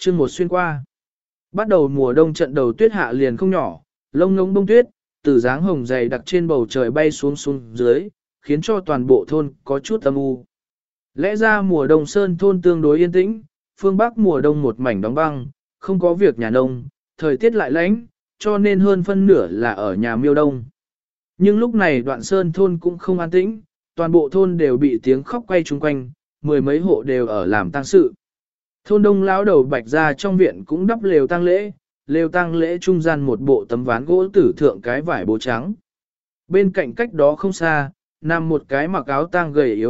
Chương một xuyên qua. Bắt đầu mùa đông trận đầu tuyết hạ liền không nhỏ, lông ngỗng bông tuyết, từ dáng hồng dày đặc trên bầu trời bay xuống dưới, khiến cho toàn bộ thôn có chút âm u. Lẽ ra mùa đông sơn thôn tương đối yên tĩnh, phương Bắc mùa đông một mảnh đóng băng, không có việc nhà nông, thời tiết lại lạnh, cho nên hơn phân nửa là ở nhà miêu đông. Nhưng lúc này đoạn sơn thôn cũng không an tĩnh, toàn bộ thôn đều bị tiếng khóc quay chung quanh, mười mấy hộ đều ở làm tang sự. Thôn đông lão đầu Bạch ra trong viện cũng đắp lều tang lễ trung gian một bộ tấm ván gỗ tử thượng cái vải bố trắng. Bên cạnh cách đó không xa, nằm một cái mặc áo tang gầy yếu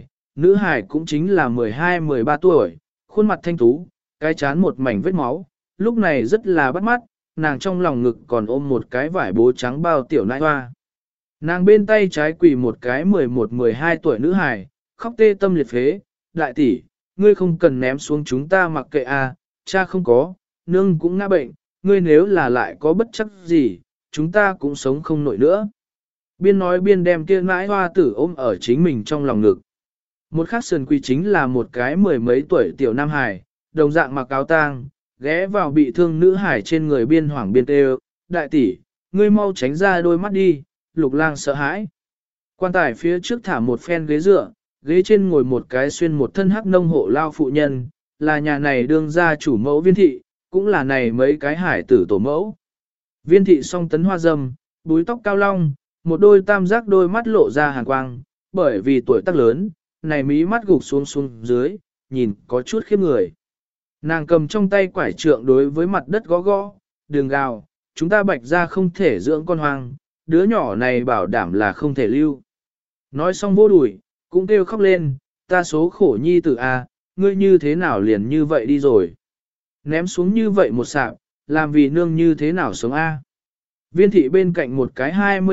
nữ hài cũng chính là 12-13 tuổi, khuôn mặt thanh tú, cái chán một mảnh vết máu, lúc này rất là bắt mắt, nàng trong lòng ngực còn ôm một cái vải bố trắng bao tiểu nãi hoa. Nàng bên tay trái quỳ một cái 11-12 tuổi nữ hài, khóc tê tâm liệt phế, đại tỷ, ngươi không cần ném xuống chúng ta mặc kệ à, cha không có, nương cũng ngã bệnh, ngươi nếu là lại có bất chấp gì, chúng ta cũng sống không nổi nữa. Biên nói biên đem kia nãi hoa tử ôm ở chính mình trong lòng ngực. Một khác sườn quỳ chính là một cái mười mấy tuổi tiểu nam hải, đồng dạng mặc áo tang, ghé vào bị thương nữ hải trên người biên hoảng biên tê, đại tỷ, ngươi mau tránh ra đôi mắt đi, Lục Lang sợ hãi. Quan tài phía trước thả một phen ghế dựa, ghế trên ngồi một cái xuyên một thân hắc nông hộ lao phụ nhân, là nhà này đương gia chủ mẫu Viên thị, cũng là này mấy cái hải tử tổ mẫu. Viên thị song tấn hoa dâm, búi tóc cao long, một đôi tam giác đôi mắt lộ ra hàn quang, bởi vì tuổi tác lớn, này mí mắt gục xuống dưới, nhìn có chút khiếp người. Nàng cầm trong tay quải trượng đối với mặt đất gõ gõ, đường gào, chúng ta Bạch ra không thể dưỡng con hoang, đứa nhỏ này bảo đảm là không thể lưu. Nói xong vô đùi, cũng kêu khóc lên, ta số khổ nhi tử a, ngươi như thế nào liền như vậy đi rồi. Ném xuống như vậy một sạp, làm vì nương như thế nào sống a? Viên thị bên cạnh một cái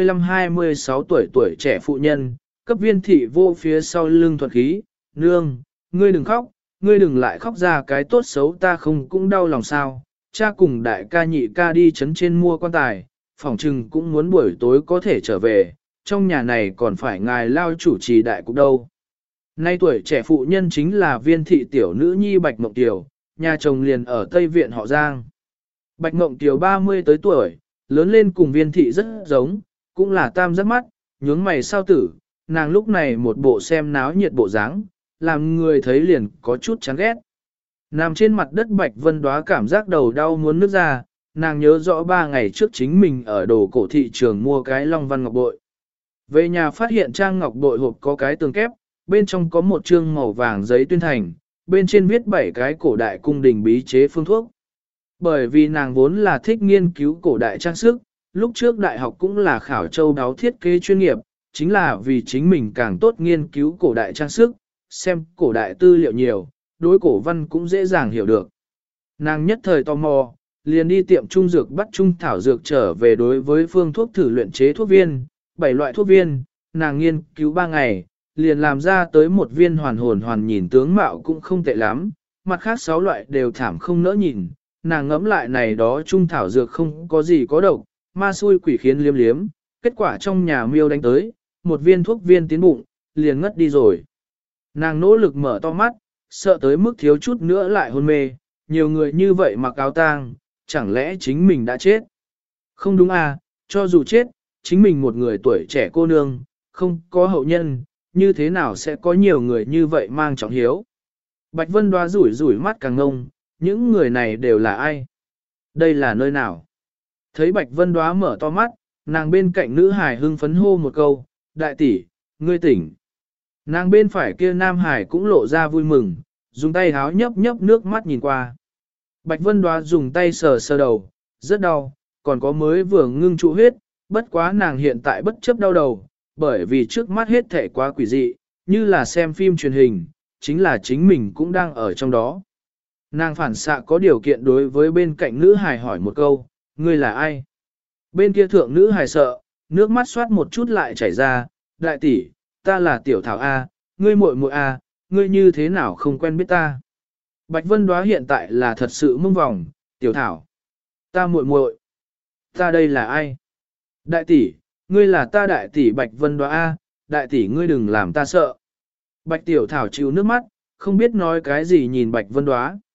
25-26 tuổi trẻ phụ nhân, cấp viên thị vô phía sau lưng thuận khí, nương, ngươi đừng khóc, ngươi đừng lại khóc ra cái tốt xấu ta không cũng đau lòng sao, cha cùng đại ca nhị ca đi chấn trên mua quan tài, phỏng chừng cũng muốn buổi tối có thể trở về, trong nhà này còn phải ngài lao chủ trì đại cục đâu. Nay tuổi trẻ phụ nhân chính là viên thị tiểu nữ nhi Bạch Mộng Tiều, nhà chồng liền ở Tây Viện họ Giang. Bạch Mộng Tiều 30 tới tuổi, lớn lên cùng viên thị rất giống, cũng là tam giác mắt, nhướng mày sao tử, nàng lúc này một bộ xem náo nhiệt bộ dáng, làm người thấy liền có chút chán ghét. Nằm trên mặt đất Bạch Vân Đóa cảm giác đầu đau muốn nứt ra, nàng nhớ rõ 3 ngày trước chính mình ở đồ cổ thị trường mua cái long văn ngọc bội. Về nhà phát hiện trang ngọc bội hộp có cái tường kép, bên trong có một chương màu vàng giấy tuyên thành, bên trên viết 7 cái cổ đại cung đình bí chế phương thuốc. Bởi vì nàng vốn là thích nghiên cứu cổ đại trang sức, lúc trước đại học cũng là khảo châu đáo thiết kế chuyên nghiệp, chính là vì chính mình càng tốt nghiên cứu cổ đại trang sức, xem cổ đại tư liệu nhiều, đối cổ văn cũng dễ dàng hiểu được. Nàng nhất thời tò mò, liền đi tiệm trung dược bắt trung thảo dược trở về đối với phương thuốc thử luyện chế thuốc viên, 7 loại thuốc viên, nàng nghiên cứu 3 ngày, liền làm ra tới một viên hoàn nhìn tướng mạo cũng không tệ lắm, mặt khác 6 loại đều thảm không nỡ nhìn, nàng ngẫm lại này đó trung thảo dược không có gì có độc, ma xui quỷ khiến liếm liếm, kết quả trong nhà miêu đánh tới, một viên thuốc viên tiến bụng, liền ngất đi rồi. Nàng nỗ lực mở to mắt, sợ tới mức thiếu chút nữa lại hôn mê, nhiều người như vậy mặc áo tang, chẳng lẽ chính mình đã chết? Không đúng à, cho dù chết, chính mình một người tuổi trẻ cô nương, không có hậu nhân, như thế nào sẽ có nhiều người như vậy mang trọng hiếu? Bạch Vân Đoá rủi mắt càng ngông, những người này đều là ai? Đây là nơi nào? Thấy Bạch Vân Đoá mở to mắt, nàng bên cạnh nữ hài hưng phấn hô một câu, đại tỷ, ngươi tỉnh. Nàng bên phải kia nam hải cũng lộ ra vui mừng, dùng tay háo nhấp nước mắt nhìn qua. Bạch Vân Đoá dùng tay sờ sờ đầu, rất đau, còn có mới vừa ngưng trụ huyết, bất quá nàng hiện tại bất chấp đau đầu, bởi vì trước mắt hết thể quá quỷ dị, như là xem phim truyền hình, chính là chính mình cũng đang ở trong đó. Nàng phản xạ có điều kiện đối với bên cạnh nữ hài hỏi một câu, ngươi là ai? Bên kia thượng nữ hài sợ, nước mắt xoát một chút lại chảy ra, đại tỷ, ta là tiểu thảo A, ngươi muội muội A, ngươi như thế nào không quen biết ta? Bạch Vân Đoá hiện tại là thật sự mông vòng, tiểu thảo. Ta muội muội, ta đây là ai? Đại tỷ, ngươi là ta đại tỷ Bạch Vân Đoá A, đại tỷ ngươi đừng làm ta sợ. Bạch tiểu thảo chịu nước mắt, không biết nói cái gì nhìn Bạch Vân Đoá.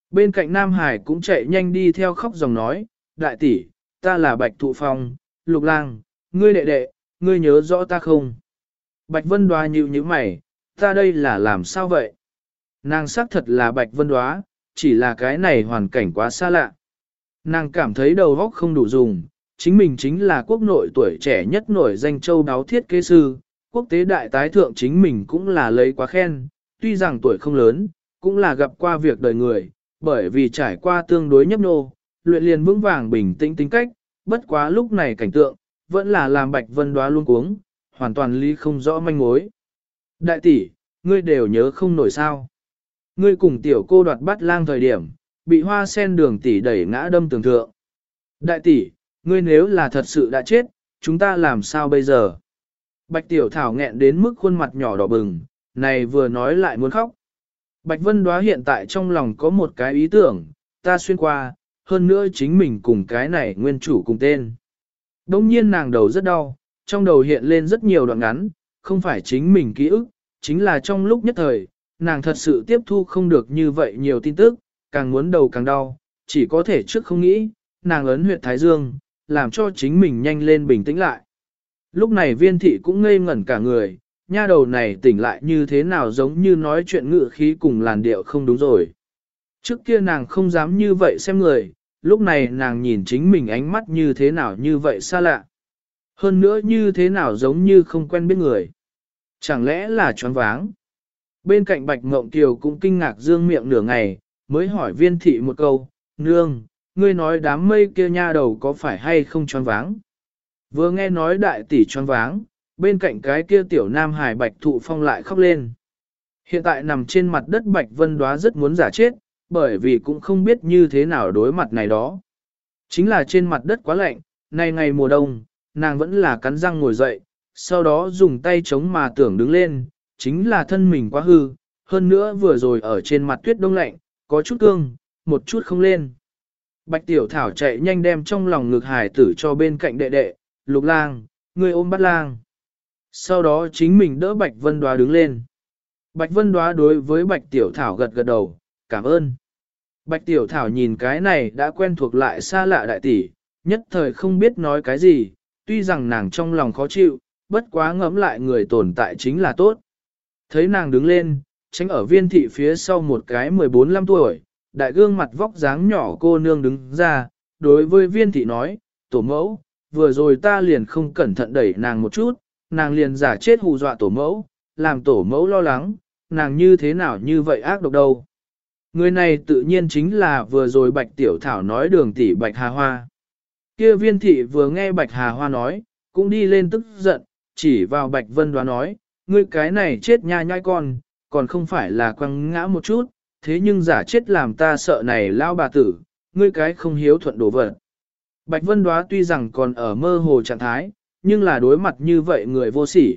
Bên cạnh Nam Hải cũng chạy nhanh đi theo khóc dòng nói, đại tỷ, ta là Bạch Thụ Phong, Lục Lang, ngươi đệ đệ, ngươi nhớ rõ ta không? Bạch Vân Đoá nhíu nhíu mày, ta đây là làm sao vậy? Nàng xác thật là Bạch Vân Đoá, chỉ là cái này hoàn cảnh quá xa lạ. Nàng cảm thấy đầu óc không đủ dùng, chính mình chính là quốc nội tuổi trẻ nhất nổi danh châu đáo thiết kế sư, quốc tế đại tái thượng chính mình cũng là lấy quá khen, tuy rằng tuổi không lớn, cũng là gặp qua việc đời người, bởi vì trải qua tương đối nhấp nô, luyện liền vững vàng bình tĩnh tính cách, bất quá lúc này cảnh tượng, vẫn là làm Bạch Vân Đoá luôn cuống, hoàn toàn lý không rõ manh mối. Đại tỷ, ngươi đều nhớ không nổi sao. Ngươi cùng tiểu cô đoạt bắt lang thời điểm, bị hoa sen đường tỷ đẩy ngã đâm tường thượng. Đại tỷ, ngươi nếu là thật sự đã chết, chúng ta làm sao bây giờ? Bạch Tiểu Thảo nghẹn đến mức khuôn mặt nhỏ đỏ bừng, này vừa nói lại muốn khóc. Bạch Vân Đoá hiện tại trong lòng có một cái ý tưởng, ta xuyên qua, hơn nữa chính mình cùng cái này nguyên chủ cùng tên. Đông nhiên nàng đầu rất đau, trong đầu hiện lên rất nhiều đoạn ngắn, không phải chính mình ký ức, chính là trong lúc nhất thời, nàng thật sự tiếp thu không được như vậy nhiều tin tức, càng muốn đầu càng đau, chỉ có thể trước không nghĩ, nàng ấn huyệt thái dương, làm cho chính mình nhanh lên bình tĩnh lại. Lúc này Viên thị cũng ngây ngẩn cả người, nha đầu này tỉnh lại như thế nào giống như nói chuyện ngự khí cùng làn điệu không đúng rồi. Trước kia nàng không dám như vậy xem người, lúc này nàng nhìn chính mình ánh mắt như thế nào như vậy xa lạ. Hơn nữa như thế nào giống như không quen biết người. Chẳng lẽ là choáng váng? Bên cạnh Bạch Ngộng Kiều cũng kinh ngạc dương miệng nửa ngày, mới hỏi Viên thị một câu, nương, ngươi nói đám mây kia nha đầu có phải hay không choáng váng? Vừa nghe nói đại tỷ choáng váng, bên cạnh cái kia tiểu nam hải Bạch Thụ Phong lại khóc lên. Hiện tại nằm trên mặt đất Bạch Vân Đoá rất muốn giả chết, bởi vì cũng không biết như thế nào đối mặt này đó. Chính là trên mặt đất quá lạnh, nay ngày mùa đông, nàng vẫn là cắn răng ngồi dậy, sau đó dùng tay chống mà tưởng đứng lên, chính là thân mình quá hư, hơn nữa vừa rồi ở trên mặt tuyết đông lạnh, có chút cương, một chút không lên. Bạch Tiểu Thảo chạy nhanh đem trong lòng ngực hải tử cho bên cạnh đệ đệ, Lục Lang, ngươi ôm bắt lang. Sau đó chính mình đỡ Bạch Vân Đoá đứng lên. Bạch Vân Đoá đối với Bạch Tiểu Thảo gật gật đầu, cảm ơn. Bạch Tiểu Thảo nhìn cái này đã quen thuộc lại xa lạ đại tỷ, nhất thời không biết nói cái gì, tuy rằng nàng trong lòng khó chịu, bất quá ngẫm lại người tồn tại chính là tốt. Thấy nàng đứng lên, tránh ở Viên thị phía sau một cái 14-15 tuổi, đại gương mặt vóc dáng nhỏ cô nương đứng ra, đối với Viên thị nói, tổ mẫu, vừa rồi ta liền không cẩn thận đẩy nàng một chút, nàng liền giả chết hù dọa tổ mẫu, làm tổ mẫu lo lắng, nàng như thế nào như vậy ác độc đâu. Người này tự nhiên chính là vừa rồi Bạch Tiểu Thảo nói đường tỷ Bạch Hà Hoa. Kia Viên thị vừa nghe Bạch Hà Hoa nói, cũng đi lên tức giận, chỉ vào Bạch Vân Đoá nói, ngươi cái này chết nha nhai con, còn không phải là quăng ngã một chút, thế nhưng giả chết làm ta sợ này lao bà tử, ngươi cái không hiếu thuận đổ vật. Bạch Vân Đoá tuy rằng còn ở mơ hồ trạng thái, nhưng là đối mặt như vậy người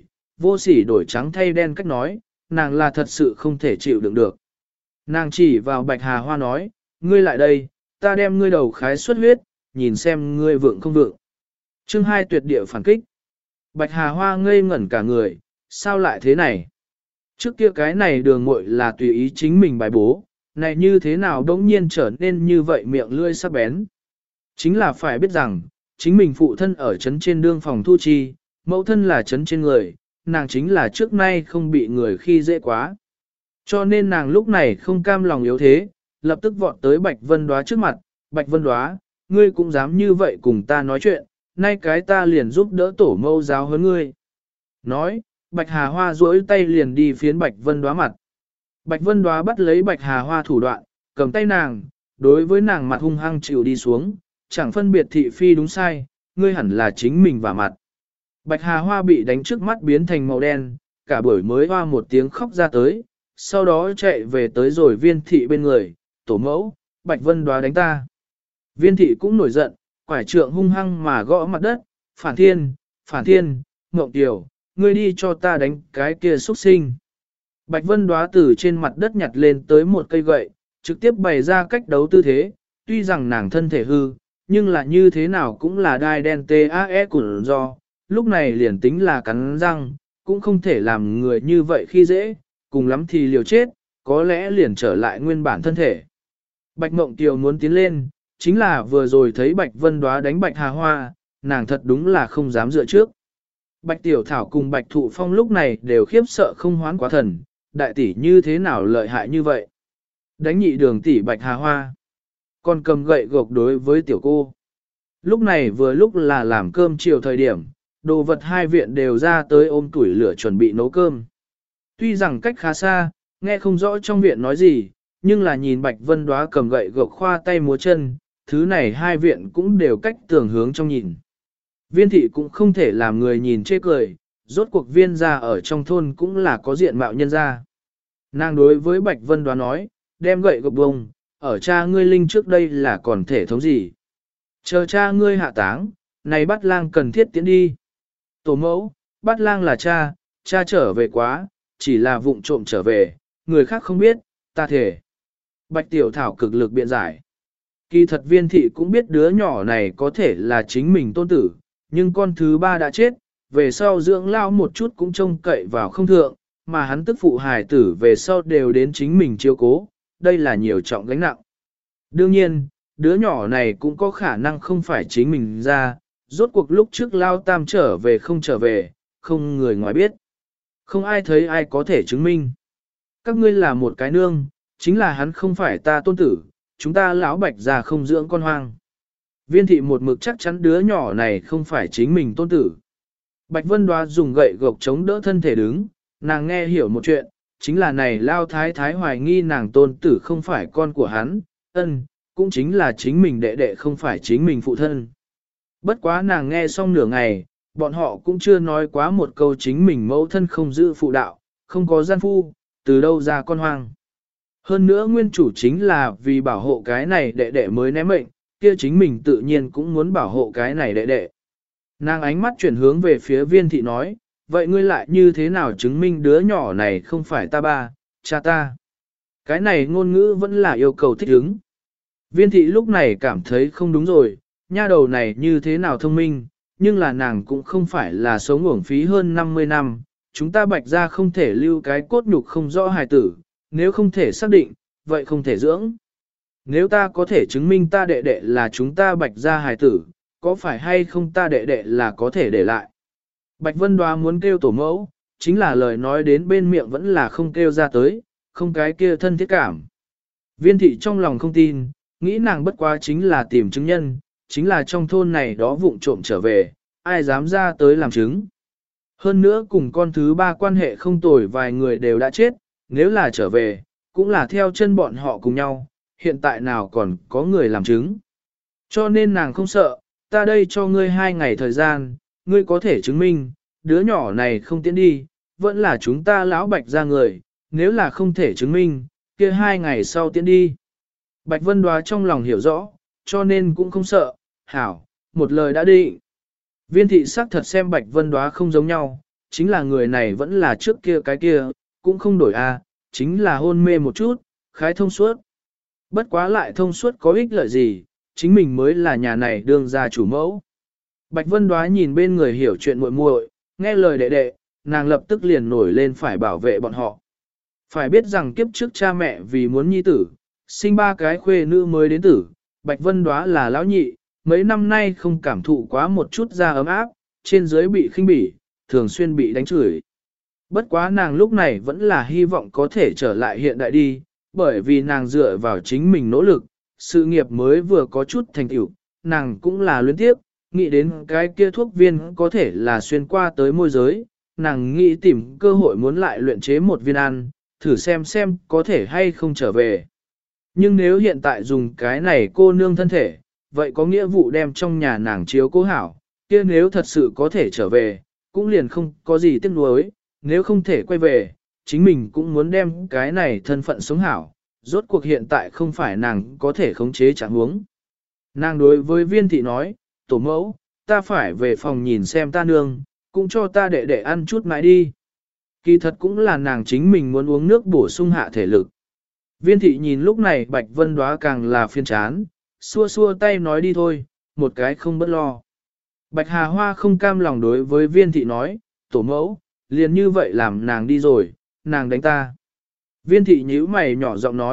vô sỉ đổi trắng thay đen cách nói, nàng là thật sự không thể chịu đựng được. Nàng chỉ vào Bạch Hà Hoa nói, ngươi lại đây, ta đem ngươi đầu khái xuất huyết, nhìn xem ngươi vượng không vượng. Chương 2 tuyệt địa phản kích. Bạch Hà Hoa ngây ngẩn cả người, sao lại thế này? Trước kia cái này đường muội là tùy ý chính mình bài bố, này như thế nào đống nhiên trở nên như vậy miệng lươi sắc bén. Chính là phải biết rằng, chính mình phụ thân ở trấn trên đương phòng thu chi, mẫu thân là trấn trên người, nàng chính là trước nay không bị người khi dễ quá. Cho nên nàng lúc này không cam lòng yếu thế, lập tức vọt tới Bạch Vân Đoá trước mặt, Bạch Vân Đoá, ngươi cũng dám như vậy cùng ta nói chuyện, nay cái ta liền giúp đỡ tổ mâu giáo hơn ngươi. Nói, Bạch Hà Hoa duỗi tay liền đi phiến Bạch Vân Đoá mặt. Bạch Vân Đoá bắt lấy Bạch Hà Hoa thủ đoạn, cầm tay nàng, đối với nàng mặt hung hăng chịu đi xuống, chẳng phân biệt thị phi đúng sai, ngươi hẳn là chính mình vả mặt. Bạch Hà Hoa bị đánh trước mắt biến thành màu đen, cả buổi mới hoa một tiếng khóc ra tới, sau đó chạy về tới rồi Viên thị bên người, tổ mẫu, Bạch Vân Đoá đánh ta. Viên thị cũng nổi giận, quải trượng hung hăng mà gõ mặt đất, phản thiên, Ngộng Kiều, ngươi đi cho ta đánh cái kia xuất sinh. Bạch Vân Đoá từ trên mặt đất nhặt lên tới một cây gậy, trực tiếp bày ra cách đấu tư thế, tuy rằng nàng thân thể hư, nhưng là như thế nào cũng là đai đen TAE của do, lúc này liền tính là cắn răng, cũng không thể làm người như vậy khi dễ, cùng lắm thì liều chết, có lẽ liền trở lại nguyên bản thân thể. Bạch Mộng Tiều muốn tiến lên, chính là vừa rồi thấy Bạch Vân Đóa đánh Bạch Hà Hoa, nàng thật đúng là không dám dựa trước. Bạch Tiểu Thảo cùng Bạch Thụ Phong lúc này đều khiếp sợ không hoán quá thần, đại tỷ như thế nào lợi hại như vậy. Đánh nhị đường tỷ Bạch Hà Hoa, còn cầm gậy gộc đối với tiểu cô. Lúc này vừa lúc là làm cơm chiều thời điểm, đồ vật hai viện đều ra tới ôm tuổi lửa chuẩn bị nấu cơm. Tuy rằng cách khá xa, nghe không rõ trong viện nói gì, nhưng là nhìn Bạch Vân Đóa cầm gậy gộc khoa tay múa chân, thứ này hai viện cũng đều cách tường hướng trong nhìn. Viên thị cũng không thể làm người nhìn chê cười, rốt cuộc viên gia ở trong thôn cũng là có diện mạo nhân gia. Nàng đối với Bạch Vân Đóa nói, đem gậy gộc bông, ở cha ngươi linh trước đây là còn thể thống gì. Chờ cha ngươi hạ táng, này bắt lang cần thiết tiến đi. Tổ mẫu, bắt lang là cha trở về quá, chỉ là vụng trộm trở về, người khác không biết, ta thể. Bạch Tiểu Thảo cực lực biện giải. Kỳ thật viên thị cũng biết đứa nhỏ này có thể là chính mình tôn tử, nhưng con thứ ba đã chết, về sau dưỡng lao một chút cũng trông cậy vào không thượng, mà hắn tức phụ hài tử về sau đều đến chính mình chiếu cố, đây là nhiều trọng gánh nặng. Đương nhiên, đứa nhỏ này cũng có khả năng không phải chính mình ra, rốt cuộc lúc trước lao tam trở về, không người ngoài biết. Không ai thấy ai có thể chứng minh. Các ngươi là một cái nương, chính là hắn không phải ta tôn tử, chúng ta lão Bạch già không dưỡng con hoang. Viên thị một mực chắc chắn đứa nhỏ này không phải chính mình tôn tử. Bạch Vân Đoá dùng gậy gộc chống đỡ thân thể đứng, nàng nghe hiểu một chuyện, chính là này lao thái thái hoài nghi nàng tôn tử không phải con của hắn, cũng chính là chính mình đệ đệ không phải chính mình phụ thân. Bất quá nàng nghe xong nửa ngày, bọn họ cũng chưa nói quá một câu chính mình mẫu thân không giữ phụ đạo, không có gian phu, từ đâu ra con hoang. Hơn nữa nguyên chủ chính là vì bảo hộ cái này đệ đệ mới ném mệnh, kia chính mình tự nhiên cũng muốn bảo hộ cái này đệ đệ. Nàng ánh mắt chuyển hướng về phía viên thị nói, vậy ngươi lại như thế nào chứng minh đứa nhỏ này không phải ta ba, cha ta? Cái này ngôn ngữ vẫn là yêu cầu thích ứng. Viên thị lúc này cảm thấy không đúng rồi, nha đầu này như thế nào thông minh, nhưng là nàng cũng không phải là sống uổng phí hơn 50 năm, chúng ta Bạch gia không thể lưu cái cốt nhục không rõ hài tử, nếu không thể xác định, vậy không thể dưỡng. Nếu ta có thể chứng minh ta đệ đệ là chúng ta Bạch gia hài tử, có phải hay không ta đệ đệ là có thể để lại. Bạch Vân Đoá muốn kêu tổ mẫu, chính là lời nói đến bên miệng vẫn là không kêu ra tới, không cái kia thân thiết cảm. Viên thị trong lòng không tin, nghĩ nàng bất quá chính là tìm chứng nhân, chính là trong thôn này đó vụng trộm trở về, ai dám ra tới làm chứng. Hơn nữa cùng con thứ ba quan hệ không tồi vài người đều đã chết, nếu là trở về, cũng là theo chân bọn họ cùng nhau, hiện tại nào còn có người làm chứng. Cho nên nàng không sợ, ta đây cho ngươi 2 ngày thời gian, ngươi có thể chứng minh, đứa nhỏ này không tiến đi, vẫn là chúng ta lão Bạch ra người, nếu là không thể chứng minh, kia 2 ngày sau tiến đi. Bạch Vân Đoá trong lòng hiểu rõ, cho nên cũng không sợ, hảo, một lời đã định. Viên thị sắc thật xem Bạch Vân Đoá không giống nhau, chính là người này vẫn là trước kia cái kia, cũng không đổi chính là hôn mê một chút, khái thông suốt. Bất quá lại thông suốt có ích lợi gì, chính mình mới là nhà này đương gia chủ mẫu. Bạch Vân Đoá nhìn bên người hiểu chuyện muội muội, nghe lời đệ đệ, nàng lập tức liền nổi lên phải bảo vệ bọn họ. Phải biết rằng kiếp trước cha mẹ vì muốn nhi tử, sinh 3 cái khuê nữ mới đến tử, Bạch Vân Đoá là lão nhị, mấy năm nay không cảm thụ quá một chút da ấm áp, trên dưới bị khinh bỉ, thường xuyên bị đánh chửi. Bất quá nàng lúc này vẫn là hy vọng có thể trở lại hiện đại đi, bởi vì nàng dựa vào chính mình nỗ lực, sự nghiệp mới vừa có chút thành tựu, nàng cũng là luyến tiếp, nghĩ đến cái kia thuốc viên có thể là xuyên qua tới môi giới, nàng nghĩ tìm cơ hội muốn lại luyện chế một viên ăn, thử xem có thể hay không trở về. Nhưng nếu hiện tại dùng cái này cô nương thân thể, vậy có nghĩa vụ đem trong nhà nàng chiếu cố hảo, kia nếu thật sự có thể trở về, cũng liền không có gì tiếc nuối, nếu không thể quay về, chính mình cũng muốn đem cái này thân phận sống hảo, rốt cuộc hiện tại không phải nàng có thể khống chế trạng huống. Nàng đối với viên thị nói, tổ mẫu, ta phải về phòng nhìn xem ta nương, cũng cho ta đệ đệ ăn chút mãi đi. Kỳ thật cũng là nàng chính mình muốn uống nước bổ sung hạ thể lực. Viên thị nhìn lúc này Bạch Vân Đoá càng là phiền chán, xua xua tay nói đi thôi, một cái không bất lo. Bạch Hà Hoa không cam lòng đối với viên thị nói, tổ mẫu, liền như vậy làm nàng đi rồi, nàng đánh ta. Viên thị nhíu mày nhỏ giọng nói,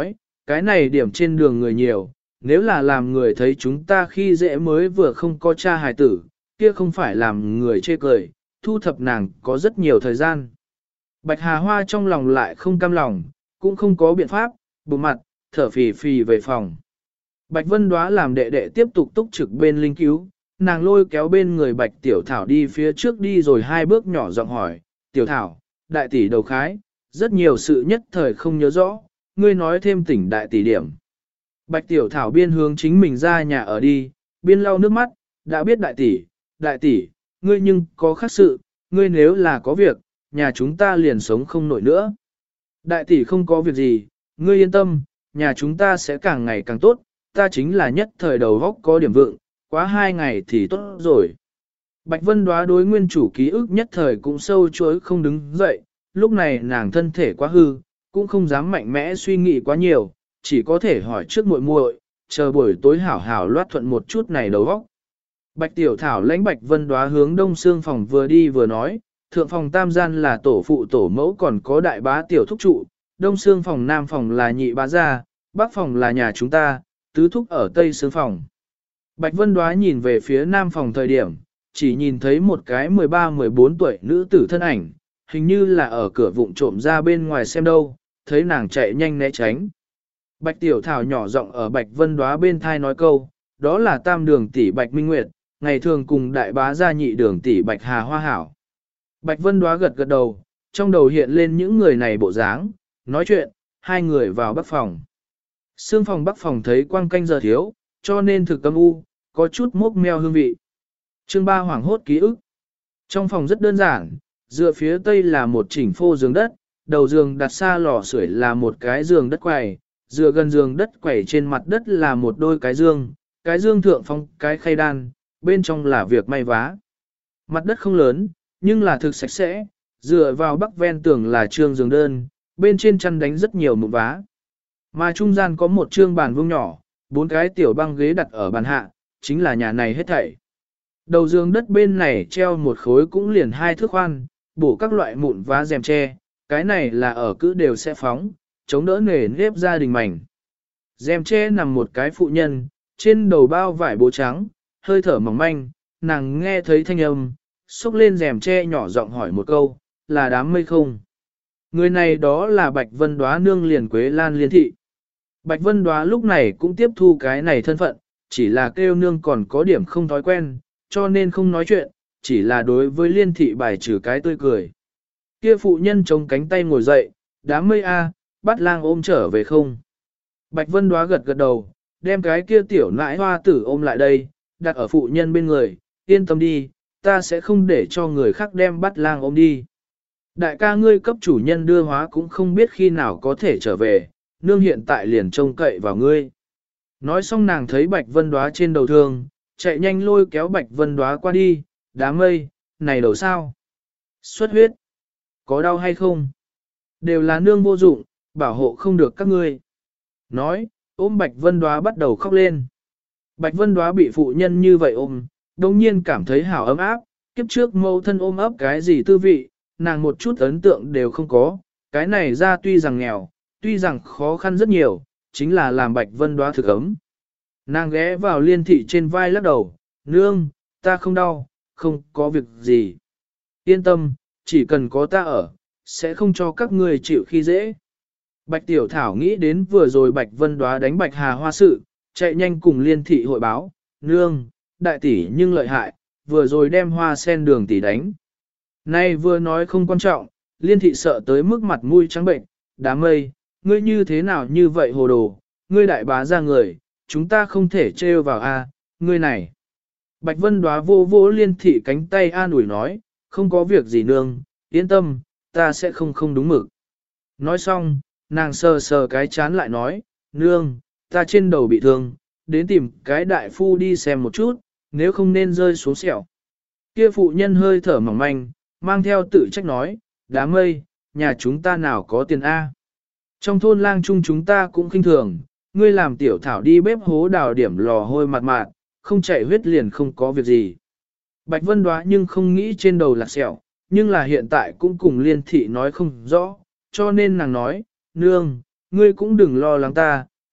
cái này điểm trên đường người nhiều, nếu là làm người thấy chúng ta khi dễ mới vừa không có cha hài tử, kia không phải làm người chê cười, thu thập nàng có rất nhiều thời gian. Bạch Hà Hoa trong lòng lại không cam lòng, cũng không có biện pháp, bụng mặt, thở phì phì về phòng. Bạch Vân Đóa làm đệ đệ tiếp tục túc trực bên linh cứu, nàng lôi kéo bên người Bạch Tiểu Thảo đi phía trước đi rồi 2 bước nhỏ giọng hỏi, Tiểu Thảo, đại tỷ đầu khái, rất nhiều sự nhất thời không nhớ rõ, ngươi nói thêm tỉnh đại tỷ điểm. Bạch Tiểu Thảo biên hướng chính mình ra nhà ở đi, biên lau nước mắt, đã biết đại tỷ, ngươi nhưng có khác sự, ngươi nếu là có việc, nhà chúng ta liền sống không nổi nữa. Đại tỷ không có việc gì, ngươi yên tâm, nhà chúng ta sẽ càng ngày càng tốt, ta chính là nhất thời đầu góc có điểm vượng, quá 2 ngày thì tốt rồi. Bạch Vân Đóa đối nguyên chủ ký ức nhất thời cũng sâu chuối không đứng dậy, lúc này nàng thân thể quá hư, cũng không dám mạnh mẽ suy nghĩ quá nhiều, chỉ có thể hỏi trước muội muội, chờ buổi tối hảo hảo loát thuận một chút này đầu óc. Bạch Tiểu Thảo lãnh Bạch Vân Đóa hướng đông xương phòng vừa đi vừa nói, thượng phòng tam gian là tổ phụ tổ mẫu còn có đại bá tiểu thúc trụ, đông xương phòng nam phòng là nhị bá gia, bắc phòng là nhà chúng ta, tứ thúc ở tây xương phòng. Bạch Vân Đóa nhìn về phía nam phòng thời điểm, chỉ nhìn thấy một cái 13-14 tuổi nữ tử thân ảnh, hình như là ở cửa vụng trộm ra bên ngoài xem đâu, thấy nàng chạy nhanh né tránh. Bạch Tiểu Thảo nhỏ giọng ở Bạch Vân Đóa bên thai nói câu, đó là tam đường tỷ Bạch Minh Nguyệt, ngày thường cùng đại bá gia nhị đường tỷ Bạch Hà Hoa hảo. Bạch Vân Đóa gật gật đầu, trong đầu hiện lên những người này bộ dáng, nói chuyện, 2 người vào bắc phòng. Sương phòng bắc phòng thấy quang canh giờ thiếu, cho nên thực âm u, có chút mốc meo hương vị. Chương 3 hoảng hốt ký ức. Trong phòng rất đơn giản, dựa phía tây là một chỉnh phô giường đất, đầu giường đặt xa lò sưởi là một cái giường đất quầy, dựa gần giường đất quầy trên mặt đất là một đôi cái dương thượng phong cái khay đan, bên trong là việc may vá. Mặt đất không lớn, nhưng là thực sạch sẽ, dựa vào bắc ven tường là trương giường đơn, bên trên chăn đánh rất nhiều mụn vá. Mà trung gian có một trương bàn vuông nhỏ, 4 cái tiểu băng ghế đặt ở bàn hạ, chính là nhà này hết thảy. Đầu giường đất bên này treo một khối cũng liền 2 thước khoan, bổ các loại mụn vá rèm tre, cái này là ở cứ đều sẽ phóng, chống đỡ nề nếp gia đình mảnh. Rèm tre nằm một cái phụ nhân, trên đầu bao vải bố trắng, hơi thở mỏng manh, nàng nghe thấy thanh âm, xúc lên rèm tre nhỏ giọng hỏi một câu, là đám mây không? Người này đó là Bạch Vân Đóa nương liền Quế Lan Liên thị. Bạch Vân Đóa lúc này cũng tiếp thu cái này thân phận, chỉ là kêu nương còn có điểm không thói quen, cho nên không nói chuyện, chỉ là đối với Liên thị bài trừ cái tươi cười. Kia phụ nhân chống cánh tay ngồi dậy, đám mây a, bắt lang ôm trở về không? Bạch Vân Đóa gật gật đầu, đem cái kia tiểu nãi hoa tử ôm lại đây, đặt ở phụ nhân bên người, yên tâm đi, ta sẽ không để cho người khác đem bắt lang ôm đi. Đại ca ngươi cấp chủ nhân đưa hóa cũng không biết khi nào có thể trở về, nương hiện tại liền trông cậy vào ngươi. Nói xong nàng thấy Bạch Vân Đóa trên đầu thương, chạy nhanh lôi kéo Bạch Vân Đóa qua đi, đám mây, này đầu sao? Xuất huyết. Có đau hay không? Đều là nương vô dụng, bảo hộ không được các ngươi. Nói, ôm Bạch Vân Đóa bắt đầu khóc lên. Bạch Vân Đóa bị phụ nhân như vậy ôm, đồng nhiên cảm thấy hảo ấm áp, kiếp trước mâu thân ôm ấp cái gì tư vị, nàng một chút ấn tượng đều không có, cái này ra tuy rằng nghèo, tuy rằng khó khăn rất nhiều, chính là làm Bạch Vân Đóa thực ấm. Nàng ghé vào Liên thị trên vai lắc đầu, nương, ta không đau, không có việc gì. Yên tâm, chỉ cần có ta ở, sẽ không cho các ngươi chịu khi dễ. Bạch Tiểu Thảo nghĩ đến vừa rồi Bạch Vân Đóa đánh Bạch Hà Hoa sự, chạy nhanh cùng Liên thị hội báo, nương, đại tỷ nhưng lợi hại, vừa rồi đem Hoa sen đường tỷ đánh. Nay vừa nói không quan trọng, Liên thị sợ tới mức mặt mũi trắng bệnh, đám mây, ngươi như thế nào như vậy hồ đồ, ngươi đại bá ra người, chúng ta không thể trêu vào a, ngươi này. Bạch Vân Đóa vô vô Liên thị cánh tay an ủi nói, không có việc gì nương, yên tâm, ta sẽ không đúng mực. Nói xong, nàng sờ sờ cái chán lại nói, nương, ta trên đầu bị thương, đến tìm cái đại phu đi xem một chút, nếu không nên rơi xuống sẹo. Kia phụ nhân hơi thở mỏng manh, mang theo tự trách nói, đám mây, nhà chúng ta nào có tiền A. Trong thôn lang chung chúng ta cũng khinh thường, ngươi làm tiểu thảo đi bếp hố đào điểm lò hôi mặt mạt, không chảy huyết liền không có việc gì. Bạch Vân Đóa nhưng không nghĩ trên đầu là sẹo, nhưng là hiện tại cũng cùng Liên thị nói không rõ, cho nên nàng nói, nương, ngươi cũng đừng lo lắng ta,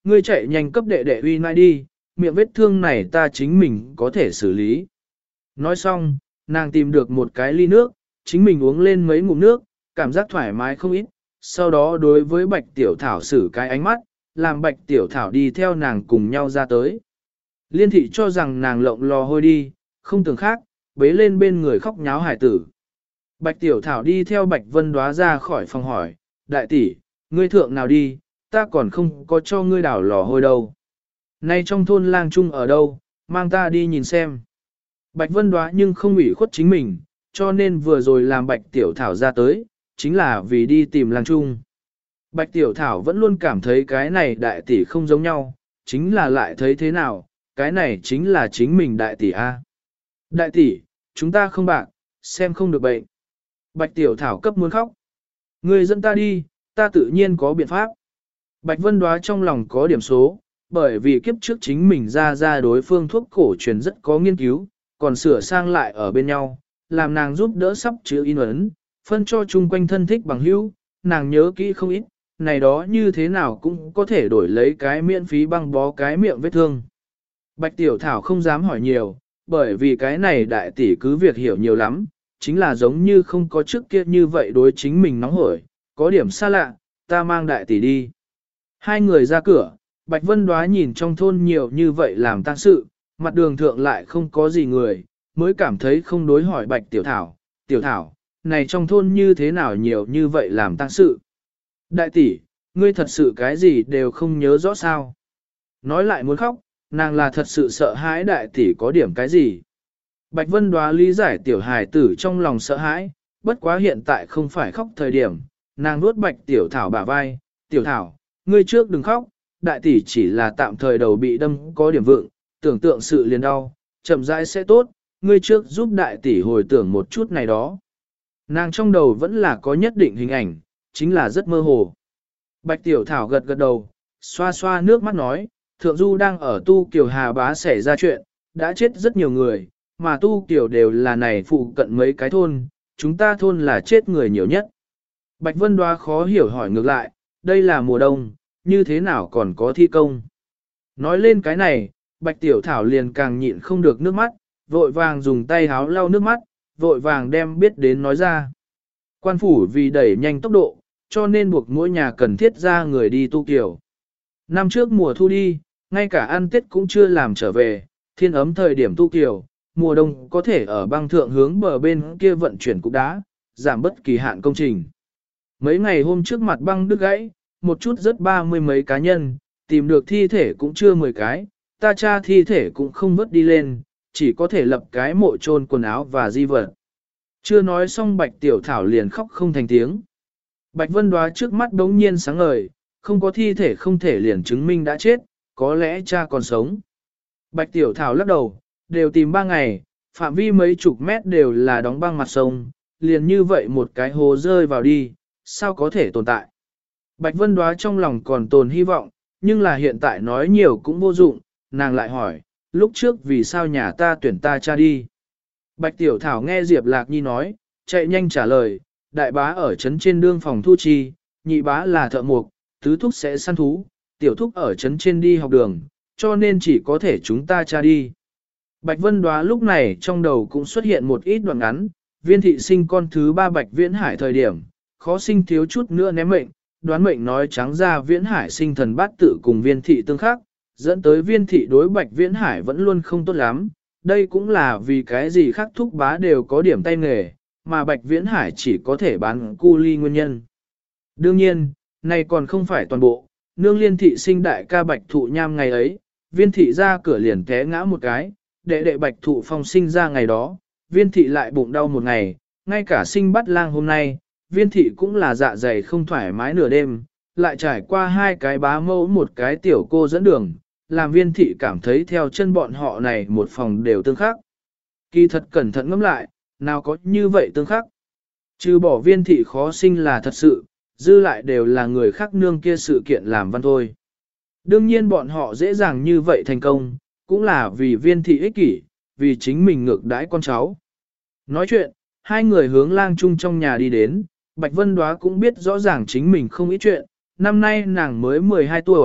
ngươi chạy nhanh cấp đệ đệ uy nai đi, miệng vết thương này ta chính mình có thể xử lý. Nói xong, nàng tìm được một cái ly nước, chính mình uống lên mấy ngụm nước, cảm giác thoải mái không ít, sau đó đối với Bạch Tiểu Thảo xử cái ánh mắt, làm Bạch Tiểu Thảo đi theo nàng cùng nhau ra tới. Liên thị cho rằng nàng lộng lò hôi đi, không tưởng khác, bế lên bên người khóc nháo hải tử. Bạch Tiểu Thảo đi theo Bạch Vân Đoá ra khỏi phòng hỏi, đại tỷ, ngươi thượng nào đi, ta còn không có cho ngươi đảo lò hôi đâu. Nay trong thôn lang trung ở đâu, mang ta đi nhìn xem. Bạch Vân Đoá nhưng không ủy khuất chính mình, cho nên vừa rồi làm Bạch Tiểu Thảo ra tới, chính là vì đi tìm lang trung. Bạch Tiểu Thảo vẫn luôn cảm thấy cái này đại tỷ không giống nhau, chính là lại thấy thế nào, cái này chính là chính mình đại tỷ A. Đại tỷ, chúng ta không bạc, xem không được bệnh. Bạch Tiểu Thảo cấp muốn khóc. Người dẫn ta đi, ta tự nhiên có biện pháp. Bạch Vân Đoá trong lòng có điểm số, bởi vì kiếp trước chính mình ra đối phương thuốc cổ truyền rất có nghiên cứu, còn sửa sang lại ở bên nhau, làm nàng giúp đỡ sắp chữ in ấn, phân cho chung quanh thân thích bằng hữu, nàng nhớ kỹ không ít, này đó như thế nào cũng có thể đổi lấy cái miễn phí băng bó cái miệng vết thương. Bạch Tiểu Thảo không dám hỏi nhiều, bởi vì cái này đại tỷ cứ việc hiểu nhiều lắm, chính là giống như không có trước kia như vậy đối chính mình nóng hổi, có điểm xa lạ, ta mang đại tỷ đi. Hai người ra cửa, Bạch Vân Đoá nhìn trong thôn nhiều như vậy làm tang sự, mặt đường thượng lại không có gì người, mới cảm thấy không đối hỏi Bạch Tiểu Thảo, Tiểu Thảo, này trong thôn như thế nào nhiều như vậy làm tang sự. Đại tỷ, ngươi thật sự cái gì đều không nhớ rõ sao. Nói lại muốn khóc, nàng là thật sự sợ hãi đại tỷ có điểm cái gì. Bạch Vân Đoá lý giải tiểu hài tử trong lòng sợ hãi, bất quá hiện tại không phải khóc thời điểm, nàng nuốt Bạch Tiểu Thảo bả vai, Tiểu Thảo, ngươi trước đừng khóc, đại tỷ chỉ là tạm thời đầu bị đâm có điểm vượng, tưởng tượng sự liền đau, chậm rãi sẽ tốt, ngươi trước giúp đại tỷ hồi tưởng một chút này đó. Nàng trong đầu vẫn là có nhất định hình ảnh, chính là rất mơ hồ. Bạch Tiểu Thảo gật gật đầu, xoa xoa nước mắt nói, Thượng Du đang ở Tu Kiều Hà Bá xảy ra chuyện, đã chết rất nhiều người, mà Tu Kiều đều là này phụ cận mấy cái thôn, chúng ta thôn là chết người nhiều nhất. Bạch Vân Đoá khó hiểu hỏi ngược lại, đây là mùa đông, như thế nào còn có thi công? Nói lên cái này, Bạch Tiểu Thảo liền càng nhịn không được nước mắt, vội vàng dùng tay háo lau nước mắt, vội vàng đem biết đến nói ra. Quan phủ vì đẩy nhanh tốc độ, cho nên buộc mỗi nhà cần thiết ra người đi Tu Kiều. Năm trước mùa thu đi, ngay cả ăn Tết cũng chưa làm trở về, thiên ấm thời điểm Tu Kiều, mùa đông có thể ở băng thượng hướng bờ bên kia vận chuyển cục đá, giảm bất kỳ hạn công trình. Mấy ngày hôm trước mặt băng đứt gãy, một chút rất 30 mấy cá nhân, tìm được thi thể cũng chưa 10 cái, ta tra thi thể cũng không vớt đi lên, chỉ có thể lập cái mộ chôn quần áo và di vật. Chưa nói xong Bạch Tiểu Thảo liền khóc không thành tiếng. Bạch Vân Đoá trước mắt đống nhiên sáng ngời, không có thi thể không thể liền chứng minh đã chết, có lẽ cha còn sống. Bạch Tiểu Thảo lắc đầu, đều tìm 3 ngày, phạm vi mấy chục mét đều là đóng băng mặt sông, liền như vậy một cái hồ rơi vào đi, sao có thể tồn tại. Bạch Vân Đoá trong lòng còn tồn hy vọng, nhưng là hiện tại nói nhiều cũng vô dụng, nàng lại hỏi, lúc trước vì sao nhà ta tuyển ta cha đi. Bạch Tiểu Thảo nghe Diệp Lạc Nhi nói, chạy nhanh trả lời, đại bá ở trấn trên đương phòng thu chi, nhị bá là thợ mộc, tứ thúc sẽ săn thú, tiểu thúc ở trấn trên đi học đường, cho nên chỉ có thể chúng ta cha đi. Bạch Vân Đoá lúc này trong đầu cũng xuất hiện một ít đoạn ngắn, Viên thị sinh con thứ 3 Bạch Viễn Hải thời điểm, khó sinh thiếu chút nữa ném mệnh, đoán mệnh nói trắng ra Viễn Hải sinh thần bát tự cùng Viên thị tương khắc, dẫn tới Viên thị đối Bạch Viễn Hải vẫn luôn không tốt lắm, đây cũng là vì cái gì khác thúc bá đều có điểm tay nghề, mà Bạch Viễn Hải chỉ có thể bán cu ly nguyên nhân. Đương nhiên, này còn không phải toàn bộ, nương Liên thị sinh đại ca Bạch Thụ Nham ngày ấy, Viên thị ra cửa liền té ngã một cái, đệ Bạch Thụ Phong sinh ra ngày đó, Viên thị lại bụng đau một ngày, ngay cả sinh bắt lang hôm nay, Viên thị cũng là dạ dày không thoải mái nửa đêm, lại trải qua 2 cái bá mẫu một cái tiểu cô dẫn đường, làm Viên thị cảm thấy theo chân bọn họ này một phòng đều tương khắc. Kỳ thật cẩn thận ngẫm lại, nào có như vậy tương khắc. Trừ bỏ Viên thị khó sinh là thật sự, dư lại đều là người khác nương kia sự kiện làm văn thôi. Đương nhiên bọn họ dễ dàng như vậy thành công, cũng là vì Viên thị ích kỷ, vì chính mình ngược đãi con cháu. Nói chuyện, hai người hướng lang trung trong nhà đi đến, Bạch Vân Đoá cũng biết rõ ràng chính mình không ít chuyện, năm nay nàng mới 12 tuổi,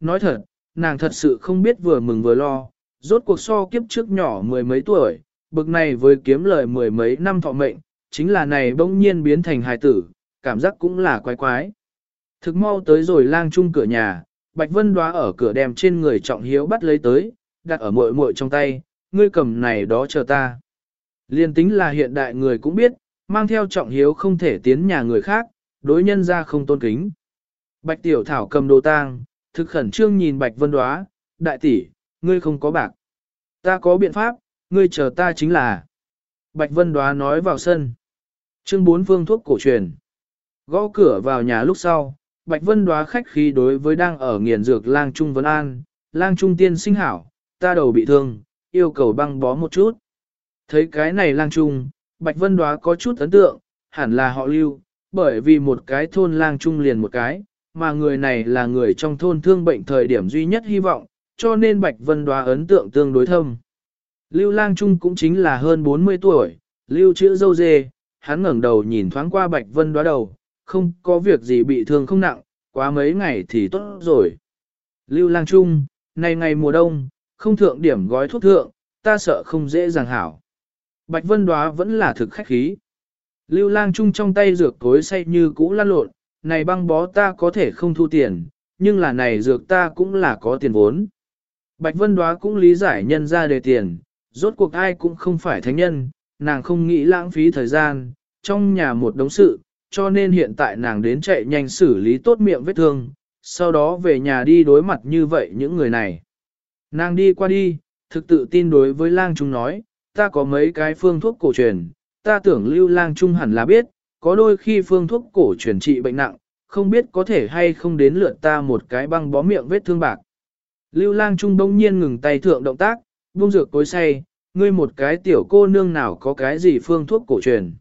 nói thật, nàng thật sự không biết vừa mừng vừa lo, rốt cuộc so kiếp trước nhỏ mười mấy tuổi, bực này với kiếm lời mười mấy năm thọ mệnh, chính là này bỗng nhiên biến thành hài tử, cảm giác cũng là quái quái. Thực mau tới rồi lang chung cửa nhà, Bạch Vân Đóa ở cửa đem trên người Trọng Hiếu bắt lấy tới, đặt ở muội muội trong tay, ngươi cầm này đó chờ ta. Liên tính là hiện đại người cũng biết, mang theo Trọng Hiếu không thể tiến nhà người khác, đối nhân ra không tôn kính. Bạch Tiểu Thảo cầm đồ tang, thực khẩn trương nhìn Bạch Vân Đóa, đại tỷ, ngươi không có bạc. Ta có biện pháp, ngươi chờ ta chính là. Bạch Vân Đóa nói vào sân. Chương 4 phương thuốc cổ truyền. Gõ cửa vào nhà lúc sau, Bạch Vân Đóa khách khí đối với đang ở nghiền dược lang trung vấn an, lang trung tiên sinh hảo, ta đầu bị thương, yêu cầu băng bó một chút. Thấy cái này lang trung, Bạch Vân Đóa có chút ấn tượng, hẳn là họ Lưu, bởi vì một cái thôn lang trung liền một cái, mà người này là người trong thôn thương bệnh thời điểm duy nhất hy vọng, cho nên Bạch Vân Đóa ấn tượng tương đối thâm. Lưu lang trung cũng chính là hơn 40 tuổi, Lưu chữ dâu dê, hắn ngẩng đầu nhìn thoáng qua Bạch Vân Đóa đầu, không có việc gì bị thương không nặng, quá mấy ngày thì tốt rồi. Lưu lang trung, này ngày mùa đông, không thượng điểm gói thuốc thượng, ta sợ không dễ dàng hảo. Bạch Vân Đóa vẫn là thực khách khí. Lưu lang trung trong tay dược cối say như cũ lăn lộn, này băng bó ta có thể không thu tiền, nhưng là này dược ta cũng là có tiền vốn. Bạch Vân Đóa cũng lý giải nhân ra đề tiền, rốt cuộc ai cũng không phải thánh nhân, nàng không nghĩ lãng phí thời gian, trong nhà một đống sự, cho nên hiện tại nàng đến chạy nhanh xử lý tốt miệng vết thương, sau đó về nhà đi đối mặt như vậy những người này. Nàng đi qua đi, thực tự tin đối với lang trung nói, ta có mấy cái phương thuốc cổ truyền, ta tưởng Lưu lang trung hẳn là biết, có đôi khi phương thuốc cổ truyền trị bệnh nặng, không biết có thể hay không đến lượt ta một cái băng bó miệng vết thương bạc. Lưu lang trung đông nhiên ngừng tay thượng động tác, buông dược cối say, ngươi một cái tiểu cô nương nào có cái gì phương thuốc cổ truyền.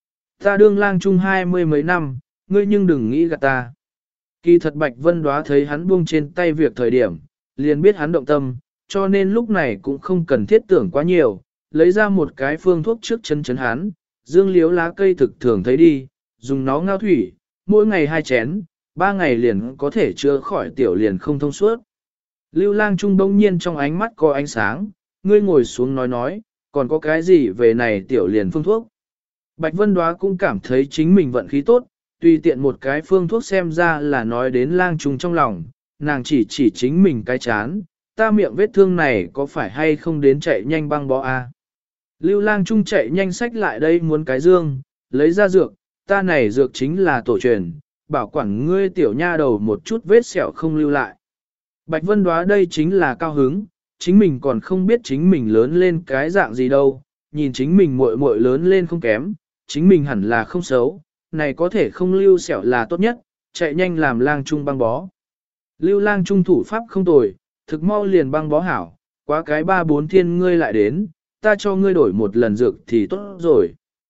Ta đương lang trung 20 mấy năm, ngươi nhưng đừng nghĩ gạt ta. Kỳ thật Bạch Vân Đóa thấy hắn buông trên tay việc thời điểm, liền biết hắn động tâm, cho nên lúc này cũng không cần thiết tưởng quá nhiều, lấy ra một cái phương thuốc trước chân chấn hắn, dương liếu lá cây thực thường thấy đi, dùng nó ngao thủy, mỗi ngày 2 chén, 3 ngày liền có thể chữa khỏi tiểu liền không thông suốt. Lưu lang trung đông nhiên trong ánh mắt có ánh sáng, ngươi ngồi xuống nói, còn có cái gì về này tiểu liền phương thuốc. Bạch Vân Đóa cũng cảm thấy chính mình vận khí tốt, tùy tiện một cái phương thuốc xem ra là nói đến lang trung trong lòng, nàng chỉ chính mình cái chán, ta miệng vết thương này có phải hay không đến chạy nhanh băng bó a? Lưu lang trung chạy nhanh sách lại đây muốn cái dương, lấy ra dược, ta này dược chính là tổ truyền, bảo quản ngươi tiểu nha đầu một chút vết sẹo không lưu lại. Bạch Vân Đóa đây chính là cao hứng, chính mình còn không biết chính mình lớn lên cái dạng gì đâu, nhìn chính mình muội muội lớn lên không kém, chính mình hẳn là không xấu, này có thể không lưu sẹo là tốt nhất, chạy nhanh làm lang trung băng bó. Lưu lang trung thủ pháp không tồi, thực mau liền băng bó hảo, quá cái 3-4 thiên ngươi lại đến, ta cho ngươi đổi một lần dược thì tốt rồi.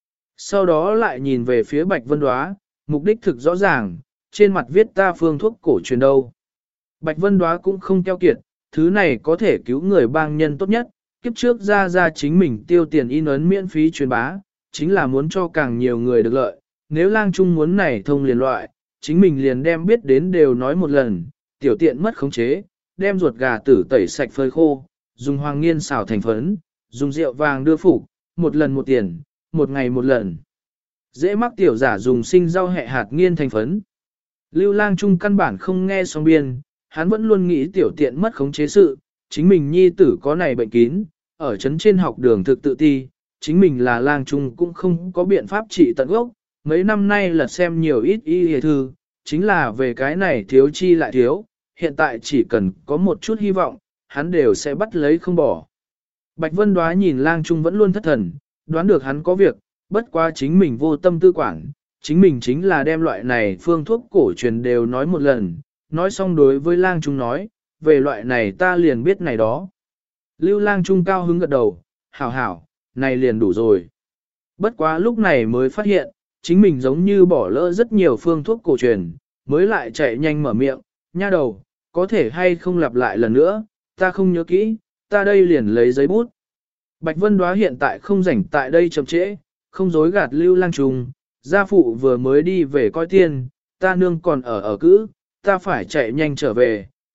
Sau đó lại nhìn về phía Bạch Vân Đóa, mục đích thực rõ ràng, trên mặt viết ta phương thuốc cổ truyền đâu. Bạch Vân Đóa cũng không keo kiệt, thứ này có thể cứu người bang nhân tốt nhất, kiếp trước ra chính mình tiêu tiền in ấn miễn phí truyền bá, chính là muốn cho càng nhiều người được lợi. Nếu lang trung muốn này thông liền loại, chính mình liền đem biết đến đều nói một lần, tiểu tiện mất khống chế, đem ruột gà tử tẩy sạch phơi khô, dùng hoàng nghiên xào thành phấn, dùng rượu vàng đưa phục, một lần một tiền, một ngày một lần. Dễ mắc tiểu giả dùng sinh rau hẹ hạt nghiên thành phấn. Lưu lang trung căn bản không nghe xong biên, hắn vẫn luôn nghĩ tiểu tiện mất khống chế sự, chính mình nhi tử có này bệnh kín, ở trấn trên học đường thực tự ti, chính mình là lang trung cũng không có biện pháp trị tận gốc, mấy năm nay là xem nhiều ít y hề thư, chính là về cái này thiếu chi lại thiếu, hiện tại chỉ cần có một chút hy vọng, hắn đều sẽ bắt lấy không bỏ. Bạch Vân Đóa nhìn lang trung vẫn luôn thất thần, đoán được hắn có việc, bất quá chính mình vô tâm tư quản, chính mình chính là đem loại này phương thuốc cổ truyền đều nói một lần, nói xong đối với lang trung nói, về loại này ta liền biết này đó. Lưu lang trung cao hứng gật đầu, hảo hảo, này liền đủ rồi. Bất quá lúc này mới phát hiện, chính mình giống như bỏ lỡ rất nhiều phương thuốc cổ truyền, mới lại chạy nhanh mở miệng, nha đầu, có thể hay không lặp lại lần nữa, ta không nhớ kỹ, ta đây liền lấy giấy bút. Bạch Vân Đóa hiện tại không rảnh tại đây chậm trễ, không dối gạt Lưu lang trung, gia phụ vừa mới đi về coi tiên, ta nương còn ở cữ, ta phải chạy nhanh trở về,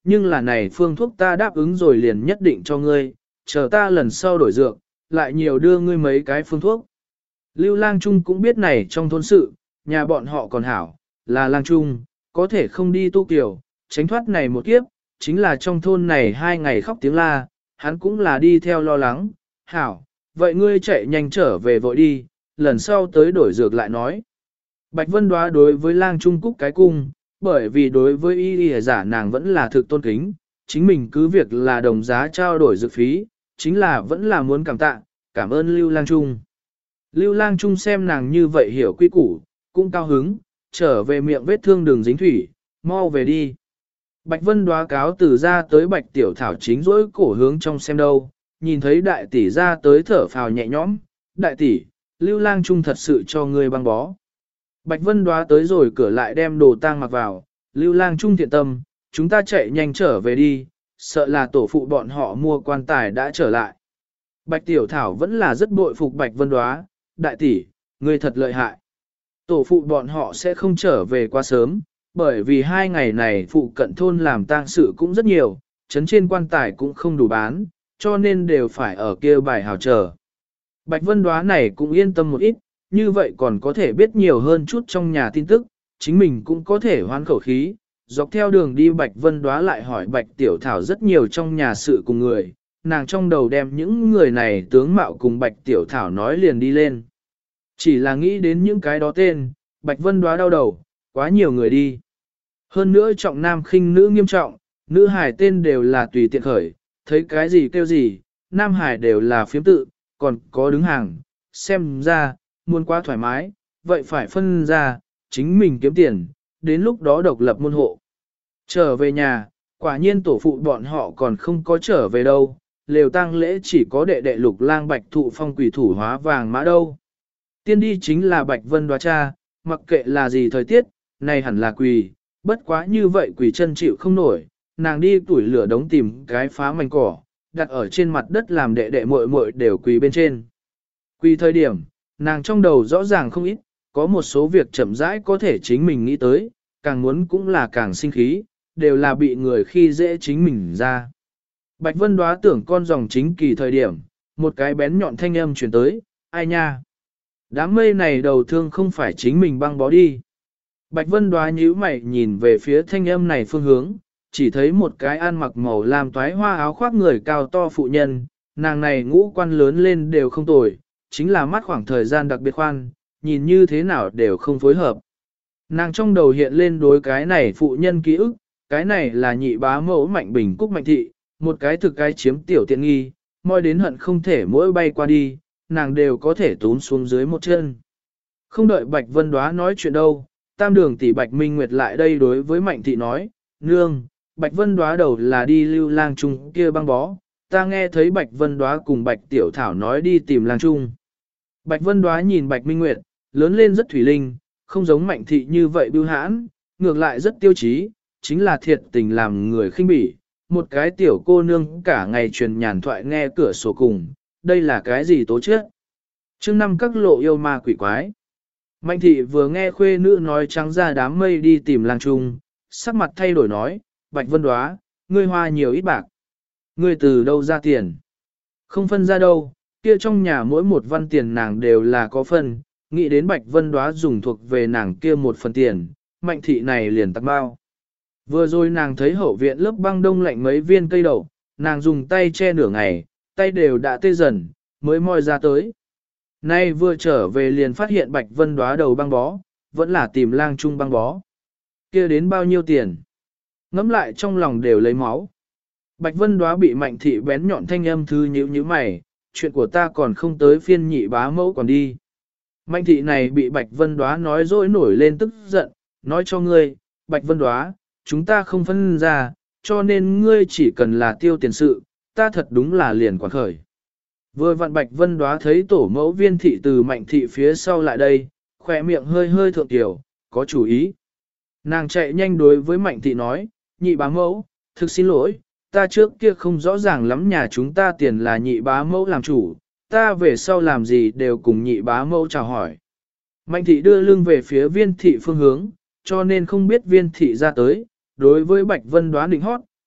nhưng là này phương thuốc ta đáp ứng rồi liền nhất định cho ngươi, chờ ta lần sau đổi dược, lại nhiều đưa ngươi mấy cái phương thuốc. Lưu Lang Trung cũng biết này trong thôn sự, nhà bọn họ còn hảo, là Lang Trung, có thể không đi tu kiểu, tránh thoát này một kiếp, chính là trong thôn này 2 ngày khóc tiếng la, hắn cũng là đi theo lo lắng, hảo, vậy ngươi chạy nhanh trở về vội đi, lần sau tới đổi dược lại nói. Bạch Vân Đoá đối với Lang Trung cúc cái cung, bởi vì đối với y giả nàng vẫn là thực tôn kính, chính mình cứ việc là đồng giá trao đổi dược phí, chính là vẫn là muốn cảm tạ, cảm ơn Lưu Lang Trung. Lưu Lang Trung xem nàng như vậy hiểu quy củ, cũng cao hứng, trở về miệng vết thương đường dính thủy, mau về đi. Bạch Vân Đoá cáo từ ra tới Bạch Tiểu Thảo chính rỗi cổ hướng trong xem đâu, nhìn thấy đại tỷ ra tới thở phào nhẹ nhõm, đại tỷ, Lưu Lang Trung thật sự cho ngươi băng bó. Bạch Vân Đoá tới rồi cửa lại đem đồ tang mặc vào, Lưu Lang Trung thiện tâm, chúng ta chạy nhanh trở về đi, sợ là tổ phụ bọn họ mua quan tài đã trở lại. Bạch Tiểu Thảo vẫn là rất bội phục Bạch Vân Đoá, đại tỷ, ngươi thật lợi hại. Tổ phụ bọn họ sẽ không trở về quá sớm, bởi vì 2 ngày này phụ cận thôn làm tang sự cũng rất nhiều, trấn trên quan tài cũng không đủ bán, cho nên đều phải ở kia bài hào chờ. Bạch Vân Đoá này cũng yên tâm một ít, như vậy còn có thể biết nhiều hơn chút trong nhà tin tức, chính mình cũng có thể hoán khẩu khí. Dọc theo đường đi Bạch Vân Đoá lại hỏi Bạch Tiểu Thảo rất nhiều trong nhà sự cùng người, nàng trong đầu đem những người này tướng mạo cùng Bạch Tiểu Thảo nói liền đi lên. Chỉ là nghĩ đến những cái đó tên, Bạch Vân Đoá đau đầu, quá nhiều người đi. Hơn nữa trọng nam khinh nữ nghiêm trọng, nữ hài tên đều là tùy tiện khởi, thấy cái gì kêu gì, nam hài đều là phiếm tự, còn có đứng hàng, xem ra, muốn quá thoải mái, vậy phải phân ra, chính mình kiếm tiền, đến lúc đó độc lập môn hộ. Trở về nhà, quả nhiên tổ phụ bọn họ còn không có trở về đâu, lều tang lễ chỉ có đệ đệ Lục Lang Bạch Thụ Phong quỷ thủ hóa vàng mã đâu. Tiên đi chính là Bạch Vân Đoá cha, mặc kệ là gì thời tiết, này hẳn là quỳ, bất quá như vậy quỳ chân chịu không nổi, nàng đi tuổi lửa đống tìm cái phá mảnh cỏ, đặt ở trên mặt đất làm đệ đệ muội muội đều quỳ bên trên. Quỳ thời điểm, nàng trong đầu rõ ràng không ít, có một số việc chậm rãi có thể chính mình nghĩ tới, càng muốn cũng là càng sinh khí, đều là bị người khi dễ chính mình ra. Bạch Vân Đoá tưởng con dòng chính kỳ thời điểm, một cái bén nhọn thanh âm truyền tới, ai nha? Đám mây này đầu thương không phải chính mình băng bó đi. Bạch Vân Đoá nhíu mày nhìn về phía thanh âm này phương hướng, chỉ thấy một cái ăn mặc màu làm toái hoa áo khoác người cao to phụ nhân, nàng này ngũ quan lớn lên đều không tồi, chính là mắt khoảng thời gian đặc biệt khoan, nhìn như thế nào đều không phối hợp. Nàng trong đầu hiện lên đối cái này phụ nhân ký ức, cái này là nhị bá mẫu Mạnh Bình Cúc Mạnh Thị, một cái thực cái chiếm tiểu tiện nghi, moi đến hận không thể mỗi bay qua đi, nàng đều có thể tún xuống dưới một chân. Không đợi Bạch Vân Đoá nói chuyện đâu, tam đường tỷ Bạch Minh Nguyệt lại đây đối với Mạnh Thị nói, nương, Bạch Vân Đoá đầu là đi Lưu Lang Trung kia băng bó, ta nghe thấy Bạch Vân Đoá cùng Bạch Tiểu Thảo nói đi tìm Lang Trung. Bạch Vân Đoá nhìn Bạch Minh Nguyệt, lớn lên rất thủy linh, không giống Mạnh Thị như vậy bưu hãn, ngược lại rất tiêu chí, chính là thiệt tình làm người khinh bỉ. Một cái tiểu cô nương cả ngày truyền nhàn thoại nghe cửa sổ cùng, đây là cái gì tố chết? Chương 5 các lộ yêu ma quỷ quái. Mạnh Thị vừa nghe khuê nữ nói trắng ra đám mây đi tìm Lang Trung, sắc mặt thay đổi nói, Bạch Vân Đoá, ngươi hoa nhiều ít bạc. Ngươi từ đâu ra tiền? Không phân ra đâu, kia trong nhà mỗi một văn tiền nàng đều là có phân, nghĩ đến Bạch Vân Đoá dùng thuộc về nàng kia một phần tiền, Mạnh Thị này liền tắc bao. Vừa rồi nàng thấy hậu viện lớp băng đông lạnh mấy viên cây đậu, nàng dùng tay che nửa ngày, tay đều đã tê dần, mới moi ra tới. Nay vừa trở về liền phát hiện Bạch Vân Đoá đầu băng bó, vẫn là tìm Lang Trung băng bó. Kia đến bao nhiêu tiền? Ngắm lại trong lòng đều lấy máu. Bạch Vân Đoá bị Mạnh Thị bén nhọn thanh âm thư nhíu mày, chuyện của ta còn không tới phiên nhị bá mẫu còn đi. Mạnh Thị này bị Bạch Vân Đoá nói dỗi nổi lên tức giận, nói cho ngươi, Bạch Vân Đoá, chúng ta không phân ra, cho nên ngươi chỉ cần là tiêu tiền sự, ta thật đúng là liền quản khởi. Vừa vặn Bạch Vân Đoá thấy tổ mẫu Viên Thị từ Mạnh Thị phía sau lại đây, khỏe miệng hơi hơi thượng tiểu, có chủ ý. Nàng chạy nhanh đối với Mạnh Thị nói, nhị bá mẫu, thực xin lỗi, ta trước kia không rõ ràng lắm nhà chúng ta tiền là nhị bá mẫu làm chủ, ta về sau làm gì đều cùng nhị bá mẫu chào hỏi. Mạnh Thị đưa lưng về phía Viên Thị phương hướng, cho nên không biết Viên Thị ra tới, đối với Bạch Vân Đoá định hót,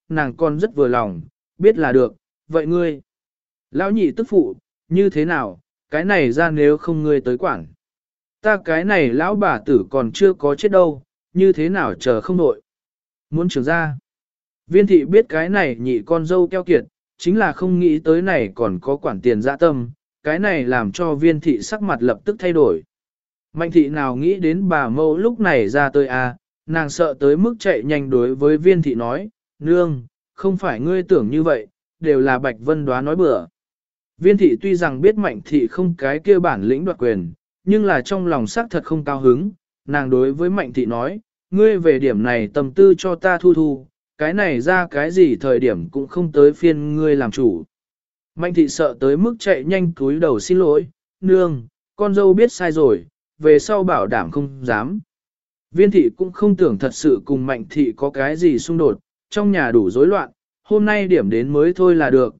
nàng còn rất vừa lòng, biết là được, vậy ngươi. Lão nhị tức phụ, như thế nào, cái này ra nếu không ngươi tới quản. Ta cái này lão bà tử còn chưa có chết đâu, như thế nào chờ không đội. Muốn trưởng ra. Viên thị biết cái này nhị con dâu keo kiệt, chính là không nghĩ tới này còn có quản tiền dạ tâm, cái này làm cho viên thị sắc mặt lập tức thay đổi. Mạnh thị nào nghĩ đến bà mâu lúc này ra tới à, nàng sợ tới mức chạy nhanh đối với viên thị nói, nương, không phải ngươi tưởng như vậy, đều là Bạch Vân Đoá nói bừa. Viên thị tuy rằng biết mạnh thị không cái kia bản lĩnh đoạt quyền, nhưng là trong lòng xác thật không cao hứng, nàng đối với mạnh thị nói, ngươi về điểm này tâm tư cho ta thu thu, cái này ra cái gì thời điểm cũng không tới phiên ngươi làm chủ. Mạnh thị sợ tới mức chạy nhanh cúi đầu xin lỗi, nương, con dâu biết sai rồi, về sau bảo đảm không dám. Viên thị cũng không tưởng thật sự cùng mạnh thị có cái gì xung đột, trong nhà đủ rối loạn, hôm nay điểm đến mới thôi là được,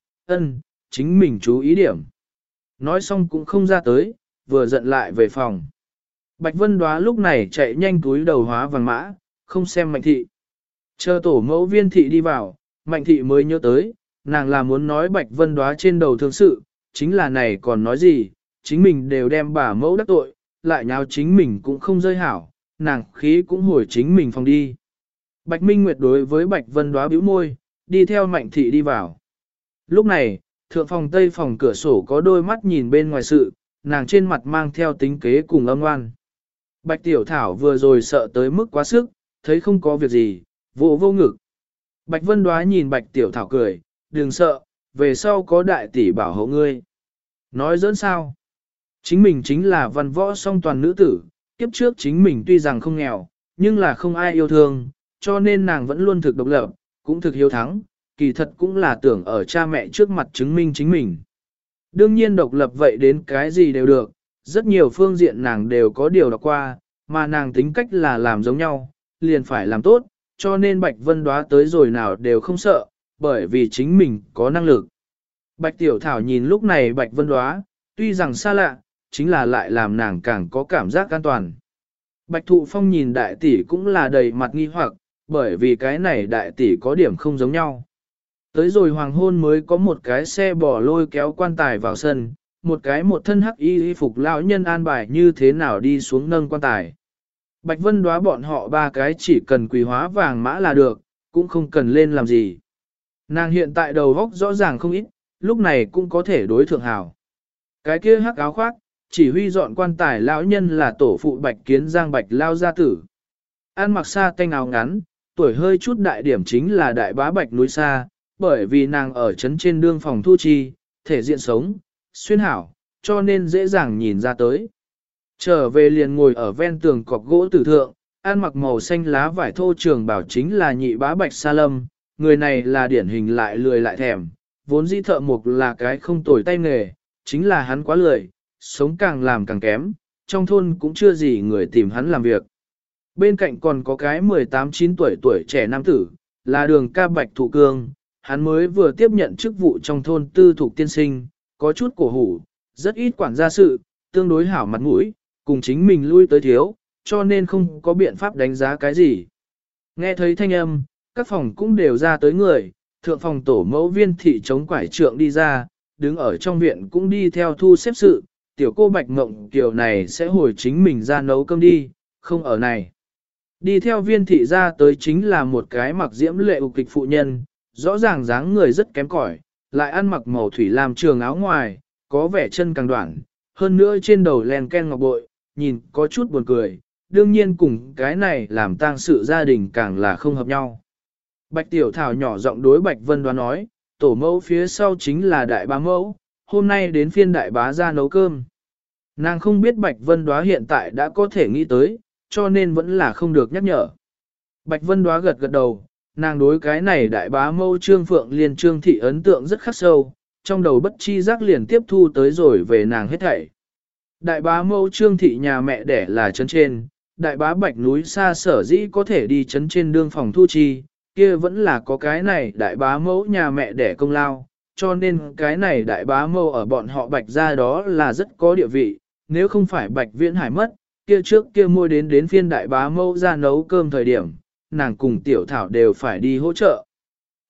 chính mình chú ý điểm. Nói xong cũng không ra tới, vừa giận lại về phòng. Bạch Vân Đoá lúc này chạy nhanh túi đầu hóa vàng mã, không xem mạnh thị. Chờ tổ mẫu viên thị đi vào, mạnh thị mới nhớ tới, nàng là muốn nói Bạch Vân Đoá trên đầu thương sự, chính là này còn nói gì, chính mình đều đem bà mẫu đắc tội, lại nháo chính mình cũng không rơi hảo, nàng khí cũng hồi chính mình phòng đi. Bạch Minh Nguyệt đối với Bạch Vân Đoá bĩu môi, đi theo mạnh thị đi vào. Lúc này, thượng phòng tây phòng cửa sổ có đôi mắt nhìn bên ngoài sự, nàng trên mặt mang theo tính kế cùng âm ngoan. Bạch Tiểu Thảo vừa rồi sợ tới mức quá sức, thấy không có việc gì, vô ngực. Bạch Vân Đoá nhìn Bạch Tiểu Thảo cười, đừng sợ, về sau có đại tỷ bảo hộ ngươi. Nói giỡn sao? Chính mình chính là văn võ song toàn nữ tử, kiếp trước chính mình tuy rằng không nghèo, nhưng là không ai yêu thương, cho nên nàng vẫn luôn thực độc lập, cũng thực hiếu thắng, kỳ thật cũng là tưởng ở cha mẹ trước mặt chứng minh chính mình. Đương nhiên độc lập vậy đến cái gì đều được, rất nhiều phương diện nàng đều có điều đọc qua, mà nàng tính cách là làm giống nhau, liền phải làm tốt, cho nên Bạch Vân Đoá tới rồi nào đều không sợ, bởi vì chính mình có năng lực. Bạch Tiểu Thảo nhìn lúc này Bạch Vân Đoá, tuy rằng xa lạ, chính là lại làm nàng càng có cảm giác an toàn. Bạch Thụ Phong nhìn đại tỷ cũng là đầy mặt nghi hoặc, bởi vì cái này đại tỷ có điểm không giống nhau. Tới rồi hoàng hôn mới có một cái xe bò lôi kéo quan tài vào sân, một thân hắc y phục lão nhân an bài như thế nào đi xuống nâng quan tài. Bạch Vân Đoá bọn họ ba cái chỉ cần quỳ hóa vàng mã là được, cũng không cần lên làm gì. Nàng hiện tại đầu góc rõ ràng không ít, lúc này cũng có thể đối thượng hảo. Cái kia hắc áo khoác, chỉ huy dọn quan tài lão nhân là tổ phụ Bạch Kiến Giang Bạch Lao gia tử. An mặc sa tanh áo ngắn, tuổi hơi chút đại điểm chính là đại bá Bạch núi xa, bởi vì nàng ở trấn trên đương phòng thu chi, thể diện sống, xuyên hảo, cho nên dễ dàng nhìn ra tới. Trở về liền ngồi ở ven tường cọc gỗ tử thượng, ăn mặc màu xanh lá vải thô trường bảo chính là nhị bá Bạch Sa Lâm, người này là điển hình lại lười lại thèm, vốn dĩ thợ mộc là cái không tồi tay nghề, chính là hắn quá lười, sống càng làm càng kém, trong thôn cũng chưa gì người tìm hắn làm việc. Bên cạnh còn có cái 18-9 tuổi trẻ nam tử, là đường ca Bạch Thụ Cương, hắn mới vừa tiếp nhận chức vụ trong thôn tư thục tiên sinh, có chút cổ hủ, rất ít quản gia sự, tương đối hảo mặt mũi, cùng chính mình lui tới thiếu, cho nên không có biện pháp đánh giá cái gì. Nghe thấy thanh âm, các phòng cũng đều ra tới người, thượng phòng tổ mẫu viên thị chống quải trượng đi ra, đứng ở trong viện cũng đi theo thu xếp sự, tiểu cô Bạch Mộng Kiều này sẽ hồi chính mình ra nấu cơm đi, không ở này. Đi theo viên thị ra tới chính là một cái mặc diễm lệ ục kịch phụ nhân, rõ ràng dáng người rất kém cỏi, lại ăn mặc màu thủy làm trường áo ngoài, có vẻ chân càng đoạn, hơn nữa trên đầu len ken ngọc bội, nhìn có chút buồn cười, đương nhiên cùng cái này làm tang sự gia đình càng là không hợp nhau. Bạch Tiểu Thảo nhỏ giọng đối Bạch Vân Đoá nói, tổ mẫu phía sau chính là đại bá mẫu, hôm nay đến phiên đại bá ra nấu cơm. Nàng không biết Bạch Vân Đoá hiện tại đã có thể nghĩ tới, cho nên vẫn là không được nhắc nhở. Bạch Vân Đoá gật gật đầu, nàng đối cái này đại bá mẫu Trương Phượng Liên Trương Thị ấn tượng rất khắc sâu, trong đầu bất chi giác liền tiếp thu tới rồi về nàng hết thảy. Đại bá mẫu Trương Thị nhà mẹ đẻ là trấn trên, đại bá Bạch núi xa sở dĩ có thể đi trấn trên đương phòng thu chi, kia vẫn là có cái này đại bá mẫu nhà mẹ đẻ công lao, cho nên cái này đại bá mẫu ở bọn họ Bạch gia đó là rất có địa vị, nếu không phải Bạch Viễn Hải mất, kia trước kia mua đến phiên đại bá mẫu ra nấu cơm thời điểm, nàng cùng Tiểu Thảo đều phải đi hỗ trợ.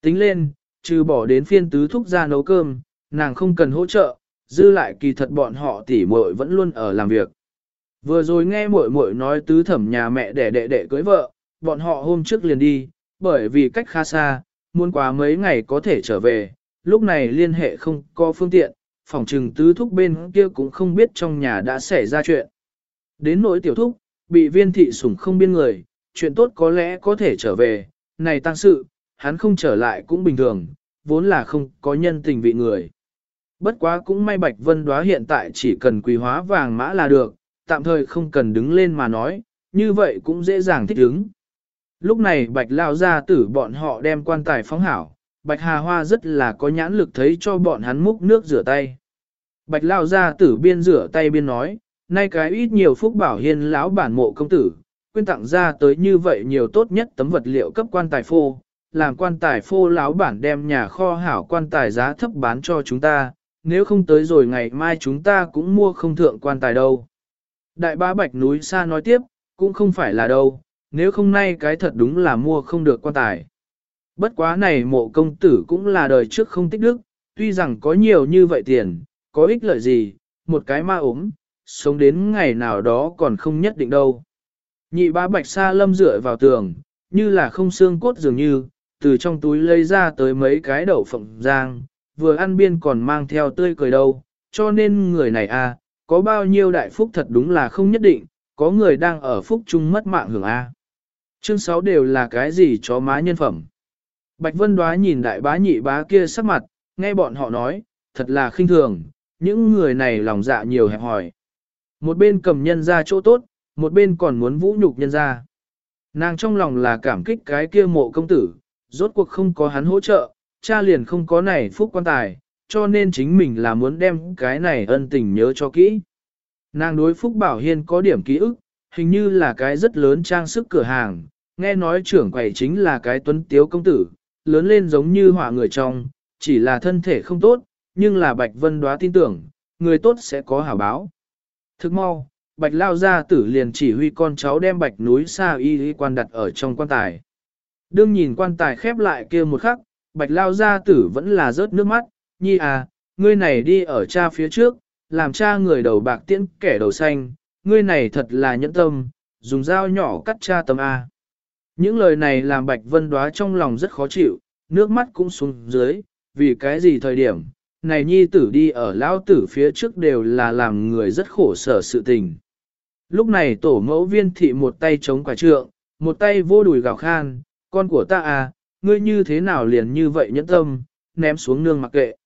Tính lên, trừ bỏ đến phiên tứ thúc ra nấu cơm, nàng không cần hỗ trợ, dư lại kỳ thật bọn họ tỉ muội vẫn luôn ở làm việc. Vừa rồi nghe muội muội nói tứ thẩm nhà mẹ đẻ đệ đệ cưới vợ, bọn họ hôm trước liền đi, bởi vì cách khá xa, muốn quá mấy ngày có thể trở về, lúc này liên hệ không có phương tiện, phòng trừng tứ thúc bên kia cũng không biết trong nhà đã xảy ra chuyện. Đến nỗi tiểu thúc, bị viên thị sủng không biên người, chuyện tốt có lẽ có thể trở về, này tăng sự, hắn không trở lại cũng bình thường, vốn là không có nhân tình vị người. Bất quá cũng may Bạch Vân Đóa hiện tại chỉ cần quý hóa vàng mã là được, tạm thời không cần đứng lên mà nói, như vậy cũng dễ dàng thích ứng. Lúc này Bạch Lao gia tử bọn họ đem quan tài phóng hảo, Bạch Hà Hoa rất là có nhãn lực thấy cho bọn hắn múc nước rửa tay. Bạch Lao gia tử biên rửa tay biên nói, nay cái ít nhiều phúc bảo hiên lão bản mộ công tử, quyên tặng ra tới như vậy nhiều tốt nhất tấm vật liệu cấp quan tài phô, làm quan tài phô lão bản đem nhà kho hảo quan tài giá thấp bán cho chúng ta, nếu không tới rồi ngày mai chúng ta cũng mua không thượng quan tài đâu. Đại bá Bạch núi xa nói tiếp, cũng không phải là đâu, nếu không nay cái thật đúng là mua không được quan tài. Bất quá này mộ công tử cũng là đời trước không tích đức, tuy rằng có nhiều như vậy tiền, có ích lợi gì, một cái ma ốm, sống đến ngày nào đó còn không nhất định đâu. Nhị bá Bạch Sa Lâm dựa vào tường, như là không xương cốt dường như, từ trong túi lấy ra tới mấy cái đậu phộng rang, vừa ăn biên còn mang theo tươi cười đâu, cho nên người này a, có bao nhiêu đại phúc thật đúng là không nhất định, có người đang ở phúc chung mất mạng hưởng a. Chương 6 đều là cái gì chó má nhân phẩm. Bạch Vân Đóa nhìn đại bá nhị bá kia sắc mặt, nghe bọn họ nói, thật là khinh thường, những người này lòng dạ nhiều hẹp hòi. Một bên cầm nhân ra chỗ tốt, một bên còn muốn vũ nhục nhân ra. Nàng trong lòng là cảm kích cái kia mộ công tử, rốt cuộc không có hắn hỗ trợ, cha liền không có này phúc quan tài, cho nên chính mình là muốn đem cái này ân tình nhớ cho kỹ. Nàng đối Phúc Bảo Hiên có điểm ký ức, hình như là cái rất lớn trang sức cửa hàng, nghe nói trưởng quầy chính là cái tuấn tiếu công tử, lớn lên giống như họa người trong, chỉ là thân thể không tốt, nhưng là Bạch Vân Đóa tin tưởng, người tốt sẽ có hảo báo. Thức mau, Bạch Lao gia tử liền chỉ huy con cháu đem Bạch núi Sa y quan đặt ở trong quan tài. Đương nhìn quan tài khép lại kia một khắc, Bạch Lao gia tử vẫn là rớt nước mắt, nhi à, ngươi này đi ở cha phía trước, làm cha người đầu bạc tiễn kẻ đầu xanh, ngươi này thật là nhẫn tâm, dùng dao nhỏ cắt cha tâm A. Những lời này làm Bạch Vân Đóa trong lòng rất khó chịu, nước mắt cũng xuống dưới, vì cái gì thời điểm, này nhi tử đi ở lão tử phía trước đều là làm người rất khổ sở sự tình. Lúc này tổ mẫu viên thị một tay chống quả trượng, một tay vô đùi gào khan, con của ta à, ngươi như thế nào liền như vậy nhẫn tâm, ném xuống nương mặc kệ.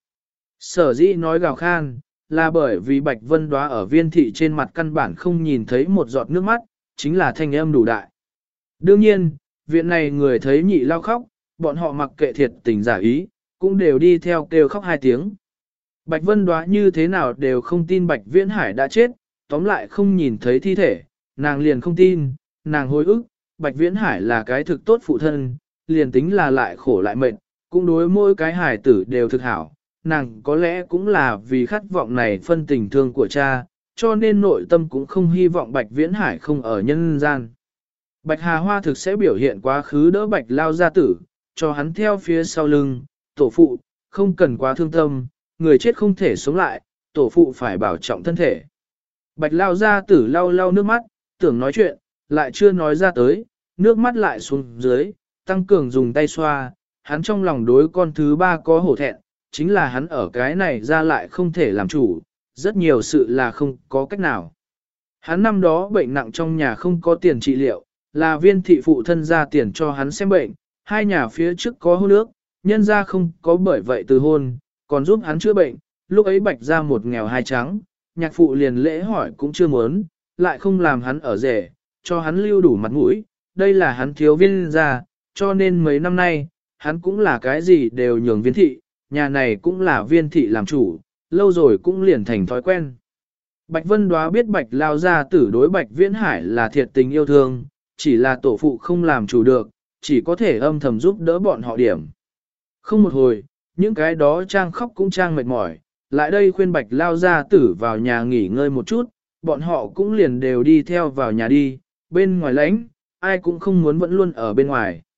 Sở dĩ nói gào khan, là bởi vì Bạch Vân Đóa ở viên thị trên mặt căn bản không nhìn thấy một giọt nước mắt, chính là thanh âm đủ đại. Đương nhiên, viện này người thấy nhị lao khóc, bọn họ mặc kệ thiệt tình giả ý, cũng đều đi theo kêu khóc 2 tiếng. Bạch Vân Đóa như thế nào đều không tin Bạch Viễn Hải đã chết, tóm lại không nhìn thấy thi thể, nàng liền không tin, nàng hối ức, Bạch Viễn Hải là cái thực tốt phụ thân, liền tính là lại khổ lại mệt, cũng đối mỗi cái hải tử đều thực hảo, nàng có lẽ cũng là vì khát vọng này phân tình thương của cha, cho nên nội tâm cũng không hy vọng Bạch Viễn Hải không ở nhân gian. Bạch Hà Hoa thực sẽ biểu hiện quá khứ đỡ Bạch Lao gia tử, cho hắn theo phía sau lưng, tổ phụ, không cần quá thương tâm, người chết không thể sống lại, tổ phụ phải bảo trọng thân thể. Bạch Lao gia tử lau lau nước mắt, tưởng nói chuyện, lại chưa nói ra tới, nước mắt lại xuống dưới, tăng cường dùng tay xoa, hắn trong lòng đối con thứ 3 có hổ thẹn, chính là hắn ở cái này ra lại không thể làm chủ, rất nhiều sự là không có cách nào. Hắn năm đó bệnh nặng trong nhà không có tiền trị liệu, là viên thị phụ thân ra tiền cho hắn xem bệnh, 2 nhà phía trước có hôn ước, nhân ra không có bởi vậy từ hôn, còn giúp hắn chữa bệnh, lúc ấy Bạch ra một nghèo hai trắng, nhạc phụ liền lễ hỏi cũng chưa muốn, lại không làm hắn ở rể, cho hắn lưu đủ mặt mũi, đây là hắn thiếu viên ra, cho nên mấy năm nay, hắn cũng là cái gì đều nhường viên thị, nhà này cũng là viên thị làm chủ, lâu rồi cũng liền thành thói quen. Bạch Vân Đóa biết Bạch Lao gia tử đối Bạch Viễn Hải là thiệt tình yêu thương, chỉ là tổ phụ không làm chủ được, chỉ có thể âm thầm giúp đỡ bọn họ điểm. Không một hồi, những cái đó trang khóc cũng trang mệt mỏi, lại đây khuyên Bạch Lao gia tử vào nhà nghỉ ngơi một chút, bọn họ cũng liền đều đi theo vào nhà đi, bên ngoài lánh, ai cũng không muốn vẫn luôn ở bên ngoài.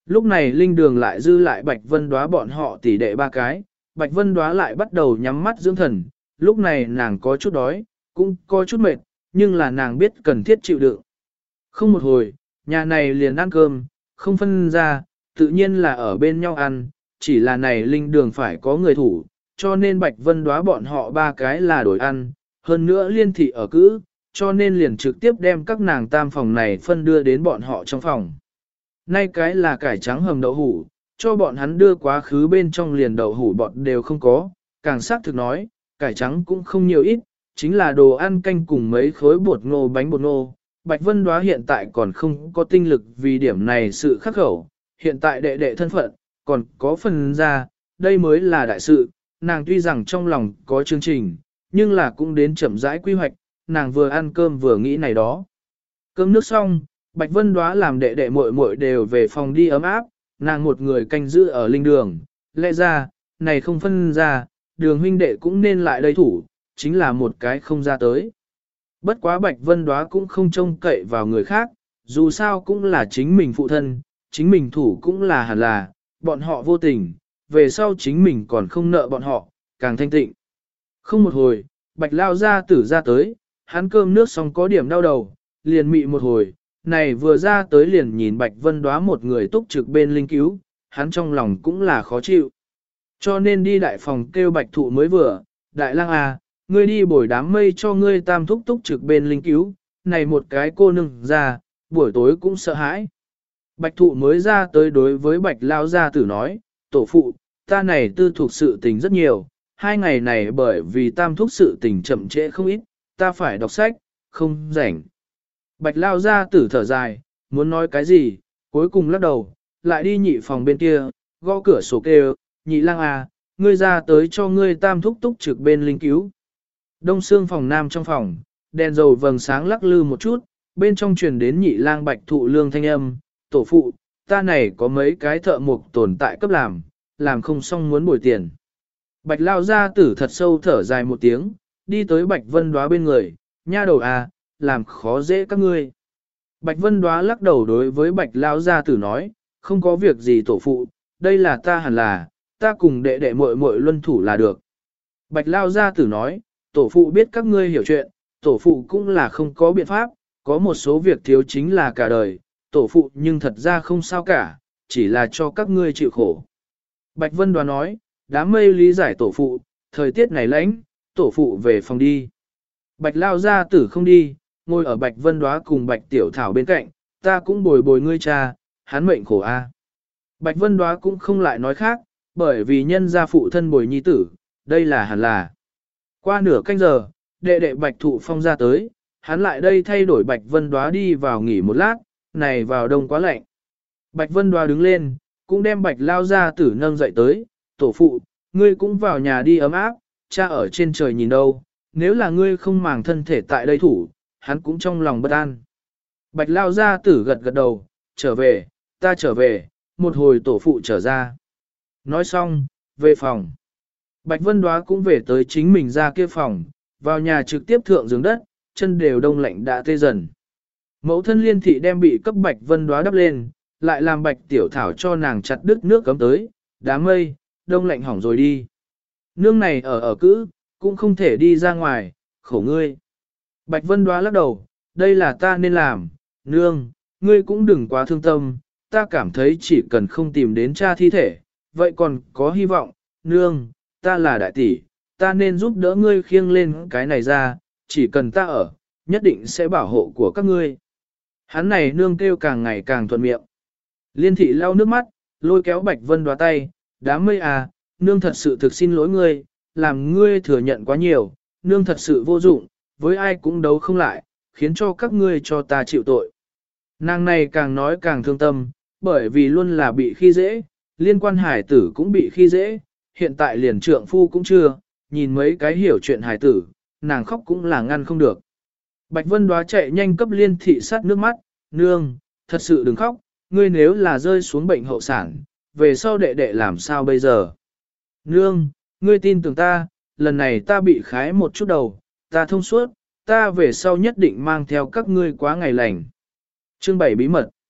Lúc này linh đường lại dư lại Bạch Vân Đóa bọn họ tỷ đệ ba cái, Bạch Vân Đóa lại bắt đầu nhắm mắt dưỡng thần, lúc này nàng có chút đói, cũng có chút mệt, nhưng là nàng biết cần thiết chịu đựng. Không một hồi, nhà này liền ăn cơm, không phân ra, tự nhiên là ở bên nhau ăn, chỉ là này linh đường phải có người thủ, cho nên Bạch Vân Đóa bọn họ ba cái là đổi ăn, hơn nữa liên thị ở cữ, cho nên liền trực tiếp đem các nàng tam phòng này phân đưa đến bọn họ trong phòng. Nay cái là cải trắng hầm đậu hủ, cho bọn hắn đưa quá khứ bên trong liền đậu hủ bọn đều không có, càng xác thực nói, cải trắng cũng không nhiều ít, chính là đồ ăn canh cùng mấy khối bột ngô bánh bột ngô. Bạch Vân Đóa hiện tại còn không có tinh lực vì điểm này sự khắc khẩu, hiện tại đệ đệ thân phận, còn có phần ra, đây mới là đại sự, nàng tuy rằng trong lòng có chương trình, nhưng là cũng đến chậm rãi quy hoạch, nàng vừa ăn cơm vừa nghĩ này đó. Cơm nước xong, Bạch Vân Đóa làm đệ đệ muội muội đều về phòng đi ấm áp, nàng một người canh giữ ở linh đường, lẽ ra, này không phân ra, đường huynh đệ cũng nên lại đây thủ, chính là một cái không ra tới. Bất quá Bạch Vân Đóa cũng không trông cậy vào người khác, dù sao cũng là chính mình phụ thân, chính mình thủ cũng là hẳn là, bọn họ vô tình, về sau chính mình còn không nợ bọn họ, càng thanh tịnh. Không một hồi, Bạch Lao gia tử ra tới, hắn cơm nước xong có điểm đau đầu, liền mị một hồi, này vừa ra tới liền nhìn Bạch Vân Đóa một người túc trực bên linh cứu, hắn trong lòng cũng là khó chịu. Cho nên đi đại phòng kêu Bạch Thụ mới vừa, đại lang à, ngươi đi bồi đám mây cho ngươi tam thúc túc trực bên linh cứu, này một cái cô nương ra, buổi tối cũng sợ hãi. Bạch Thụ mới ra tới đối với Bạch Lao gia tử nói, tổ phụ, ta này tư thuộc sự tình rất nhiều, 2 ngày này bởi vì tam thúc sự tình chậm trễ không ít, ta phải đọc sách, không rảnh. Bạch Lao gia tử thở dài, muốn nói cái gì, cuối cùng lắc đầu, lại đi nhị phòng bên kia, gõ cửa sổ kêu, nhị lang à, ngươi ra tới cho ngươi tam thúc túc trực bên linh cứu. Đông xương phòng nam trong phòng, đèn dầu vầng sáng lắc lư một chút, bên trong truyền đến nhị lang Bạch Thụ lương thanh âm, tổ phụ, ta này có mấy cái thợ mộc tồn tại cấp làm không xong muốn bồi tiền. Bạch Lao gia tử thật sâu thở dài một tiếng, đi tới Bạch Vân Đóa bên người, nha đầu à, làm khó dễ các ngươi. Bạch Vân Đóa lắc đầu đối với Bạch Lao gia tử nói, không có việc gì tổ phụ, đây là ta hẳn là, ta cùng đệ đệ muội muội luân thủ là được. Bạch Lao gia tử nói, tổ phụ biết các ngươi hiểu chuyện, tổ phụ cũng là không có biện pháp, có một số việc thiếu chính là cả đời, tổ phụ nhưng thật ra không sao cả, chỉ là cho các ngươi chịu khổ. Bạch Vân Đóa nói, đám mây lý giải tổ phụ, thời tiết này lạnh, tổ phụ về phòng đi. Bạch Lao gia tử không đi, ngồi ở Bạch Vân Đóa cùng Bạch Tiểu Thảo bên cạnh, ta cũng bồi bồi ngươi cha, hắn mệnh khổ a. Bạch Vân Đóa cũng không lại nói khác, bởi vì nhân gia phụ thân bồi nhi tử, đây là hẳn là. Qua nửa canh giờ, đệ đệ Bạch Thụ Phong ra tới, hắn lại đây thay đổi Bạch Vân Đóa đi vào nghỉ một lát, này vào đông quá lạnh. Bạch Vân Đóa đứng lên, cũng đem Bạch Lao gia tử nâng dậy tới, tổ phụ, ngươi cũng vào nhà đi ấm áp, cha ở trên trời nhìn đâu, nếu là ngươi không màng thân thể tại đây thủ, hắn cũng trong lòng bất an. Bạch Lao gia tử gật gật đầu, trở về, ta trở về, một hồi tổ phụ trở ra. Nói xong, về phòng. Bạch Vân Đóa cũng về tới chính mình ra kia phòng, vào nhà trực tiếp thượng giường đất, chân đều đông lạnh đã tê dần. Mẫu thân Liên thị đem bị cấp Bạch Vân Đóa đắp lên, lại làm Bạch Tiểu Thảo cho nàng chặt đứt nước cấm tới, đám mây, đông lạnh hỏng rồi đi. Nương này ở cữ, cũng không thể đi ra ngoài, khổ ngươi. Bạch Vân Đóa lắc đầu, đây là ta nên làm, nương, ngươi cũng đừng quá thương tâm, ta cảm thấy chỉ cần không tìm đến cha thi thể, vậy còn có hy vọng, nương, ta là đại tỷ, ta nên giúp đỡ ngươi khiêng lên cái này ra, chỉ cần ta ở, nhất định sẽ bảo hộ của các ngươi. Hắn này nương kêu càng ngày càng thuận miệng. Liên thị lau nước mắt, lôi kéo Bạch Vân Đóa tay, đám mây à, nương thật sự thực xin lỗi ngươi, làm ngươi thừa nhận quá nhiều, nương thật sự vô dụng, với ai cũng đấu không lại, khiến cho các ngươi cho ta chịu tội. Nàng này càng nói càng thương tâm, bởi vì luôn là bị khi dễ, liên quan hải tử cũng bị khi dễ, hiện tại liền trượng phu cũng chưa, nhìn mấy cái hiểu chuyện hải tử, nàng khóc cũng là ngăn không được. Bạch Vân Đóa chạy nhanh cấp Liên thị sát nước mắt, nương, thật sự đừng khóc, ngươi nếu là rơi xuống bệnh hậu sản, về sau đệ đệ làm sao bây giờ? Nương, ngươi tin tưởng ta, lần này ta bị khái một chút đầu, ta thông suốt, ta về sau nhất định mang theo các ngươi quá ngày lành. Chương 7 bí mật.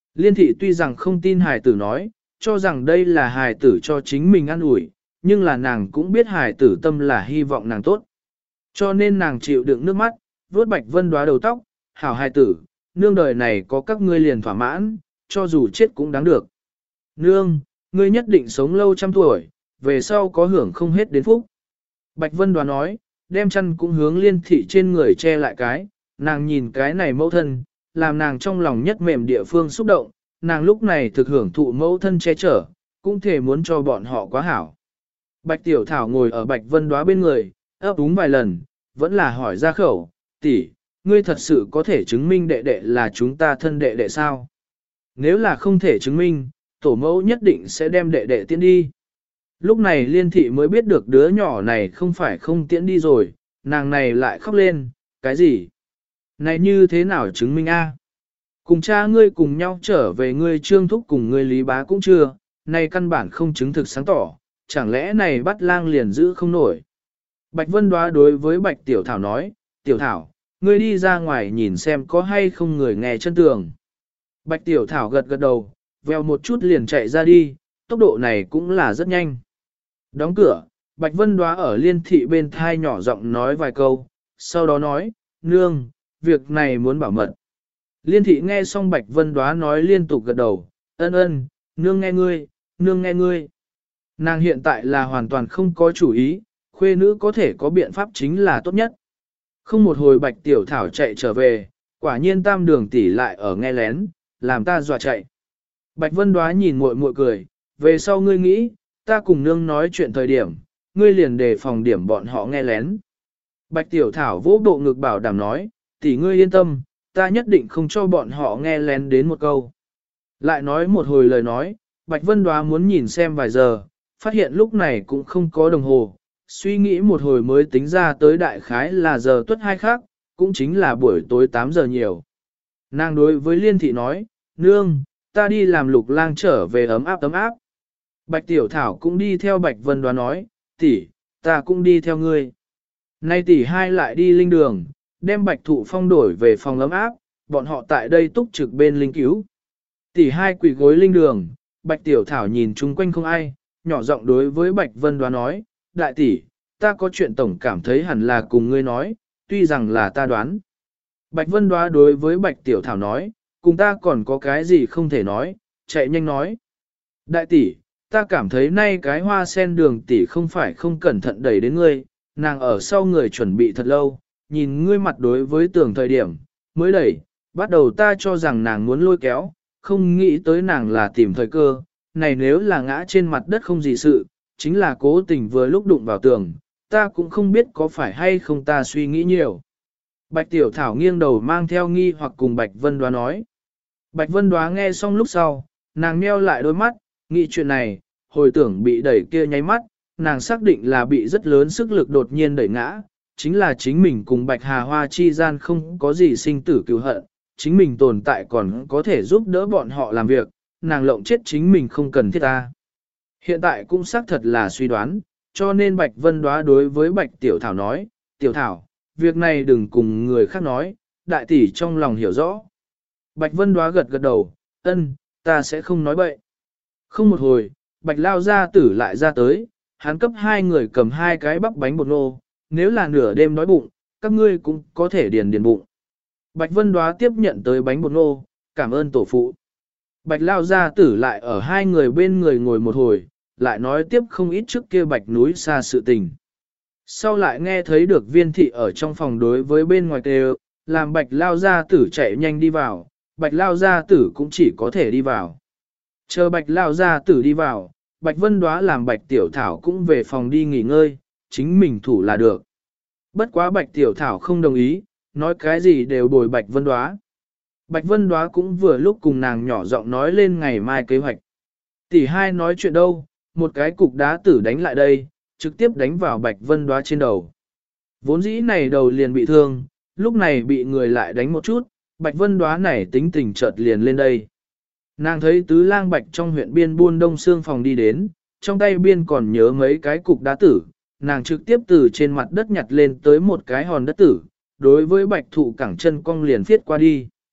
Liên thị tuy rằng không tin hài tử nói, cho rằng đây là hài tử cho chính mình ăn ủi, nhưng là nàng cũng biết hài tử tâm là hy vọng nàng tốt. Cho nên nàng chịu đựng nước mắt, vuốt Bạch Vân Đóa đầu tóc, hảo hài tử, nương đời này có các ngươi liền thỏa mãn, cho dù chết cũng đáng được. Nương, ngươi nhất định sống lâu trăm tuổi, về sau có hưởng không hết đến phúc. Bạch Vân Đóa nói, đem chăn cũng hướng liên thị trên người che lại cái, nàng nhìn cái này mẫu thân, làm nàng trong lòng nhất mềm địa phương xúc động, nàng lúc này thực hưởng thụ mẫu thân che chở, cũng thể muốn cho bọn họ quá hảo. Bạch Tiểu Thảo ngồi ở Bạch Vân Đóa bên người, ấp úng vài lần, vẫn là hỏi ra khẩu, tỷ, ngươi thật sự có thể chứng minh đệ đệ là chúng ta thân đệ đệ sao? Nếu là không thể chứng minh, tổ mẫu nhất định sẽ đem đệ đệ tiễn đi. Lúc này liên thị mới biết được đứa nhỏ này không phải không tiễn đi rồi, nàng này lại khóc lên, cái gì? Này như thế nào chứng minh a? Cùng cha ngươi cùng nhau trở về ngươi trương thúc cùng ngươi lý bá cũng chưa, này căn bản không chứng thực sáng tỏ, chẳng lẽ này bắt lang liền giữ không nổi. Bạch Vân Đóa đối với Bạch Tiểu Thảo nói, Tiểu Thảo, ngươi đi ra ngoài nhìn xem có hay không người nghe chân tường. Bạch Tiểu Thảo gật gật đầu, veo một chút liền chạy ra đi, tốc độ này cũng là rất nhanh. Đóng cửa, Bạch Vân Đóa ở liên thị bên thai nhỏ giọng nói vài câu, sau đó nói, nương, việc này muốn bảo mật. Liên thị nghe xong Bạch Vân Đóa nói liên tục gật đầu, ân ân, nương nghe ngươi, nương nghe ngươi. Nàng hiện tại là hoàn toàn không có chủ ý, khuê nữ có thể có biện pháp chính là tốt nhất. Không một hồi Bạch Tiểu Thảo chạy trở về, quả nhiên tam đường tỷ lại ở nghe lén, làm ta dọa chạy. Bạch Vân Đóa nhìn muội muội cười, về sau ngươi nghĩ, ta cùng nương nói chuyện thời điểm, ngươi liền đề phòng điểm bọn họ nghe lén. Bạch Tiểu Thảo vỗ bộ ngực bảo đảm nói, tỷ ngươi yên tâm, ta nhất định không cho bọn họ nghe lén đến một câu. Lại nói một hồi lời nói, Bạch Vân Đóa muốn nhìn xem vài giờ, phát hiện lúc này cũng không có đồng hồ, suy nghĩ một hồi mới tính ra tới đại khái là giờ tuất hai khác, cũng chính là buổi tối 8 giờ nhiều. Nàng đối với Liên thị nói, nương, ta đi làm Lục Lang trở về ấm áp ấm áp. Bạch Tiểu Thảo cũng đi theo Bạch Vân Đóa nói, tỷ, ta cũng đi theo ngươi. Nay tỷ hai lại đi linh đường, đem Bạch Thụ Phong đổi về phòng ấm áp, bọn họ tại đây túc trực bên linh cứu. Tỷ hai quỳ gối linh đường, Bạch Tiểu Thảo nhìn chung quanh không ai, nhỏ giọng đối với Bạch Vân Đóa nói, đại tỷ, ta có chuyện tổng cảm thấy hẳn là cùng ngươi nói, tuy rằng là ta đoán. Bạch Vân Đóa đối với Bạch Tiểu Thảo nói, cùng ta còn có cái gì không thể nói, chạy nhanh nói. Đại tỷ, ta cảm thấy nay cái hoa sen đường tỷ không phải không cẩn thận đẩy đến ngươi, nàng ở sau người chuẩn bị thật lâu, nhìn ngươi mặt đối với tường thời điểm, mới đẩy, bắt đầu ta cho rằng nàng muốn lôi kéo, không nghĩ tới nàng là tìm thời cơ, này nếu là ngã trên mặt đất không gì sự, chính là cố tình vừa lúc đụng vào tường, ta cũng không biết có phải hay không ta suy nghĩ nhiều. Bạch Tiểu Thảo nghiêng đầu mang theo nghi hoặc cùng Bạch Vân Đóa nói. Bạch Vân Đóa nghe xong lúc sau, nàng nheo lại đôi mắt, nghĩ chuyện này, hồi tưởng bị đẩy kia nháy mắt, nàng xác định là bị rất lớn sức lực đột nhiên đẩy ngã, chính là chính mình cùng Bạch Hà Hoa chi gian không có gì sinh tử cứu hận, chính mình tồn tại còn có thể giúp đỡ bọn họ làm việc, nàng lộng chết chính mình không cần thiết ta. Hiện tại cũng xác thật là suy đoán, cho nên Bạch Vân Đóa đối với Bạch Tiểu Thảo nói, Tiểu Thảo, việc này đừng cùng người khác nói, đại tỷ trong lòng hiểu rõ. Bạch Vân Đóa gật gật đầu, ân, ta sẽ không nói bậy. Không một hồi, Bạch Lao gia tử lại ra tới, hắn cấp hai người cầm hai cái bắp bánh bột nô, nếu là nửa đêm đói bụng, các ngươi cũng có thể điền bụng. Bạch Vân Đóa tiếp nhận tới bánh bột nô, cảm ơn tổ phụ. Bạch Lao gia tử lại ở hai người bên người ngồi một hồi, lại nói tiếp không ít trước kia Bạch núi xa sự tình. Sau lại nghe thấy được Viên thị ở trong phòng đối với bên ngoài kêu, làm Bạch Lao gia tử chạy nhanh đi vào, Bạch Lao gia tử cũng chỉ có thể đi vào. Chờ Bạch Lao gia tử đi vào, Bạch Vân Đóa làm Bạch Tiểu Thảo cũng về phòng đi nghỉ ngơi, chính mình thủ là được. Bất quá Bạch Tiểu Thảo không đồng ý, nói cái gì đều bồi Bạch Vân Đóa. Bạch Vân Đóa cũng vừa lúc cùng nàng nhỏ giọng nói lên ngày mai kế hoạch. Tỷ hai nói chuyện đâu, một cái cục đá tử đánh lại đây, trực tiếp đánh vào Bạch Vân Đóa trên đầu. Vốn dĩ này đầu liền bị thương, lúc này bị người lại đánh một chút, Bạch Vân Đóa này tính tình chợt liền lên đây. Nàng thấy tứ lang Bạch trong huyện biên buôn đông xương phòng đi đến, trong tay biên còn nhớ mấy cái cục đá tử, nàng trực tiếp từ trên mặt đất nhặt lên tới một cái hòn đất tử, đối với Bạch Thụ cẳng chân cong liền phiết qua đi.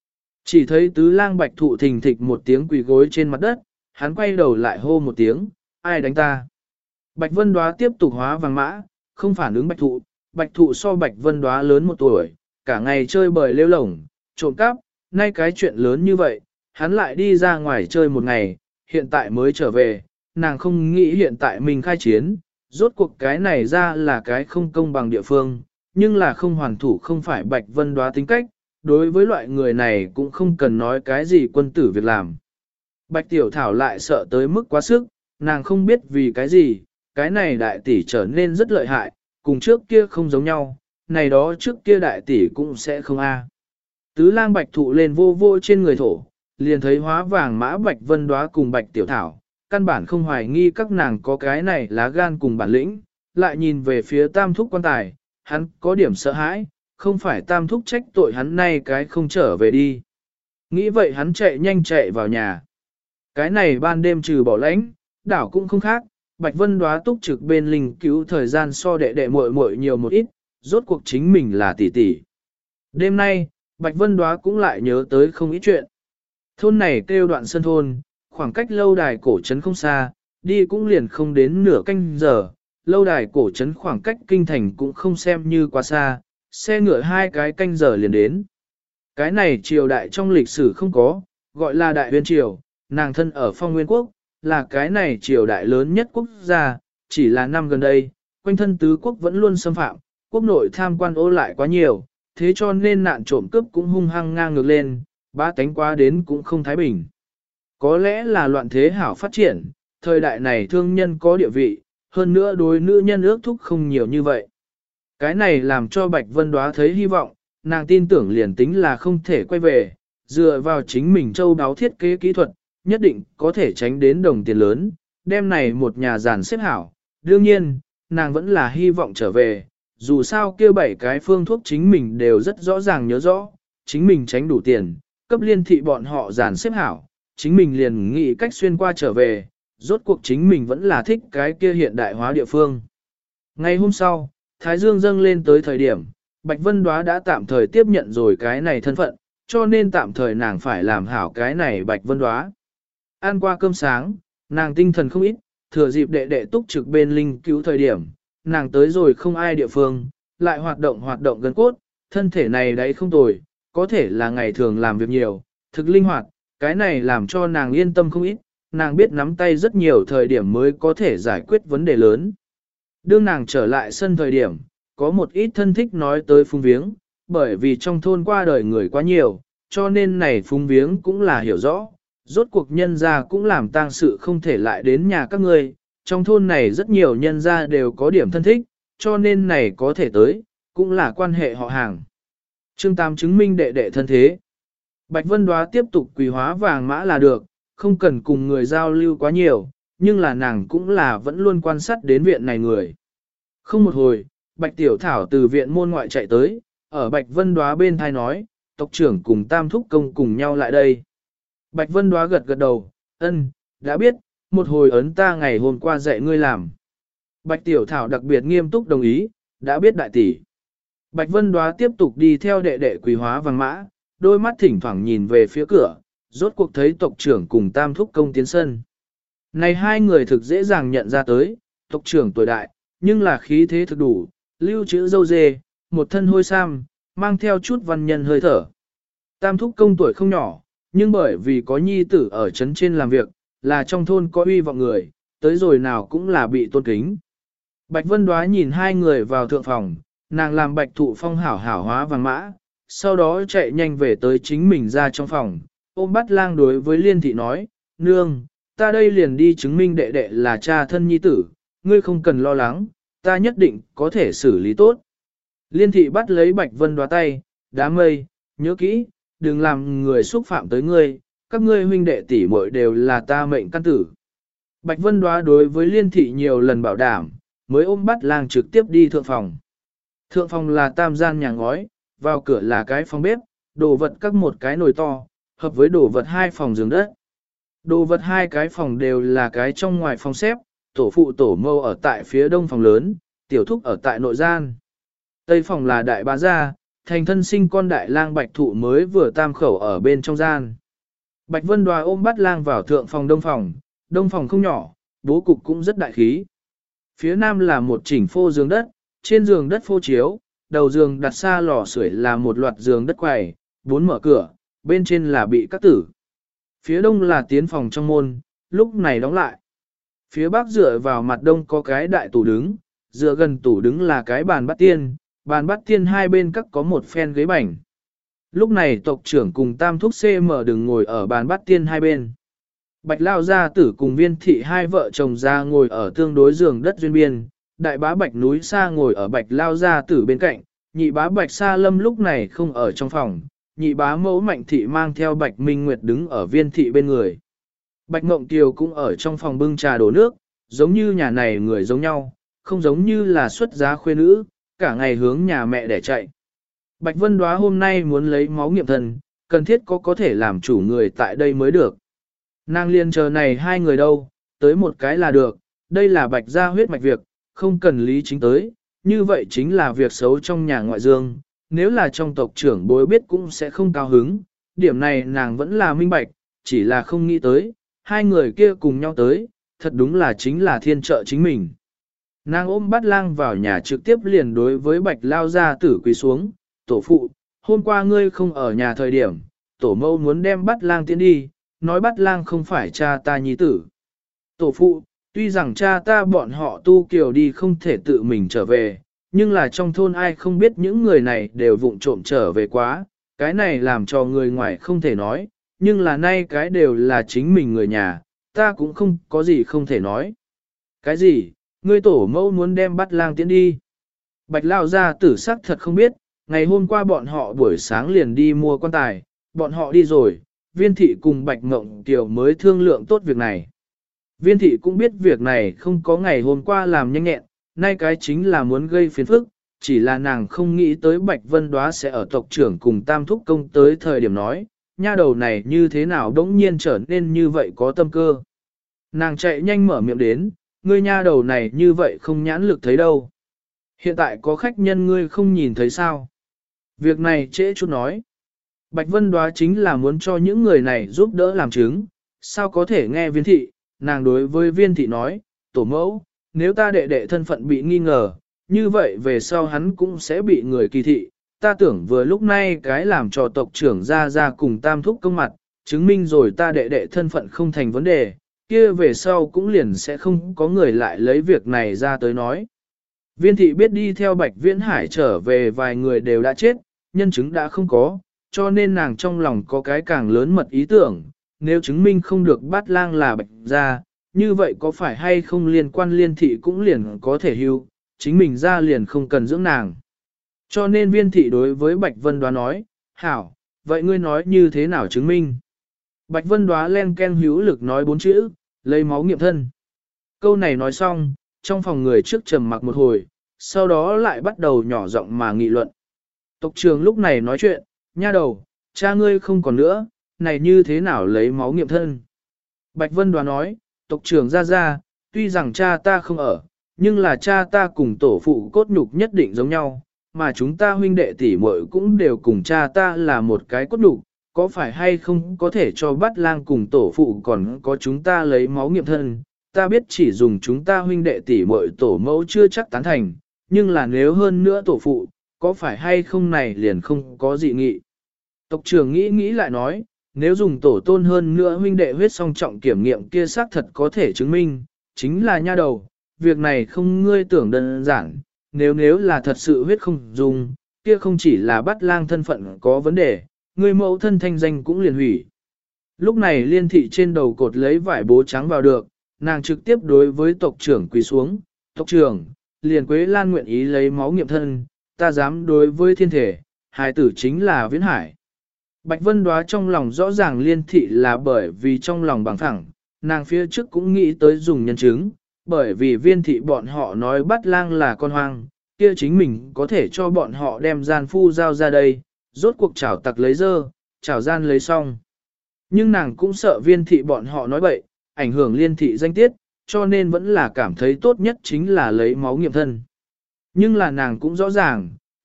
Chỉ thấy tứ lang bạch thụ thình thịch một tiếng quỳ gối trên mặt đất, hắn quay đầu lại hô một tiếng, ai đánh ta? Bạch Vân Đóa tiếp tục hóa vàng mã, không phản ứng bạch thụ so Bạch Vân Đóa lớn 1 tuổi, cả ngày chơi bời lêu lổng, trộm cắp, nay cái chuyện lớn như vậy, hắn lại đi ra ngoài chơi một ngày, hiện tại mới trở về, nàng không nghĩ hiện tại mình khai chiến, rốt cuộc cái này ra là cái không công bằng địa phương, nhưng là không hoàn thủ không phải Bạch Vân Đóa tính cách, đối với loại người này cũng không cần nói cái gì quân tử việc làm. Bạch Tiểu Thảo lại sợ tới mức quá sức, nàng không biết vì cái gì, cái này đại tỷ trở nên rất lợi hại, cùng trước kia không giống nhau, này đó trước kia đại tỷ cũng sẽ không a. Tứ lang bạch thụ lên vô vô trên người thổ, liền thấy hóa vàng mã Bạch Vân Đóa cùng Bạch Tiểu Thảo, căn bản không hoài nghi các nàng có cái này lá gan cùng bản lĩnh, lại nhìn về phía tam thúc quan tài, hắn có điểm sợ hãi, không phải tam thúc trách tội hắn nay cái không trở về đi. Nghĩ vậy hắn chạy nhanh chạy vào nhà. Cái này ban đêm trừ bỏ lãnh, đảo cũng không khác, Bạch Vân Đóa túc trực bên linh cứu thời gian so đệ đệ muội muội nhiều một ít, rốt cuộc chính mình là tỷ tỷ. Đêm nay, Bạch Vân Đóa cũng lại nhớ tới không ít chuyện. Thôn này kêu Đoạn Sơn thôn, khoảng cách lâu đài cổ trấn không xa, đi cũng liền không đến nửa canh giờ, lâu đài cổ trấn khoảng cách kinh thành cũng không xem như quá xa, xe ngựa 2 cái canh giờ liền đến. Cái này triều đại trong lịch sử không có, gọi là Đại Uyên Triều, nàng thân ở Phong Nguyên Quốc, là cái này triều đại lớn nhất quốc gia, chỉ là năm gần đây, quanh thân tứ quốc vẫn luôn xâm phạm, quốc nội tham quan ô lại quá nhiều, thế cho nên nạn trộm cướp cũng hung hăng ngang ngược lên, bá tánh quá đến cũng không thái bình. Có lẽ là loạn thế hảo phát triển, thời đại này thương nhân có địa vị, hơn nữa đối nữ nhân ước thúc không nhiều như vậy. Cái này làm cho Bạch Vân Đóa thấy hy vọng, nàng tin tưởng liền tính là không thể quay về, dựa vào chính mình châu đáo thiết kế kỹ thuật, nhất định có thể tránh đến đồng tiền lớn, đem này một nhà giàn xếp hảo. Đương nhiên, nàng vẫn là hy vọng trở về, dù sao kia 7 cái phương thuốc chính mình đều rất rõ ràng nhớ rõ, chính mình tránh đủ tiền, cấp liên thị bọn họ giàn xếp hảo, chính mình liền nghĩ cách xuyên qua trở về, rốt cuộc chính mình vẫn là thích cái kia hiện đại hóa địa phương. Ngày hôm sau, Thái Dương dâng lên tới thời điểm, Bạch Vân Đóa đã tạm thời tiếp nhận rồi cái này thân phận, cho nên tạm thời nàng phải làm hảo cái này Bạch Vân Đóa. Ăn qua cơm sáng, nàng tinh thần không ít, thừa dịp đệ đệ túc trực bên linh cứu thời điểm, nàng tới rồi không ai địa phương, lại hoạt động gần cốt, thân thể này đấy không tồi, có thể là ngày thường làm việc nhiều, thực linh hoạt, cái này làm cho nàng yên tâm không ít, nàng biết nắm tay rất nhiều thời điểm mới có thể giải quyết vấn đề lớn. Đương nàng trở lại sân thời điểm, có một ít thân thích nói tới phung viếng, bởi vì trong thôn qua đời người quá nhiều, cho nên này phung viếng cũng là hiểu rõ, rốt cuộc nhân gia cũng làm tang sự không thể lại đến nhà các ngươi, trong thôn này rất nhiều nhân gia đều có điểm thân thích, cho nên này có thể tới, cũng là quan hệ họ hàng. Chương 8 chứng minh đệ đệ thân thế. Bạch Vân Đóa tiếp tục quỳ hóa vàng mã là được, không cần cùng người giao lưu quá nhiều, nhưng là nàng cũng là vẫn luôn quan sát đến viện này người. Không một hồi, Bạch Tiểu Thảo từ viện môn ngoại chạy tới, ở Bạch Vân Đóa bên thai nói, tộc trưởng cùng Tam Thúc Công cùng nhau lại đây. Bạch Vân Đóa gật gật đầu, ân, đã biết, một hồi ấn ta ngày hôm qua dạy ngươi làm. Bạch Tiểu Thảo đặc biệt nghiêm túc đồng ý, đã biết đại tỷ. Bạch Vân Đóa tiếp tục đi theo đệ đệ quỳ hóa vàng mã, đôi mắt thỉnh thoảng nhìn về phía cửa, rốt cuộc thấy tộc trưởng cùng Tam Thúc Công tiến sân. Này 2 người thực dễ dàng nhận ra tới, tộc trưởng tuổi đại, nhưng là khí thế thực đủ, lưu trữ dâu dê, một thân hôi sam, mang theo chút văn nhân hơi thở. Tam Thúc Công tuổi không nhỏ, nhưng bởi vì có nhi tử ở trấn trên làm việc, là trong thôn có uy vọng người, tới rồi nào cũng là bị tôn kính. Bạch Vân Đóa nhìn 2 người vào thượng phòng, nàng làm Bạch Thụ Phong hảo hảo hóa vàng mã, sau đó chạy nhanh về tới chính mình ra trong phòng, ôm bắt lang đối với Liên Thị nói, nương, ta đây liền đi chứng minh đệ đệ là cha thân nhi tử, ngươi không cần lo lắng, ta nhất định có thể xử lý tốt. Liên Thị bắt lấy Bạch Vân Đóa tay, đám mây, nhớ kỹ, đừng làm người xúc phạm tới ngươi, các ngươi huynh đệ tỷ muội đều là ta mệnh căn tử. Bạch Vân Đóa đối với Liên Thị nhiều lần bảo đảm, mới ôm bắt lang trực tiếp đi thượng phòng. Thượng phòng là tam gian nhà ngói, vào cửa là cái phòng bếp, đồ vật các một cái nồi to, hợp với đồ vật 2 phòng giường đất. Đồ vật 2 cái phòng đều là cái trong ngoài phòng xếp, tổ phụ tổ mâu ở tại phía đông phòng lớn, tiểu thúc ở tại nội gian. Tây phòng là đại bá gia, thành thân sinh con đại lang Bạch Thụ mới vừa tam khẩu ở bên trong gian. Bạch Vân Đoá ôm Bát Lang vào thượng phòng, đông phòng không nhỏ, bố cục cũng rất đại khí. Phía nam là một chỉnh phô giường đất, trên giường đất phô chiếu, đầu giường đặt xa lò sưởi là một loạt giường đất quầy, 4 mở cửa, bên trên là bị các tử. Phía đông là tiến phòng trong môn, lúc này đóng lại. Phía bắc dựa vào mặt đông có cái đại tủ đứng, dựa gần tủ đứng là cái bàn bát tiên hai bên các có một phen ghế bành. Lúc này tộc trưởng cùng tam thúc CM đừng ngồi ở bàn bát tiên hai bên. Bạch Lao gia tử cùng Viên thị hai vợ chồng ra ngồi ở tương đối giường đất duyên biên, đại bá Bạch núi xa ngồi ở Bạch Lao gia tử bên cạnh, nhị bá Bạch Sa Lâm lúc này không ở trong phòng, nhị bá mẫu Mạnh thị mang theo Bạch Minh Nguyệt đứng ở Viên thị bên người. Bạch Mộng Tiều cũng ở trong phòng bưng trà đổ nước, giống như nhà này người giống nhau, không giống như là xuất giá khuê nữ, cả ngày hướng nhà mẹ để chạy. Bạch Vân Đoá hôm nay muốn lấy máu nghiệm thân, cần thiết có thể làm chủ người tại đây mới được. Nàng liền chờ này hai người đâu, tới một cái là được, đây là Bạch gia huyết mạch việc, không cần lý chính tới, như vậy chính là việc xấu trong nhà ngoại dương, nếu là trong tộc trưởng bối biết cũng sẽ không cao hứng, điểm này nàng vẫn là minh bạch, chỉ là không nghĩ tới, hai người kia cùng nhau tới, thật đúng là chính là thiên trợ chính mình. Nàng ôm Bát Lang vào nhà trực tiếp liền đối với Bạch Lao gia tử quỳ xuống, tổ phụ, hôm qua ngươi không ở nhà thời điểm, tổ mẫu muốn đem Bát Lang tiến đi, nói Bát Lang không phải cha ta nhi tử. Tổ phụ, tuy rằng cha ta bọn họ tu kiều đi không thể tự mình trở về, nhưng là trong thôn ai không biết những người này đều vụng trộm trở về quá, cái này làm cho người ngoài không thể nói, nhưng là nay cái đều là chính mình người nhà, ta cũng không có gì không thể nói. Cái gì, ngươi tổ mẫu muốn đem Bát Lang tiến đi? Bạch Lao gia tử sắc thật không biết, ngày hôm qua bọn họ buổi sáng liền đi mua quan tài, bọn họ đi rồi, Viên thị cùng Bạch Mộng Kiều mới thương lượng tốt việc này. Viên thị cũng biết việc này không có ngày hôm qua làm nhanh nhẹn, nay cái chính là muốn gây phiền phức, chỉ là nàng không nghĩ tới Bạch Vân Đoá sẽ ở tộc trưởng cùng tam thúc công tới thời điểm nói, nha đầu này như thế nào đống nhiên trở nên như vậy có tâm cơ. Nàng chạy nhanh mở miệng đến, ngươi nha đầu này như vậy không nhãn lực thấy đâu. Hiện tại có khách nhân ngươi không nhìn thấy sao. Việc này trễ chút nói. Bạch Vân Đoá chính là muốn cho những người này giúp đỡ làm chứng, sao có thể nghe Viên thị, nàng đối với Viên thị nói, tổ mẫu, nếu ta đệ đệ thân phận bị nghi ngờ, như vậy về sau hắn cũng sẽ bị người kỳ thị, ta tưởng vừa lúc này cái làm cho tộc trưởng ra cùng tam thúc công mặt, chứng minh rồi ta đệ đệ thân phận không thành vấn đề, kia về sau cũng liền sẽ không có người lại lấy việc này ra tới nói. Viên thị biết đi theo Bạch Viễn Hải trở về vài người đều đã chết, nhân chứng đã không có, cho nên nàng trong lòng có cái càng lớn mật ý tưởng, nếu chứng minh không được Bát Lang là Bạch gia, như vậy có phải hay không liên quan Liên thị cũng liền có thể hưu, chính mình ra liền không cần dưỡng nàng. Cho nên Viên thị đối với Bạch Vân Đoá nói, hảo, vậy ngươi nói như thế nào chứng minh? Bạch Vân Đoá len ken hữu lực nói 4 chữ, lấy máu nghiệm thân. Câu này nói xong, trong phòng người trước trầm mặc một hồi, sau đó lại bắt đầu nhỏ giọng mà nghị luận. Tộc trưởng lúc này nói chuyện, nha đầu, cha ngươi không còn nữa, này như thế nào lấy máu nghiệm thân? Bạch Vân Đoá nói, tộc trưởng ra, tuy rằng cha ta không ở, nhưng là cha ta cùng tổ phụ cốt nhục nhất định giống nhau, mà chúng ta huynh đệ tỷ muội cũng đều cùng cha ta là một cái cốt nhục, có phải hay không có thể cho Bát Lang cùng tổ phụ còn có chúng ta lấy máu nghiệm thân, ta biết chỉ dùng chúng ta huynh đệ tỷ muội tổ mẫu chưa chắc tán thành, nhưng là nếu hơn nữa tổ phụ, có phải hay không này liền không có dị nghị. Tộc trưởng nghĩ lại nói, nếu dùng tổ tôn hơn nữa huynh đệ huyết song trọng kiểm nghiệm kia xác thật có thể chứng minh, chính là nha đầu, việc này không ngươi tưởng đơn giản, nếu là thật sự huyết không dùng, kia không chỉ là Bát Lang thân phận có vấn đề, người mẫu thân thanh danh cũng liền hủy. Lúc này Liên thị trên đầu cột lấy vải bố trắng vào được, nàng trực tiếp đối với tộc trưởng quỳ xuống, tộc trưởng, liền Quế Lan nguyện ý lấy máu nghiệm thân, ta dám đối với thiên thể, hài tử chính là Viễn Hải. Bạch Vân Đoá trong lòng rõ ràng Liên thị là bởi vì trong lòng bằng phẳng, nàng phía trước cũng nghĩ tới dùng nhân chứng, bởi vì Viên thị bọn họ nói Bát Lang là con hoang, kia chính mình có thể cho bọn họ đem gian phu giao ra đây, rốt cuộc chảo tặc lấy dơ, chảo gian lấy xong. Nhưng nàng cũng sợ Viên thị bọn họ nói bậy, ảnh hưởng Liên thị danh tiết, cho nên vẫn là cảm thấy tốt nhất chính là lấy máu nghiệm thân. Nhưng là nàng cũng rõ ràng,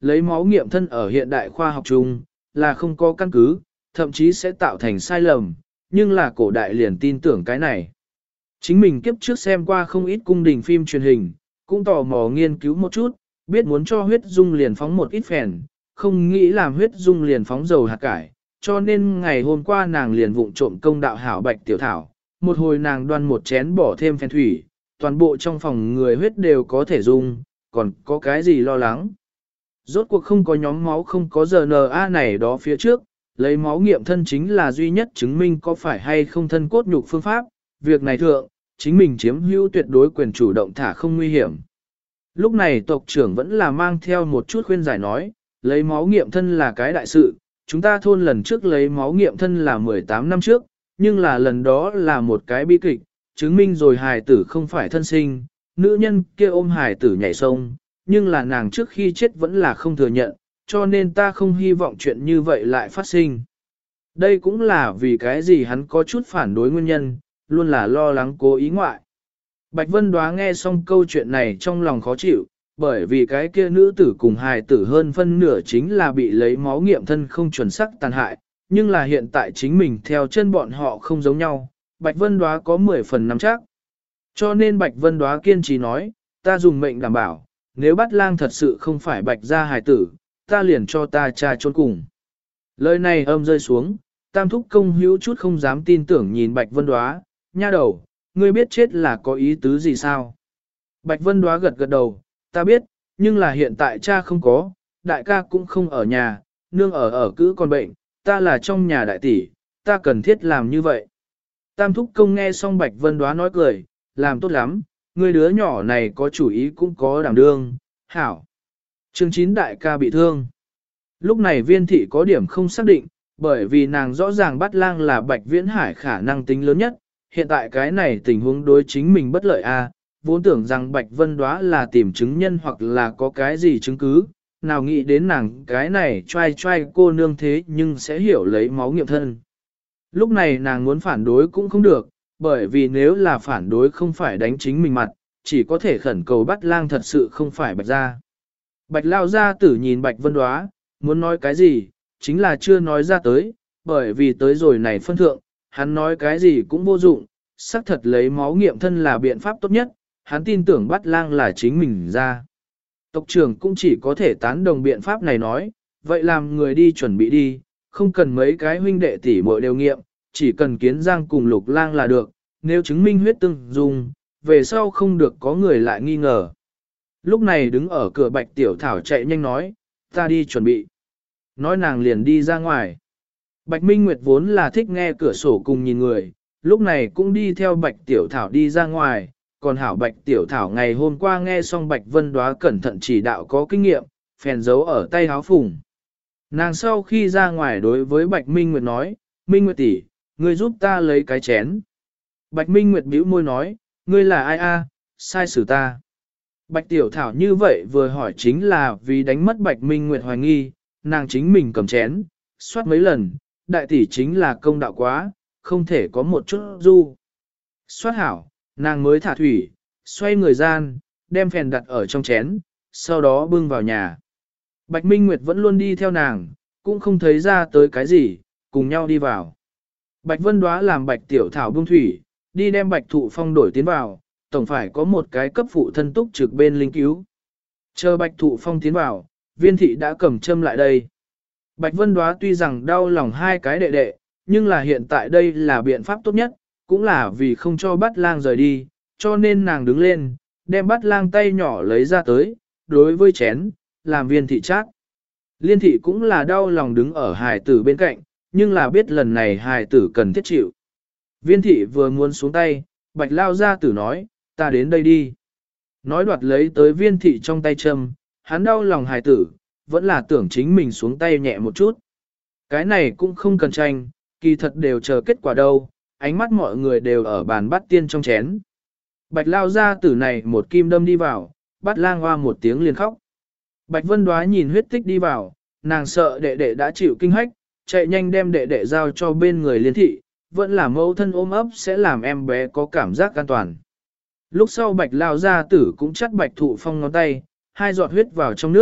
lấy máu nghiệm thân ở hiện đại khoa học chung, là không có căn cứ, thậm chí sẽ tạo thành sai lầm, nhưng là cổ đại liền tin tưởng cái này. Chính mình kiếp trước xem qua không ít cung đình phim truyền hình, cũng tò mò nghiên cứu một chút, biết muốn cho huyết dung liền phóng một ít phèn, không nghĩ làm huyết dung liền phóng dầu hạt cải, cho nên ngày hôm qua nàng liền vụng trộm công đạo hảo bạch tiểu thảo, một hồi nàng đoan một chén bỏ thêm phèn thủy, toàn bộ trong phòng người huyết đều có thể dùng, còn có cái gì lo lắng. Rốt cuộc không có nhóm máu không có RNA này đó phía trước, lấy máu nghiệm thân chính là duy nhất chứng minh có phải hay không thân cốt nhục phương pháp, việc này thượng, chính mình chiếm hữu tuyệt đối quyền chủ động thả không nguy hiểm. Lúc này tộc trưởng vẫn là mang theo một chút khuyên giải nói, lấy máu nghiệm thân là cái đại sự, chúng ta thôn lần trước lấy máu nghiệm thân là 18 năm trước, nhưng là lần đó là một cái bi kịch, chứng minh rồi hài tử không phải thân sinh, nữ nhân kia ôm hài tử nhảy sông, nhưng là nàng trước khi chết vẫn là không thừa nhận, cho nên ta không hy vọng chuyện như vậy lại phát sinh. Đây cũng là vì cái gì hắn có chút phản đối nguyên nhân, luôn là lo lắng cố ý ngoại. Bạch Vân Đoá nghe xong câu chuyện này trong lòng khó chịu, bởi vì cái kia nữ tử cùng hài tử hơn phân nửa chính là bị lấy máu nghiệm thân không chuẩn xác tàn hại, nhưng là hiện tại chính mình theo chân bọn họ không giống nhau, Bạch Vân Đoá có 10 phần nắm chắc. Cho nên Bạch Vân Đoá kiên trì nói, ta dùng mệnh đảm bảo, nếu bắt lang thật sự không phải Bạch gia hài tử, ta liền cho ta cha trốn cùng. Lời này âm rơi xuống, Tam Thúc Công hữu chút không dám tin tưởng nhìn Bạch Vân Đoá, nha đầu, ngươi biết chết là có ý tứ gì sao? Bạch Vân Đoá gật gật đầu, ta biết, nhưng là hiện tại cha không có, đại ca cũng không ở nhà, nương ở cứ còn bệnh, ta là trong nhà đại tỷ, ta cần thiết làm như vậy. Tam Thúc Công nghe xong Bạch Vân Đoá nói cười, làm tốt lắm, ngươi đứa nhỏ này có chủ ý cũng có đảm đương, hảo. Chương 9 đại ca bị thương. Lúc này Viên thị có điểm không xác định, bởi vì nàng rõ ràng bắt lang là Bạch Viễn Hải khả năng tính lớn nhất, hiện tại cái này tình huống đối chính mình bất lợi a, vốn tưởng rằng Bạch Vân Đoá là tìm chứng nhân hoặc là có cái gì chứng cứ, nào nghĩ đến nàng cái này trai cô nương thế nhưng sẽ hiểu lấy máu nghiệm thân. Lúc này nàng muốn phản đối cũng không được, bởi vì nếu là phản đối không phải đánh chính mình mặt, chỉ có thể khẩn cầu bắt lang thật sự không phải Bạch gia. Bạch Lao gia tử nhìn Bạch Vân Đoá, muốn nói cái gì, chính là chưa nói ra tới, bởi vì tới rồi này phân thượng, hắn nói cái gì cũng vô dụng, xác thật lấy máu nghiệm thân là biện pháp tốt nhất, hắn tin tưởng bắt lang là chính mình ra. Tộc trưởng cũng chỉ có thể tán đồng biện pháp này nói, vậy làm người đi chuẩn bị đi, không cần mấy cái huynh đệ tỷ muội đều nghiệm, chỉ cần Kiến Giang cùng Lục Lang là được, nếu chứng minh huyết tương dùng, về sau không được có người lại nghi ngờ. Lúc này đứng ở cửa Bạch Tiểu Thảo chạy nhanh nói, ta đi chuẩn bị. Nói nàng liền đi ra ngoài. Bạch Minh Nguyệt vốn là thích nghe cửa sổ cùng nhìn người, lúc này cũng đi theo Bạch Tiểu Thảo đi ra ngoài, còn hảo Bạch Tiểu Thảo ngày hôm qua nghe xong Bạch Vân Đoá cẩn thận chỉ đạo có kinh nghiệm, phèn giấu ở tay háo phùng. Nàng sau khi ra ngoài đối với Bạch Minh Nguyệt nói, Minh Nguyệt tỷ, ngươi giúp ta lấy cái chén. Bạch Minh Nguyệt bĩu môi nói, ngươi là ai a, sai xử ta. Bạch Tiểu Thảo như vậy vừa hỏi chính là vì đánh mất Bạch Minh Nguyệt hoài nghi, nàng chính mình cầm chén, soát mấy lần, đại tỷ chính là công đạo quá, không thể có một chút du. Soát hảo, nàng mới thả thủy, xoay người gian, đem phèn đặt ở trong chén, sau đó bưng vào nhà. Bạch Minh Nguyệt vẫn luôn đi theo nàng, cũng không thấy ra tới cái gì, cùng nhau đi vào. Bạch Vân Đoá làm Bạch Tiểu Thảo bưng thủy, đi đem Bạch Thụ Phong đổi tiến vào, tổng phải có một cái cấp phụ thân túc trực bên linh cứu. Chờ Bạch Thụ Phong tiến vào, Viên thị đã cầm châm lại đây. Bạch Vân Đoá tuy rằng đau lòng hai cái đệ đệ, nhưng là hiện tại đây là biện pháp tốt nhất, cũng là vì không cho bắt lang rời đi, cho nên nàng đứng lên, đem bắt lang tay nhỏ lấy ra tới, đối với chén, làm Viên thị chát. Liên thị cũng là đau lòng đứng ở hài tử bên cạnh, nhưng là biết lần này hài tử cần thiết chịu. Viên thị vừa muốn xuống tay, Bạch Lao gia tử nói, ta đến đây đi. Nói đoạt lấy tới Viên thị trong tay châm, hắn đau lòng hài tử, vẫn là tưởng chính mình xuống tay nhẹ một chút. Cái này cũng không cần tranh, kỳ thật đều chờ kết quả đâu, ánh mắt mọi người đều ở bàn bát tiên trong chén. Bạch Lao gia tử này một kim đâm đi vào, bắt lang hoa một tiếng liền khóc. Bạch Vân Đoá nhìn huyết tích đi vào, nàng sợ đệ đệ đã chịu kinh hách, chạy nhanh đem đệ đệ giao cho bên người Liên thị, vẫn là mẫu thân ôm ấp sẽ làm em bé có cảm giác an toàn. Lúc sau Bạch Lao gia tử cũng chắt Bạch Thụ Phong ngón tay, hai giọt huyết vào trong nước,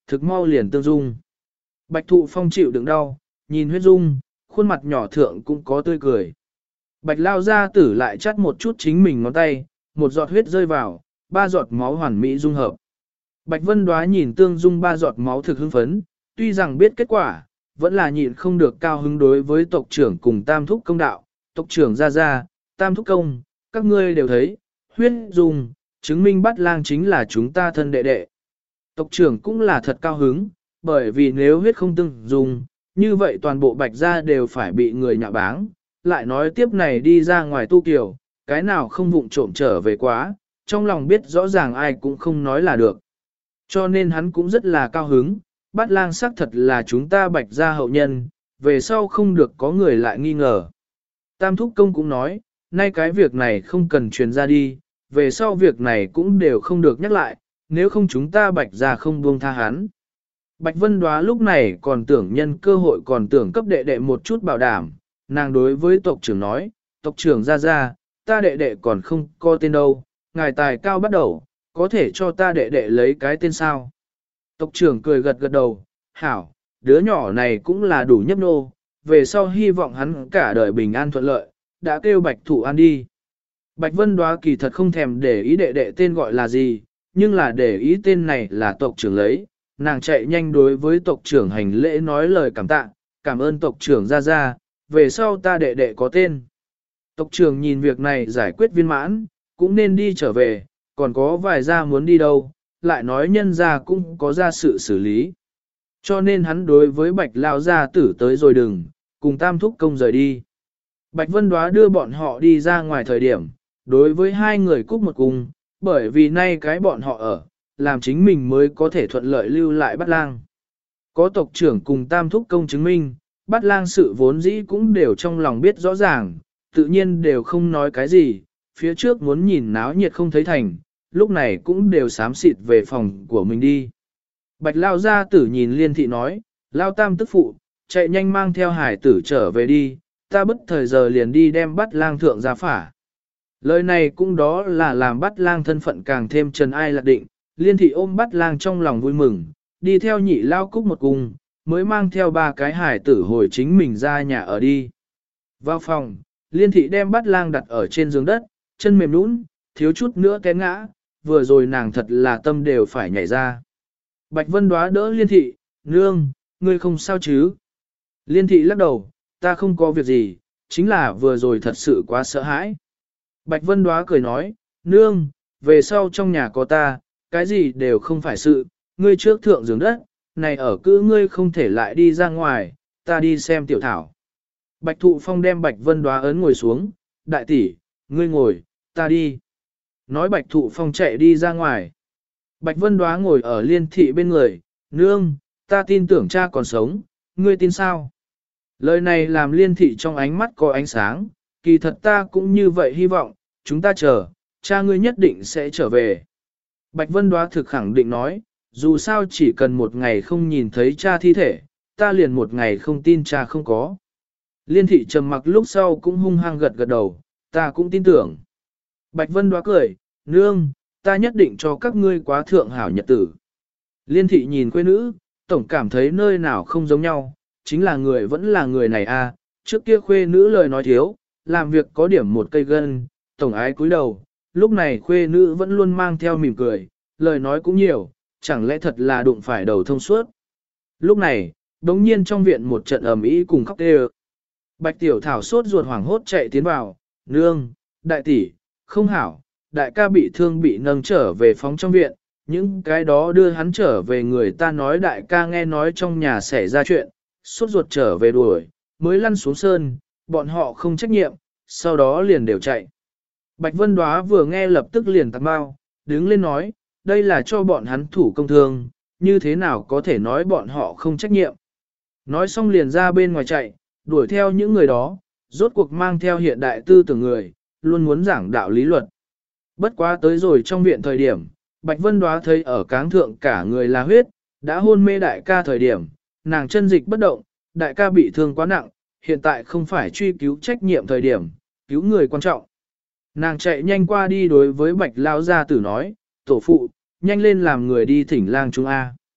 thực mau liền tương dung. Bạch Thụ Phong chịu đựng đau, nhìn huyết dung, khuôn mặt nhỏ thượng cũng có tươi cười. Bạch Lao gia tử lại chắt một chút chính mình ngón tay, một giọt huyết rơi vào, 3 giọt máu hoàn mỹ dung hợp. Bạch Vân Đoá nhìn tương dung 3 giọt máu thực hưng phấn, tuy rằng biết kết quả, vẫn là nhịn không được cao hứng đối với tộc trưởng cùng tam thúc công đạo. Tộc trưởng ra, tam thúc công, các ngươi đều thấy, huyết dung, chứng minh Bát Lang chính là chúng ta thân đệ đệ. Tộc trưởng cũng là thật cao hứng, bởi vì nếu huyết không tương dung, như vậy toàn bộ Bạch gia đều phải bị người nhạ báng. Lại nói tiếp này đi ra ngoài tu kiều, cái nào không vụng trộm trở về quá, trong lòng biết rõ ràng ai cũng không nói là được. Cho nên hắn cũng rất là cao hứng, Bát Lang xác thật là chúng ta Bạch gia hậu nhân, về sau không được có người lại nghi ngờ. Tam thúc công cũng nói, nay cái việc này không cần truyền ra đi, về sau việc này cũng đều không được nhắc lại, nếu không chúng ta Bạch gia không buông tha hắn. Bạch Vân Đoá lúc này còn tưởng nhân cơ hội còn tưởng cấp đệ đệ một chút bảo đảm, nàng đối với tộc trưởng nói, tộc trưởng ra, ta đệ đệ còn không có tên đâu, ngài tài cao bắt đầu, có thể cho ta đệ đệ lấy cái tên sao. Tộc trưởng cười gật gật đầu, hảo, đứa nhỏ này cũng là đủ nhấp nô, về sau hy vọng hắn cả đời bình an thuận lợi, đã kêu Bạch Thụ An đi. Bạch Vân Đoá kỳ thật không thèm để ý đệ đệ tên gọi là gì, nhưng là để ý tên này là tộc trưởng lấy, nàng chạy nhanh đối với tộc trưởng hành lễ nói lời cảm tạ, cảm ơn tộc trưởng ra, về sau ta đệ đệ có tên. Tộc trưởng nhìn việc này giải quyết viên mãn, cũng nên đi trở về, còn có vài gia muốn đi đâu, lại nói nhân gia cũng có ra sự xử lý. Cho nên hắn đối với Bạch Lao gia tử tới rồi đừng, cùng tam thúc công rời đi. Bạch Vân Đoá đưa bọn họ đi ra ngoài thời điểm, đối với hai người cúc một cung, bởi vì nay cái bọn họ ở, làm chính mình mới có thể thuận lợi lưu lại Bát Lang. Có tộc trưởng cùng tam thúc công chứng minh, Bát Lang sự vốn dĩ cũng đều trong lòng biết rõ ràng, tự nhiên đều không nói cái gì, phía trước muốn nhìn náo nhiệt không thấy thành, lúc này cũng đều xám xịt về phòng của mình đi. Bạch Lao gia tử nhìn Liên Thị nói, Lao tam tức phụ, chạy nhanh mang theo hải tử trở về đi, ta bất thời giờ liền đi đem Bát Lang thượng ra phả. Lời này cũng đó là làm Bát Lang thân phận càng thêm trần ai lạc định, Liên Thị ôm Bát Lang trong lòng vui mừng, đi theo nhị lao cúc một cung, mới mang theo 3 cái hải tử hồi chính mình ra nhà ở đi. Vào phòng, Liên Thị đem Bát Lang đặt ở trên giường đất, chân mềm nũng, thiếu chút nữa té ngã, vừa rồi nàng thật là tâm đều phải nhảy ra. Bạch Vân Đoá đỡ Liên Thị, nương, ngươi không sao chứ? Liên Thị lắc đầu, ta không có việc gì, chính là vừa rồi thật sự quá sợ hãi. Bạch Vân Đoá cười nói, nương, về sau trong nhà có ta, cái gì đều không phải sự, ngươi trước thượng giường đất, này ở cứ ngươi không thể lại đi ra ngoài, ta đi xem tiểu thảo. Bạch Thụ Phong đem Bạch Vân Đoá ấn ngồi xuống, đại tỷ, ngươi ngồi, ta đi. Nói Bạch Thụ Phong chạy đi ra ngoài. Bạch Vân Đoá ngồi ở Liên Thị bên người, nương, ta tin tưởng cha còn sống, ngươi tin sao? Lời này làm Liên Thị trong ánh mắt có ánh sáng, kỳ thật ta cũng như vậy hy vọng, chúng ta chờ, cha ngươi nhất định sẽ trở về. Bạch Vân Đoá thực khẳng định nói, dù sao chỉ cần một ngày không nhìn thấy cha thi thể, ta liền một ngày không tin cha không có. Liên Thị trầm mặc lúc sau cũng hung hăng gật gật đầu, ta cũng tin tưởng. Bạch Vân Đoá cười, nương, ta nhất định cho các ngươi quá thượng hảo nhật tử. Liên Thị nhìn quê nữ, tổng cảm thấy nơi nào không giống nhau, chính là người vẫn là người này a. Trước kia khuê nữ lời nói thiếu, làm việc có điểm một cây gân, tổng ái cúi đầu, lúc này khuê nữ vẫn luôn mang theo mỉm cười, lời nói cũng nhiều, chẳng lẽ thật là đụng phải đầu thông suốt. Lúc này, đống nhiên trong viện một trận ầm ĩ cùng khóc tê. Bạch Tiểu Thảo sốt ruột hoảng hốt chạy tiến vào, nương, đại tỷ, không hảo, đại ca bị thương bị nâng trở về phóng trong viện, những cái đó đưa hắn trở về người ta nói đại ca nghe nói trong nhà xảy ra chuyện, sốt ruột trở về đuổi, mới lăn xuống sơn, bọn họ không trách nhiệm, sau đó liền đều chạy. Bạch Vân Đoá vừa nghe lập tức liền tạc bao, đứng lên nói, đây là cho bọn hắn thủ công thương, như thế nào có thể nói bọn họ không trách nhiệm. Nói xong liền ra bên ngoài chạy, đuổi theo những người đó, rốt cuộc mang theo hiện đại tư tưởng người, luôn muốn giảng đạo lý luật. Bất quá tới rồi trong viện thời điểm, Bạch Vân Đoá thấy ở cáng thượng cả người là huyết, đã hôn mê đại ca thời điểm, nàng chân dịch bất động, đại ca bị thương quá nặng, hiện tại không phải truy cứu trách nhiệm thời điểm, cứu người quan trọng. Nàng chạy nhanh qua đi đối với Bạch Lao gia tử nói, tổ phụ, nhanh lên làm người đi thỉnh lang chúng A.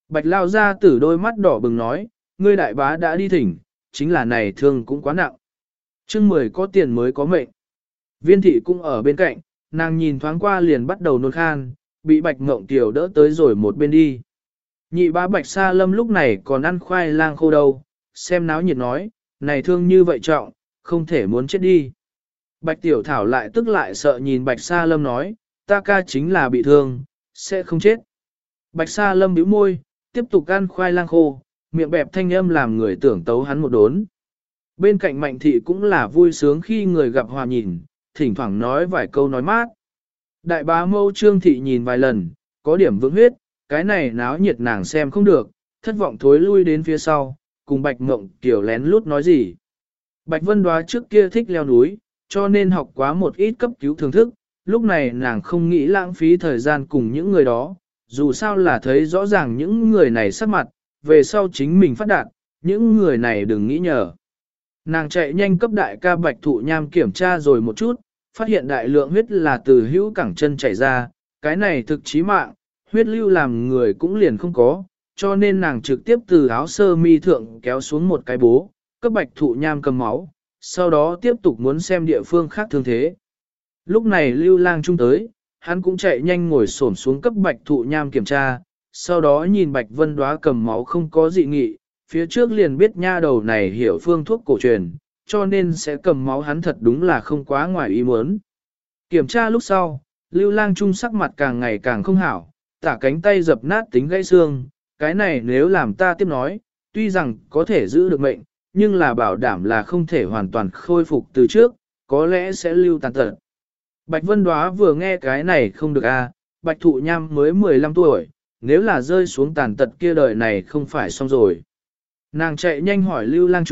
Bạch lao ra tử đôi mắt đỏ bừng nói, ngươi đại bá đã đi thỉnh, chính là này thương cũng quá nặng. Chương 10 có tiền mới có mệnh. Viên thị cũng ở bên cạnh, nàng nhìn thoáng qua liền bắt đầu nôn khan, bị Bạch Ngộng Tiểu đỡ tới rồi một bên đi. Nhị bá Bạch Sa Lâm lúc này còn ăn khoai lang khô đâu, xem náo nhiệt nói, này thương như vậy trọng, không thể muốn chết đi. Bạch Tiểu Thảo lại tức lại sợ nhìn Bạch Sa Lâm nói, ta ca chính là bị thương, sẽ không chết. Bạch Sa Lâm bĩu môi, tiếp tục ăn khoai lang khô, miệng bẹp thanh âm làm người tưởng tấu hắn một đốn. Bên cạnh Mạnh Thị cũng là vui sướng khi người gặp hòa nhìn, thỉnh thoảng nói vài câu nói mát. Đại bá mâu Trương Thị nhìn vài lần, có điểm vững huyết, cái này náo nhiệt nàng xem không được, thất vọng thối lui đến phía sau, cùng Bạch Mộng Tiểu lén lút nói gì. Bạch Vân Đoá trước kia thích leo núi, cho nên học quá một ít cấp cứu thường thức, lúc này nàng không nghĩ lãng phí thời gian cùng những người đó, dù sao là thấy rõ ràng những người này sắc mặt, về sau chính mình phát đạt, những người này đừng nghĩ nhờ. Nàng chạy nhanh cấp đại ca Bạch Thụ Nham kiểm tra rồi một chút, phát hiện đại lượng huyết là từ hữu cẳng chân chảy ra, cái này thực chí mạng, huyết lưu làm người cũng liền không có, cho nên nàng trực tiếp từ áo sơ mi thượng kéo xuống một cái bố, cấp Bạch Thụ Nham cầm máu, sau đó tiếp tục muốn xem địa phương khác thương thế. Lúc này Lưu Lang Trung tới, hắn cũng chạy nhanh ngồi xổm xuống cấp Bạch Thụ Nham kiểm tra, sau đó nhìn Bạch Vân Đoá cầm máu không có dị nghị, phía trước liền biết nha đầu này hiểu phương thuốc cổ truyền, cho nên sẽ cầm máu hắn thật đúng là không quá ngoài ý muốn. Kiểm tra lúc sau, Lưu Lang Trung sắc mặt càng ngày càng không hảo, tả cánh tay dập nát tính gãy xương, cái này nếu làm ta tiếp nói, tuy rằng có thể giữ được mệnh, nhưng là bảo đảm là không thể hoàn toàn khôi phục từ trước, có lẽ sẽ lưu tàn tật. Bạch Vân Đoá vừa nghe cái này không được a, Bạch Thụ Nham mới 15 tuổi, nếu là rơi xuống tàn tật kia đời này không phải xong rồi. Nàng chạy nhanh hỏi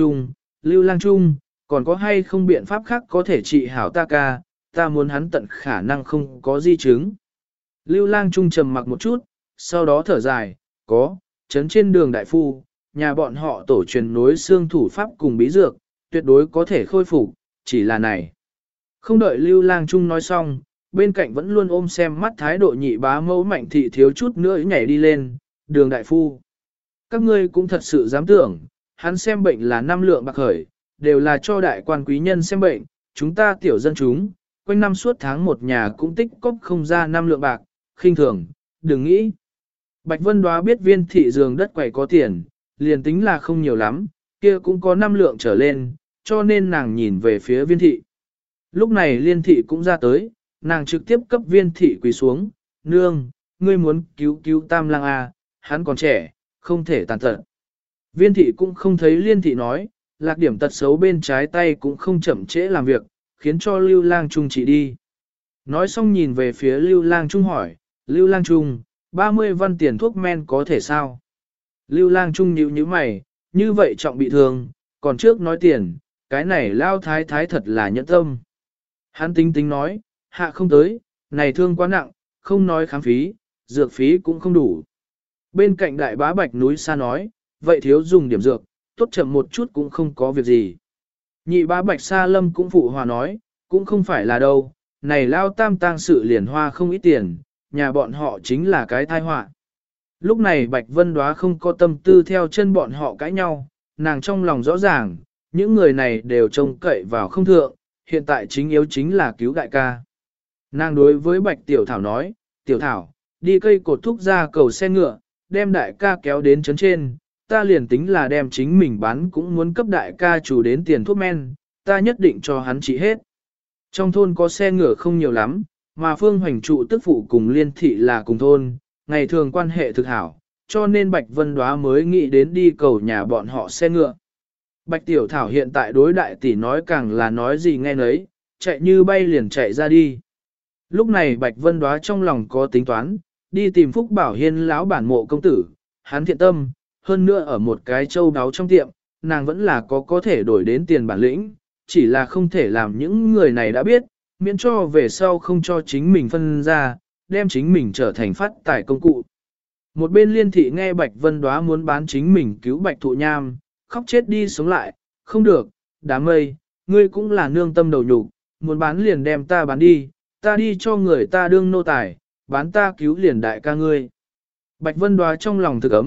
Lưu Lang Trung, còn có hay không biện pháp khác có thể trị hảo ta ca, ta muốn hắn tận khả năng không có di chứng. Lưu Lang Trung trầm mặc một chút, sau đó thở dài, có, chấn trên đường đại phu, nhà bọn họ tổ truyền nối xương thủ pháp cùng bí dược, tuyệt đối có thể khôi phục, chỉ là này. Không đợi Lưu Lang Trung nói xong, bên cạnh vẫn luôn ôm xem mắt thái độ nhị bá mẫu Mạnh Thị thiếu chút nữa nhảy đi lên, đường đại phu. Các ngươi cũng thật sự dám tưởng, hắn xem bệnh là 5 lượng bạc khởi, đều là cho đại quan quý nhân xem bệnh, chúng ta tiểu dân chúng, quanh năm suốt tháng một nhà cũng tích cóp không ra 5 lượng bạc, khinh thường, đừng nghĩ. Bạch Vân Đoá biết Viên Thị giường đất quầy có tiền, liền tính là không nhiều lắm, kia cũng có 5 lượng trở lên, cho nên nàng nhìn về phía Viên Thị. Lúc này Liên Thị cũng ra tới, nàng trực tiếp cấp Viên Thị quỳ xuống, nương, ngươi muốn cứu cứu Tam Lang à, hắn còn trẻ, không thể tàn tật. Viên Thị cũng không thấy Liên Thị nói, lạc điểm tật xấu bên trái tay cũng không chậm trễ làm việc, khiến cho Lưu Lang Trung chỉ đi. Nói xong nhìn về phía Lưu Lang Trung hỏi, Lưu Lang Trung, 30 văn tiền thuốc men có thể sao? Lưu Lang Trung nhíu nhíu mày, như vậy trọng bị thương, còn trước nói tiền, cái này lao thái thái thật là nhẫn tâm. Hắn tính tính nói, hạ không tới, này thương quá nặng, không nói khám phí, dược phí cũng không đủ. Bên cạnh đại bá Bạch núi xa nói, vậy thiếu dùng điểm dược, tốt chậm một chút cũng không có việc gì. Nhị bá Bạch Sa Lâm cũng phụ hòa nói, cũng không phải là đâu, này lao tam tang sự liền hoa không ít tiền, nhà bọn họ chính là cái tai họa. Lúc này Bạch Vân Đoá không có tâm tư theo chân bọn họ cãi nhau, nàng trong lòng rõ ràng, những người này đều trông cậy vào không thượng, hiện tại chính yếu chính là cứu đại ca. Nàng đối với Bạch Tiểu Thảo nói, Tiểu Thảo, đi cây cột thúc ra cầu xe ngựa, đem đại ca kéo đến trấn trên, ta liền tính là đem chính mình bán cũng muốn cấp đại ca chủ đến tiền thuốc men, ta nhất định cho hắn trị hết. Trong thôn có xe ngựa không nhiều lắm, mà Phương Hoành trụ tức phụ cùng Liên Thị là cùng thôn, ngày thường quan hệ thực hảo, cho nên Bạch Vân Đoá mới nghĩ đến đi cầu nhà bọn họ xe ngựa. Bạch Tiểu Thảo hiện tại đối đại tỷ nói càng là nói gì nghe nấy, chạy như bay liền chạy ra đi. Lúc này Bạch Vân Đoá trong lòng có tính toán, đi tìm Phúc Bảo Hiên lão bản mộ công tử, hắn thiện tâm, hơn nữa ở một cái châu đáo trong tiệm, nàng vẫn là có thể đổi đến tiền bản lĩnh, chỉ là không thể làm những người này đã biết, miễn cho về sau không cho chính mình phân ra, đem chính mình trở thành phát tài công cụ. Một bên Liên Thị nghe Bạch Vân Đoá muốn bán chính mình cứu Bạch Thụ Nham, khóc chết đi sống lại, không được, đám mây, ngươi cũng là nương tâm đầu nhục, muốn bán liền đem ta bán đi, ta đi cho người ta đương nô tài, bán ta cứu liền đại ca ngươi. Bạch Vân Đoá trong lòng thực ấm,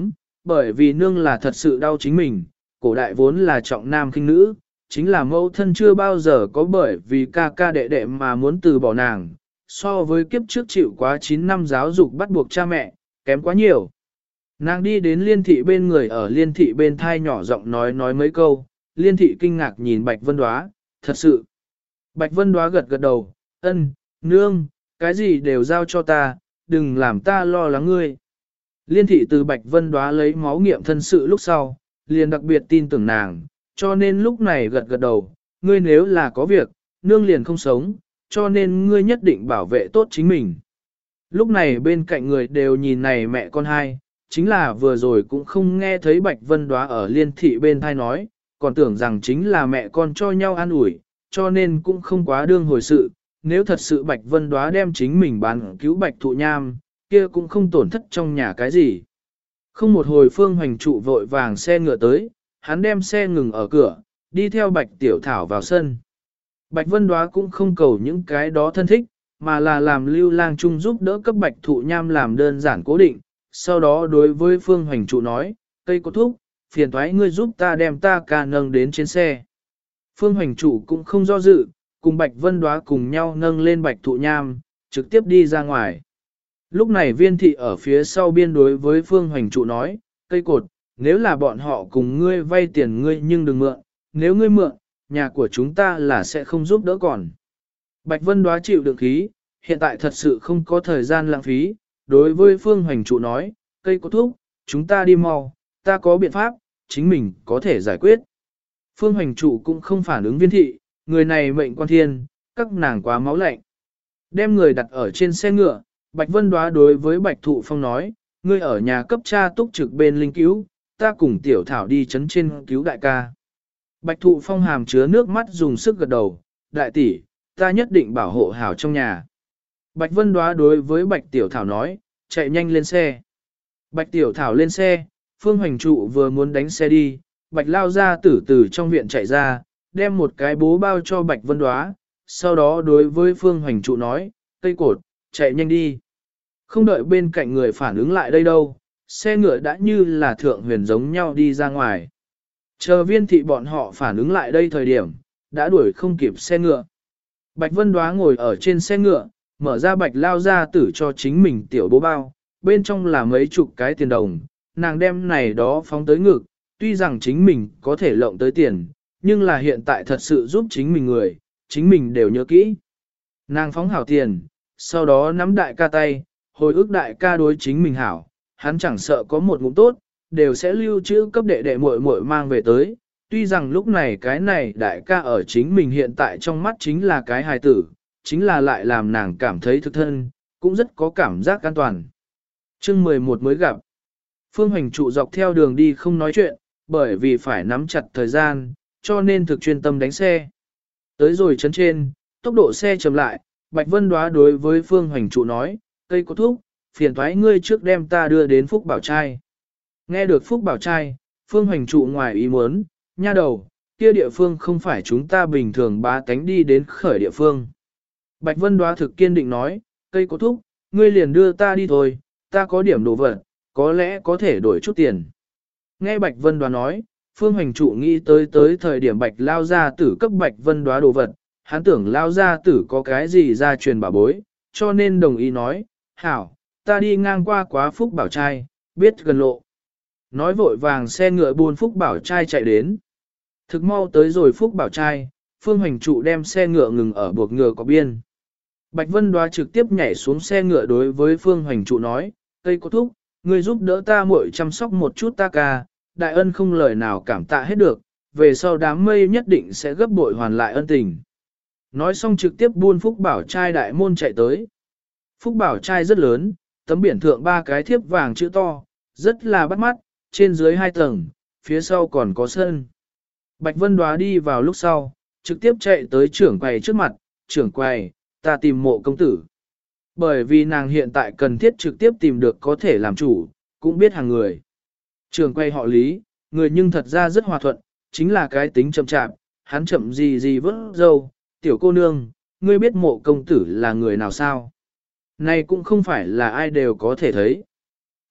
bởi vì nương là thật sự đau chính mình, cổ đại vốn là trọng nam khinh nữ, chính là mẫu thân chưa bao giờ có bởi vì ca ca đệ đệ mà muốn từ bỏ nàng, so với kiếp trước chịu quá 9 năm giáo dục bắt buộc cha mẹ, kém quá nhiều. Nàng đi đến liên thị bên người ở liên thị bên thai nhỏ giọng nói mấy câu, liên thị kinh ngạc nhìn Bạch Vân Đóa, thật sự. Bạch Vân Đóa gật gật đầu, ân, nương, cái gì đều giao cho ta, đừng làm ta lo lắng ngươi. Liên thị từ Bạch Vân Đóa lấy máu nghiệm thân sự lúc sau, liền đặc biệt tin tưởng nàng, cho nên lúc này gật gật đầu, ngươi nếu là có việc, nương liền không sống, cho nên ngươi nhất định bảo vệ tốt chính mình. Lúc này bên cạnh người đều nhìn này mẹ con hai, chính là vừa rồi cũng không nghe thấy Bạch Vân Đóa ở liên thị bên thai nói, còn tưởng rằng chính là mẹ con cho nhau an ủi, cho nên cũng không quá đương hồi sự. Nếu thật sự Bạch Vân Đóa đem chính mình bán cứu Bạch Thụ Nham, kia cũng không tổn thất trong nhà cái gì. Không một hồi Phương Hoành Trụ vội vàng xe ngựa tới, hắn đem xe ngừng ở cửa, đi theo Bạch Tiểu Thảo vào sân. Bạch Vân Đóa cũng không cầu những cái đó thân thích, mà là làm Lưu Lang Trung giúp đỡ cấp Bạch Thụ Nham làm đơn giản cố định, sau đó đối với Phương Hoành Trụ nói, cây có thuốc, phiền thoái ngươi giúp ta đem ta ca nâng đến trên xe. Phương Hoành Trụ cũng không do dự, cùng Bạch Vân Đóa cùng nhau nâng lên Bạch Thụ Nham, trực tiếp đi ra ngoài. Lúc này viên thị ở phía sau biên đối với Phương Hoành Trụ nói, cây cột, nếu là bọn họ cùng ngươi vay tiền ngươi nhưng đừng mượn, nếu ngươi mượn, nhà của chúng ta là sẽ không giúp đỡ còn. Bạch Vân Đóa chịu đựng khí, hiện tại thật sự không có thời gian lãng phí, đối với Phương Hoành Trụ nói, cây có thuốc, chúng ta đi mau, ta có biện pháp, chính mình có thể giải quyết. Phương Hoành Trụ cũng không phản ứng viên thị, người này mệnh quan thiên, các nàng quá máu lạnh. Đem người đặt ở trên xe ngựa, Bạch Vân Đóa đối với Bạch Thụ Phong nói, ngươi ở nhà cấp cha túc trực bên linh cứu, ta cùng Tiểu Thảo đi chấn trên cứu đại ca. Bạch Thụ Phong hàm chứa nước mắt dùng sức gật đầu, đại tỷ, ta nhất định bảo hộ hảo trong nhà. Bạch Vân Đóa đối với Bạch Tiểu Thảo nói, chạy nhanh lên xe. Bạch Tiểu Thảo lên xe, Phương Hoành Trụ vừa muốn đánh xe đi, Bạch Lao ra từ trong viện chạy ra, đem một cái bố bao cho Bạch Vân Đóa, sau đó đối với Phương Hoành Trụ nói, cây cột, chạy nhanh đi. Không đợi bên cạnh người phản ứng lại đây đâu, xe ngựa đã như là thượng huyền giống nhau đi ra ngoài. Chờ viên thị bọn họ phản ứng lại đây thời điểm, đã đuổi không kịp xe ngựa. Bạch Vân Đóa ngồi ở trên xe ngựa, mở ra Bạch Lao ra tử cho chính mình tiểu bố bao, bên trong là mấy chục cái tiền đồng, nàng đem này đó phóng tới ngực, tuy rằng chính mình có thể lộng tới tiền, nhưng là hiện tại thật sự giúp chính mình người, chính mình đều nhớ kỹ. Nàng phóng hảo tiền, sau đó nắm đại ca tay, hồi ức đại ca đối chính mình hảo, hắn chẳng sợ có một ngụm tốt, đều sẽ lưu trữ cấp đệ đệ muội muội mang về tới. Tuy rằng lúc này cái này đại ca ở chính mình hiện tại trong mắt chính là cái hài tử, chính là lại làm nàng cảm thấy thực thân, cũng rất có cảm giác an toàn. Chương 11 mới gặp. Phương Hoành Trụ dọc theo đường đi không nói chuyện, bởi vì phải nắm chặt thời gian, cho nên thực chuyên tâm đánh xe. Tới rồi chấn trên, tốc độ xe chậm lại, Bạch Vân Đóa đối với Phương Hoành Trụ nói, cây có thuốc, phiền thoái ngươi trước đem ta đưa đến Phúc Bảo Trai. Nghe được Phúc Bảo Trai, Phương Hoành Trụ ngoài ý muốn, nha đầu, kia địa phương không phải chúng ta bình thường bá tánh đi đến khởi địa phương. Bạch Vân Đóa thực kiên định nói, cây có thuốc, ngươi liền đưa ta đi thôi, ta có điểm đồ vật, có lẽ có thể đổi chút tiền. Nghe Bạch Vân Đóa nói, Phương Hoành Trụ nghĩ tới thời điểm Bạch Lao gia tử cấp Bạch Vân Đóa đồ vật, hắn tưởng Lao gia tử có cái gì ra truyền bảo bối, cho nên đồng ý nói, hảo, ta đi ngang qua quá Phúc Bảo Trai, biết gần lộ. Nói vội vàng xe ngựa buôn Phúc Bảo Trai chạy đến. Thực mau tới rồi Phúc Bảo Trai, Phương Hoành Trụ đem xe ngựa ngừng ở buộc ngựa có biên. Bạch Vân Đóa trực tiếp nhảy xuống xe ngựa đối với Phương Hoành Trụ nói, cây có thúc, ngươi giúp đỡ ta muội chăm sóc một chút ta ca, đại ân không lời nào cảm tạ hết được, về sau đám mây nhất định sẽ gấp bội hoàn lại ân tình. Nói xong trực tiếp buôn Phúc Bảo Trai đại môn chạy tới. Phúc Bảo Trai rất lớn, tấm biển thượng 3 cái thiếp vàng chữ to, rất là bắt mắt, trên dưới 2 tầng, phía sau còn có sân. Bạch Vân Đóa đi vào lúc sau, trực tiếp chạy tới trưởng quầy trước mặt, trưởng quầy, ta tìm Mộ công tử. Bởi vì nàng hiện tại cần thiết trực tiếp tìm được có thể làm chủ, cũng biết hàng người. Trưởng quầy họ Lý, người nhưng thật ra rất hòa thuận, chính là cái tính chậm chạp, hắn chậm gì vớt dâu, tiểu cô nương, ngươi biết Mộ công tử là người nào sao? Này cũng không phải là ai đều có thể thấy.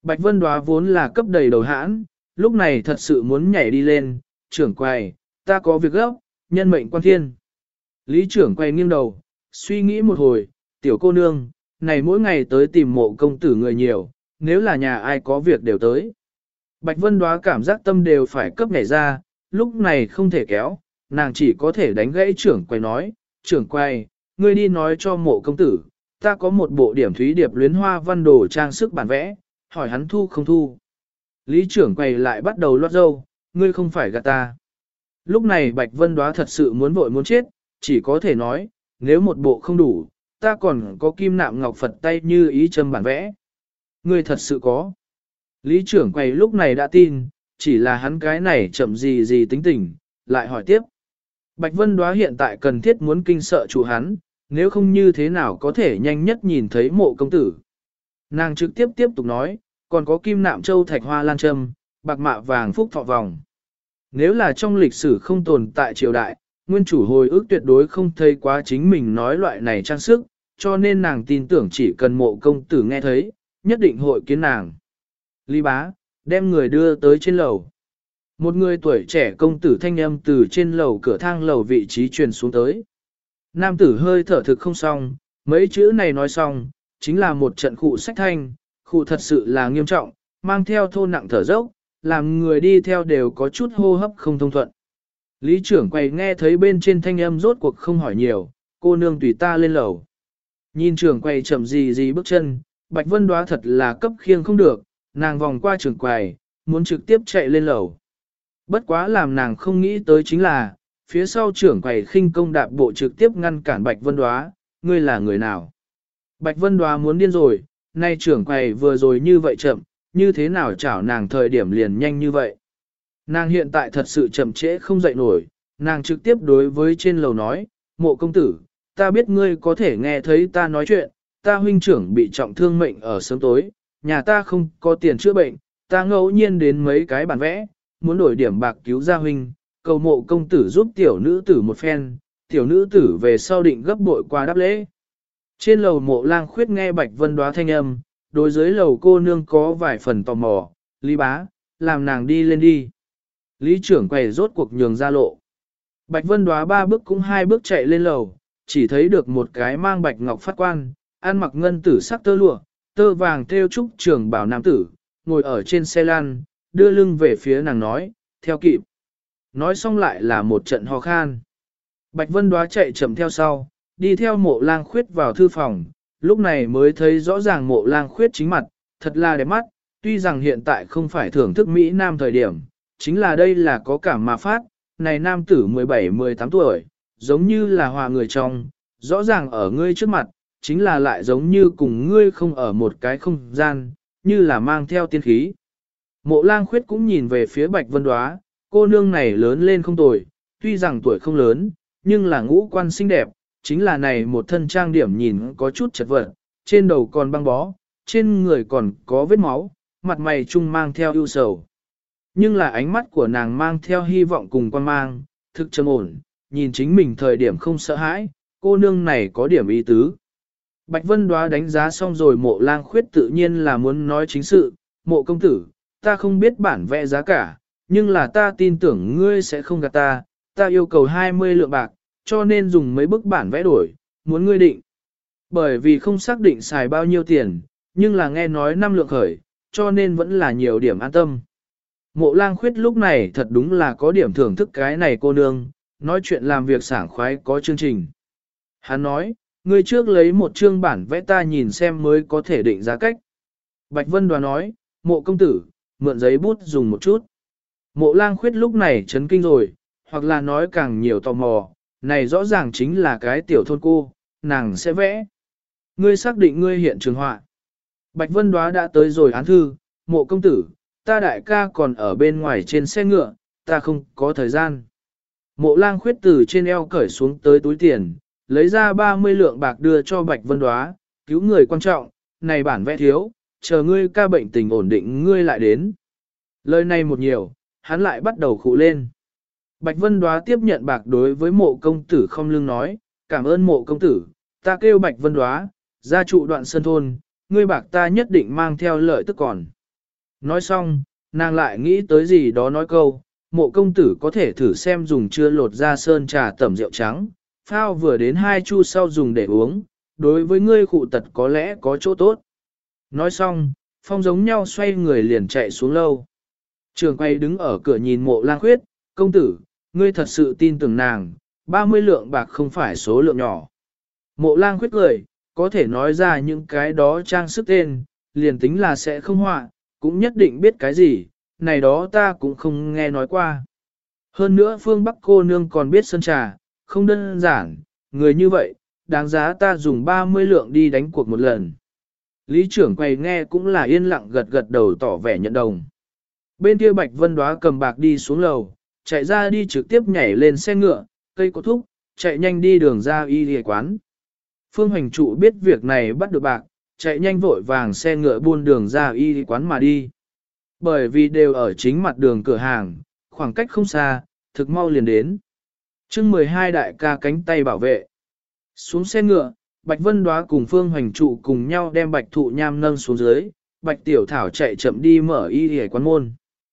Bạch Vân Đóa vốn là cấp đầy đầu hãn, lúc này thật sự muốn nhảy đi lên, trưởng quầy, ta có việc gấp, nhân mệnh quan thiên. Lý trưởng quầy nghiêng đầu, suy nghĩ một hồi, tiểu cô nương, này mỗi ngày tới tìm mộ công tử người nhiều, nếu là nhà ai có việc đều tới. Bạch Vân Đóa cảm giác tâm đều phải cấp nhảy ra, lúc này không thể kéo, nàng chỉ có thể đánh gãy trưởng quầy nói, trưởng quầy, ngươi đi nói cho mộ công tử, ta có một bộ điểm thúy điệp luyến hoa văn đồ trang sức bản vẽ, hỏi hắn thu không thu. Lý trưởng quầy lại bắt đầu lót dâu, ngươi không phải gạt ta. Lúc này Bạch Vân Đóa thật sự muốn vội muốn chết, chỉ có thể nói, nếu một bộ không đủ, ta còn có kim nạm ngọc Phật tay như ý châm bản vẽ. Ngươi thật sự có. Lý trưởng quầy lúc này đã tin, chỉ là hắn cái này chậm gì tính tình, lại hỏi tiếp. Bạch Vân Đóa hiện tại cần thiết muốn kinh sợ chủ hắn, nếu không như thế nào có thể nhanh nhất nhìn thấy mộ công tử. Nàng trực tiếp tiếp tục nói, còn có kim nạm châu thạch hoa lan châm, bạc mạ vàng phúc thọ vòng. Nếu là trong lịch sử không tồn tại triều đại, nguyên chủ hồi ức tuyệt đối không thấy quá chính mình nói loại này trang sức, cho nên nàng tin tưởng chỉ cần mộ công tử nghe thấy, nhất định hội kiến nàng. Lý bá, đem người đưa tới trên lầu. Một người tuổi trẻ công tử thanh âm từ trên lầu cửa thang lầu vị trí truyền xuống tới. Nam tử hơi thở thực không xong, mấy chữ này nói xong, chính là một trận khụ sách thanh, khụ thật sự là nghiêm trọng, mang theo thô nặng thở dốc, làm người đi theo đều có chút hô hấp không thông thuận. Lý trưởng quầy nghe thấy bên trên thanh âm rốt cuộc không hỏi nhiều, cô nương tùy ta lên lầu. Nhìn trưởng quầy chậm gì bước chân, Bạch Vân Đóa thật là cấp khiêng không được, nàng vòng qua trưởng quầy, muốn trực tiếp chạy lên lầu. Bất quá làm nàng không nghĩ tới chính là, phía sau trưởng quầy khinh công đạp bộ trực tiếp ngăn cản Bạch Vân Đóa, ngươi là người nào? Bạch Vân Đóa muốn điên rồi, nay trưởng quầy vừa rồi như vậy chậm, như thế nào chảo nàng thời điểm liền nhanh như vậy? Nàng hiện tại thật sự chậm trễ không dậy nổi, nàng trực tiếp đối với trên lầu nói, mộ công tử, ta biết ngươi có thể nghe thấy ta nói chuyện, ta huynh trưởng bị trọng thương mệnh ở sớm tối, nhà ta không có tiền chữa bệnh, ta ngẫu nhiên đến mấy cái bản vẽ, muốn đổi điểm bạc cứu gia huynh, cầu mộ công tử giúp tiểu nữ tử một phen, tiểu nữ tử về sau định gấp bội qua đáp lễ. Trên lầu mộ lang khuyết nghe Bạch Vân Đóa thanh âm, đối dưới lầu cô nương có vài phần tò mò, Lý bá, làm nàng đi lên đi. Lý trưởng quầy rốt cuộc nhường ra lộ. Bạch Vân Đóa 3 bước cũng 2 bước chạy lên lầu, chỉ thấy được một cái mang bạch ngọc phát quan, ăn mặc ngân tử sắc tơ lụa, tơ vàng thêu trúc trưởng bảo nam tử, ngồi ở trên xe lăn, đưa lưng về phía nàng nói, theo kịp. Nói xong lại là một trận ho khan. Bạch Vân Đóa chạy chậm theo sau, đi theo mộ lang khuyết vào thư phòng, lúc này mới thấy rõ ràng mộ lang khuyết chính mặt, thật là đẹp mắt, tuy rằng hiện tại không phải thưởng thức Mỹ Nam thời điểm, chính là đây là có cảm mà phát, này nam tử 17-18 tuổi, giống như là hòa người trong, rõ ràng ở ngươi trước mặt, chính là lại giống như cùng ngươi không ở một cái không gian, như là mang theo tiên khí. Mộ lang khuyết cũng nhìn về phía Bạch Vân Đóa, cô nương này lớn lên không tồi, tuy rằng tuổi không lớn, nhưng là ngũ quan xinh đẹp, chính là này một thân trang điểm nhìn có chút chật vật, trên đầu còn băng bó, trên người còn có vết máu, mặt mày trung mang theo ưu sầu. Nhưng là ánh mắt của nàng mang theo hy vọng cùng quan mang, thực trầm ổn, nhìn chính mình thời điểm không sợ hãi, cô nương này có điểm ý tứ. Bạch Vân Đóa đánh giá xong rồi mộ lang khuyết tự nhiên là muốn nói chính sự, mộ công tử, ta không biết bản vẽ giá cả, nhưng là ta tin tưởng ngươi sẽ không gạt ta, ta yêu cầu 20 lượng bạc, cho nên dùng mấy bức bản vẽ đổi, muốn ngươi định. Bởi vì không xác định xài bao nhiêu tiền, nhưng là nghe nói 5 lượng khởi, cho nên vẫn là nhiều điểm an tâm. Mộ lang khuyết lúc này thật đúng là có điểm thưởng thức cái này cô nương, nói chuyện làm việc sảng khoái có chương trình. Hắn nói, ngươi trước lấy một chương bản vẽ ta nhìn xem mới có thể định giá cách. Bạch Vân Đoá nói, mộ công tử, mượn giấy bút dùng một chút. Mộ lang khuyết lúc này chấn kinh rồi, hoặc là nói càng nhiều tò mò, này rõ ràng chính là cái tiểu thôn cô, nàng sẽ vẽ. Ngươi xác định ngươi hiện trường họa. Bạch Vân Đoá đã tới rồi án thư, mộ công tử, ta đại ca còn ở bên ngoài trên xe ngựa, ta không có thời gian. Mộ lang khuyết từ trên eo cởi xuống tới túi tiền, lấy ra 30 lượng bạc đưa cho Bạch Vân Đoá, cứu người quan trọng, này bản vẽ thiếu, chờ ngươi ca bệnh tình ổn định ngươi lại đến. Lời này một nhiều, hắn lại bắt đầu khụ lên. Bạch Vân Đoá tiếp nhận bạc đối với mộ công tử không lưng nói, cảm ơn mộ công tử, ta kêu Bạch Vân Đoá, gia trụ đoạn sân thôn, ngươi bạc ta nhất định mang theo lợi tức còn. Nói xong, nàng lại nghĩ tới gì đó nói câu, mộ công tử có thể thử xem dùng chưa lột ra sơn trà tẩm rượu trắng, phao vừa đến 2 chu sau dùng để uống, đối với ngươi khụ tật có lẽ có chỗ tốt. Nói xong, Phong giống nhau xoay người liền chạy xuống lâu. Trường quay đứng ở cửa nhìn mộ lang khuyết, công tử, ngươi thật sự tin tưởng nàng, 30 lượng bạc không phải số lượng nhỏ. Mộ lang khuyết cười, có thể nói ra những cái đó trang sức tên, liền tính là sẽ không họa, cũng nhất định biết cái gì, này đó ta cũng không nghe nói qua. Hơn nữa phương Bắc cô nương còn biết sơn trà, không đơn giản, người như vậy, đáng giá ta dùng 30 lượng đi đánh cuộc một lần. Lý trưởng quầy nghe cũng là yên lặng gật gật đầu tỏ vẻ nhận đồng. Bên kia Bạch Vân Đóa cầm bạc đi xuống lầu, chạy ra đi trực tiếp nhảy lên xe ngựa, cây có thúc, chạy nhanh đi đường ra y y quán. Phương Hoành Trụ biết việc này bắt được bạc, chạy nhanh vội vàng xe ngựa buôn đường ra y y quán mà đi. Bởi vì đều ở chính mặt đường cửa hàng, khoảng cách không xa, thực mau liền đến. chương 12 đại ca cánh tay bảo vệ. Xuống xe ngựa, Bạch Vân Đóa cùng Phương Hoành Trụ cùng nhau đem Bạch Thụ Nham nâng xuống dưới, Bạch Tiểu Thảo chạy chậm đi mở y y quán môn.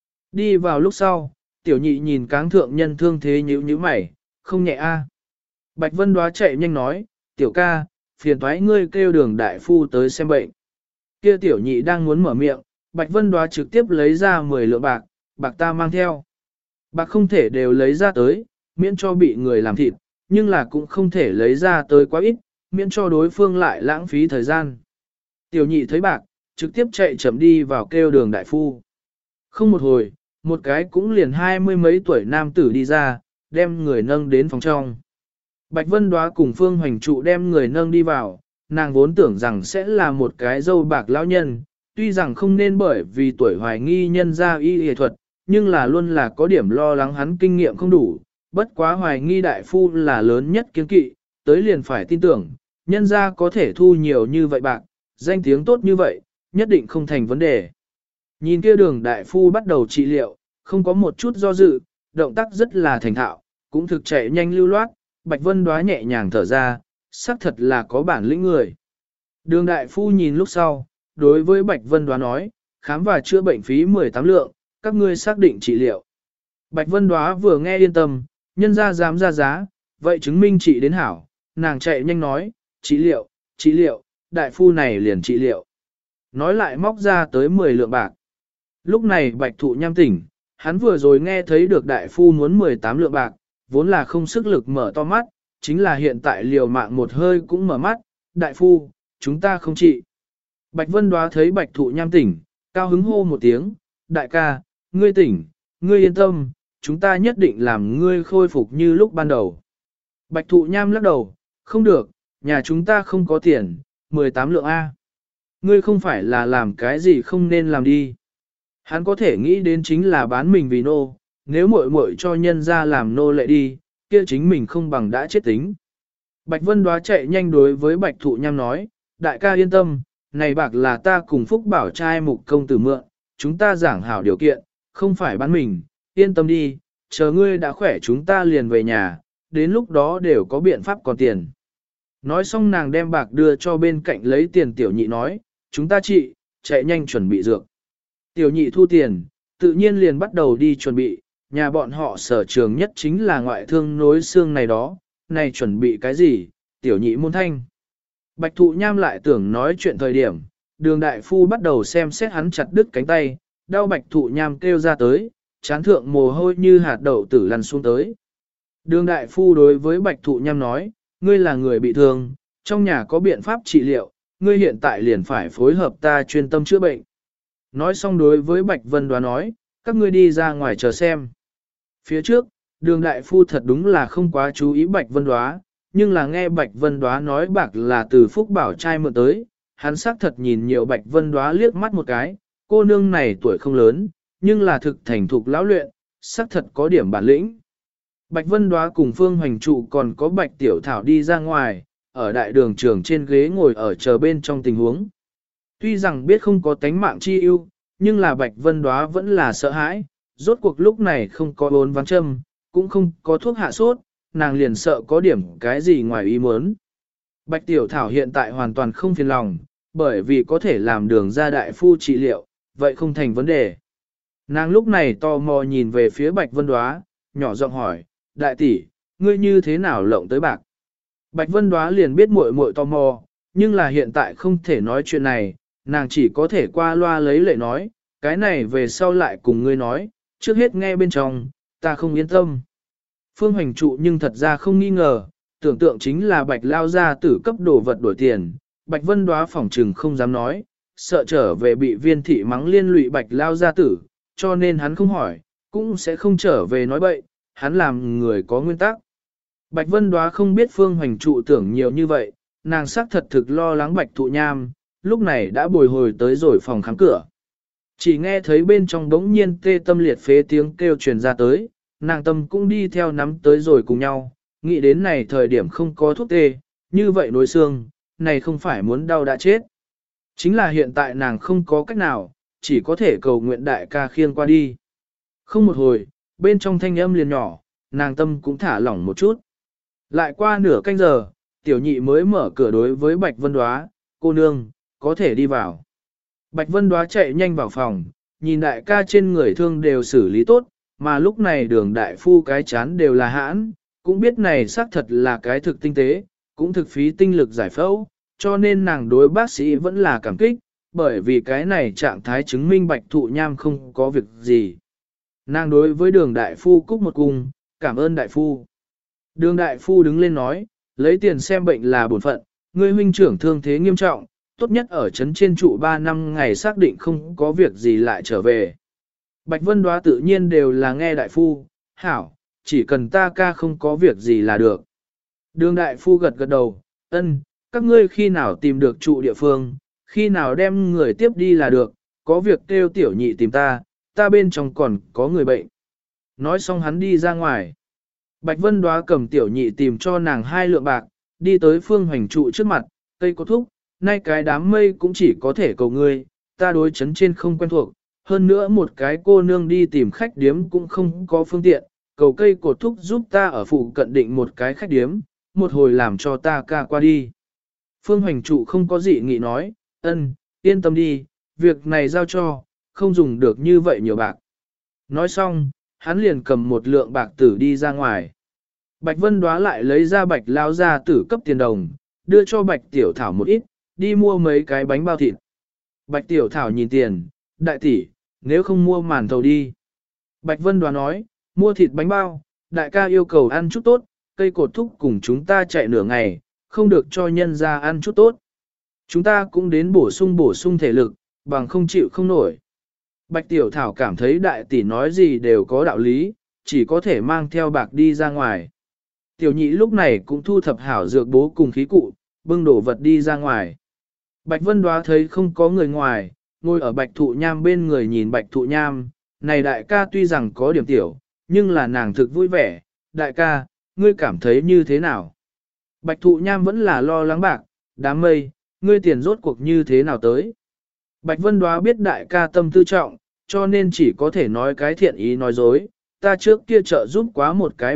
Đi vào lúc sau, Tiểu Nhị nhìn cáng thượng nhân thương thế nhíu mày, không nhẹ a. Bạch Vân Đóa chạy nhanh nói, Tiểu ca, phiền toái ngươi kêu đường đại phu tới xem bệnh. Kia Tiểu Nhị đang muốn mở miệng, Bạch Vân Đóa trực tiếp lấy ra 10 lượng bạc, bạc ta mang theo. Bạc không thể đều lấy ra tới, miễn cho bị người làm thịt, nhưng là cũng không thể lấy ra tới quá ít, miễn cho đối phương lại lãng phí thời gian. Tiểu Nhị thấy bạc, trực tiếp chạy chậm đi vào kêu đường đại phu. Không một hồi, một cái cũng liền 20 mấy tuổi nam tử đi ra, đem người nâng đến phòng trong. Bạch Vân Đóa cùng Phương Hoành Trụ đem người nâng đi vào, nàng vốn tưởng rằng sẽ là một cái dâu bạc lão nhân, tuy rằng không nên bởi vì tuổi hoài nghi nhân ra y y thuật, nhưng là luôn là có điểm lo lắng hắn kinh nghiệm không đủ, bất quá hoài nghi đại phu là lớn nhất kiên kỵ, tới liền phải tin tưởng, nhân ra có thể thu nhiều như vậy bạc, danh tiếng tốt như vậy, nhất định không thành vấn đề. Nhìn kia đường đại phu bắt đầu trị liệu, không có một chút do dự, động tác rất là thành thạo, cũng thực chạy nhanh lưu loát, Bạch Vân Đóa nhẹ nhàng thở ra, xác thật là có bản lĩnh người. Đường đại phu nhìn lúc sau, đối với Bạch Vân Đóa nói, khám và chữa bệnh phí 18 lượng, các ngươi xác định trị liệu. Bạch Vân Đóa vừa nghe yên tâm, nhân ra dám ra giá, vậy chứng minh trị đến hảo, nàng chạy nhanh nói, trị liệu, đại phu này liền trị liệu. Nói lại móc ra tới 10 lượng bạc. Lúc này Bạch Thụ Nham tỉnh, hắn vừa rồi nghe thấy được đại phu muốn 18 lượng bạc, vốn là không sức lực mở to mắt, chính là hiện tại liều mạng một hơi cũng mở mắt, đại phu, chúng ta không trị. Bạch Vân Đóa thấy Bạch Thụ Nham tỉnh, cao hứng hô một tiếng, đại ca, ngươi tỉnh, ngươi yên tâm, chúng ta nhất định làm ngươi khôi phục như lúc ban đầu. Bạch Thụ Nham lắc đầu, không được, nhà chúng ta không có tiền, 18 lượng A. Ngươi không phải là làm cái gì không nên làm đi. Hắn có thể nghĩ đến chính là bán mình vì nô, nếu muội muội cho nhân ra làm nô lệ đi, kia chính mình không bằng đã chết tính. Bạch Vân Đóa chạy nhanh đối với Bạch Thụ Nham nói, đại ca yên tâm, này bạc là ta cùng Phúc Bảo trai Mục công tử mượn, chúng ta giảng hảo điều kiện, không phải bán mình, yên tâm đi, chờ ngươi đã khỏe chúng ta liền về nhà, đến lúc đó đều có biện pháp còn tiền. Nói xong nàng đem bạc đưa cho bên cạnh lấy tiền Tiểu Nhị nói, chúng ta trị, chạy nhanh chuẩn bị dược. Tiểu Nhị thu tiền, tự nhiên liền bắt đầu đi chuẩn bị, nhà bọn họ sở trường nhất chính là ngoại thương nối xương này đó, này chuẩn bị cái gì, Tiểu Nhị môn thanh. Bạch Thụ Nham lại tưởng nói chuyện thời điểm, đường đại phu bắt đầu xem xét hắn chặt đứt cánh tay, đau Bạch Thụ Nham kêu ra tới, chán thượng mồ hôi như hạt đậu tử lăn xuống tới. Đường đại phu đối với Bạch Thụ Nham nói, ngươi là người bị thương, trong nhà có biện pháp trị liệu, ngươi hiện tại liền phải phối hợp ta chuyên tâm chữa bệnh. Nói xong đối với Bạch Vân Đóa nói, các ngươi đi ra ngoài chờ xem. Phía trước, đường đại phu thật đúng là không quá chú ý Bạch Vân Đóa, nhưng là nghe Bạch Vân Đóa nói bạc là từ Phúc Bảo trai mượn tới, hắn xác thật nhìn nhiều Bạch Vân Đóa liếc mắt một cái, cô nương này tuổi không lớn, nhưng là thực thành thục lão luyện, xác thật có điểm bản lĩnh. Bạch Vân Đóa cùng Phương Hoành Trụ còn có Bạch Tiểu Thảo đi ra ngoài, ở đại đường trường trên ghế ngồi ở chờ bên trong tình huống. Tuy rằng biết không có tánh mạng chi ưu, nhưng là Bạch Vân Đóa vẫn là sợ hãi, rốt cuộc lúc này không có bốn ván châm, cũng không có thuốc hạ sốt, nàng liền sợ có điểm cái gì ngoài ý muốn. Bạch Tiểu Thảo hiện tại hoàn toàn không phiền lòng, bởi vì có thể làm đường ra đại phu trị liệu, vậy không thành vấn đề. Nàng lúc này tò mò nhìn về phía Bạch Vân Đóa, nhỏ giọng hỏi, đại tỷ, ngươi như thế nào lộng tới bạc? Bạch Vân Đóa liền biết muội muội tò mò, nhưng là hiện tại không thể nói chuyện này, nàng chỉ có thể qua loa lấy lệ nói, cái này về sau lại cùng ngươi nói, trước hết nghe bên trong, ta không yên tâm. Phương Hoành trụ nhưng thật ra không nghi ngờ, tưởng tượng chính là Bạch lao ra tử cấp đồ vật đổi tiền, Bạch Vân Đóa phỏng trừng không dám nói, sợ trở về bị viên thị mắng liên lụy Bạch lao ra tử, cho nên hắn không hỏi, cũng sẽ không trở về nói bậy, hắn làm người có nguyên tắc. Bạch Vân Đóa không biết Phương Hoành trụ tưởng nhiều như vậy, nàng xác thật thực lo lắng Bạch Thụ Nham, lúc này đã bồi hồi tới rồi phòng khám cửa. Chỉ nghe thấy bên trong đống nhiên tê tâm liệt phế tiếng kêu truyền ra tới, nàng tâm cũng đi theo nắm tới rồi cùng nhau, nghĩ đến này thời điểm không có thuốc tê, như vậy nối xương, này không phải muốn đau đã chết. Chính là hiện tại nàng không có cách nào, chỉ có thể cầu nguyện đại ca khiêng qua đi. Không một hồi, bên trong thanh âm liền nhỏ, nàng tâm cũng thả lỏng một chút. Lại qua nửa canh giờ, tiểu nhị mới mở cửa đối với Bạch Vân Đóa, cô nương, có thể đi vào. Bạch Vân Đóa chạy nhanh vào phòng, nhìn đại ca trên người thương đều xử lý tốt, mà lúc này đường đại phu cái chán đều là hãn, cũng biết này xác thật là cái thực tinh tế, cũng thực phí tinh lực giải phẫu, cho nên nàng đối bác sĩ vẫn là cảm kích, bởi vì cái này trạng thái chứng minh Bạch Thụ Nham không có việc gì. Nàng đối với đường đại phu cúc một cung, cảm ơn đại phu. Đường đại phu đứng lên nói, lấy tiền xem bệnh là bổn phận, ngươi huynh trưởng thương thế nghiêm trọng, tốt nhất ở trấn trên trụ 3 năm ngày xác định không có việc gì lại trở về. Bạch Vân Đóa tự nhiên đều là nghe đại phu, hảo, chỉ cần ta ca không có việc gì là được. Đường đại phu gật gật đầu, ân, các ngươi khi nào tìm được trụ địa phương, khi nào đem người tiếp đi là được, có việc kêu tiểu nhị tìm ta, ta bên trong còn có người bệnh. Nói xong hắn đi ra ngoài. Bạch Vân Đóa cầm tiểu nhị tìm cho nàng 2 lượng bạc, đi tới Phương Hoành trụ trước mặt, cây có thúc, nay cái đám mây cũng chỉ có thể cầu ngươi, ta đối chấn trên không quen thuộc, hơn nữa một cái cô nương đi tìm khách điếm cũng không có phương tiện, cầu cây cột thúc giúp ta ở phụ cận định một cái khách điếm, một hồi làm cho ta ca qua đi. Phương Hoành trụ không có gì nghị nói, ân, yên tâm đi, việc này giao cho, không dùng được như vậy nhiều bạc. Nói xong, hắn liền cầm 1 lượng bạc tử đi ra ngoài. Bạch Vân Đóa lại lấy ra Bạch lao ra tử cấp tiền đồng, đưa cho Bạch Tiểu Thảo một ít, đi mua mấy cái bánh bao thịt. Bạch Tiểu Thảo nhìn tiền, đại tỷ, nếu không mua màn thầu đi. Bạch Vân Đóa nói, mua thịt bánh bao, đại ca yêu cầu ăn chút tốt, cây cột thúc cùng chúng ta chạy nửa ngày, không được cho nhân ra ăn chút tốt. Chúng ta cũng đến bổ sung thể lực, bằng không chịu không nổi. Bạch Tiểu Thảo cảm thấy đại tỷ nói gì đều có đạo lý, chỉ có thể mang theo bạc đi ra ngoài. Tiểu nhị lúc này cũng thu thập hảo dược bố cùng khí cụ, bưng đổ vật đi ra ngoài. Bạch Vân Đóa thấy không có người ngoài, ngồi ở Bạch Thụ Nham bên người nhìn Bạch Thụ Nham, này đại ca tuy rằng có điểm tiểu, nhưng là nàng thực vui vẻ, đại ca, ngươi cảm thấy như thế nào? Bạch Thụ Nham vẫn là lo lắng bạc, đám mây, ngươi tiền rốt cuộc như thế nào tới? Bạch Vân Đóa biết đại ca tâm tư trọng, cho nên chỉ có thể nói cái thiện ý nói dối, ta trước kia trợ giúp quá một cái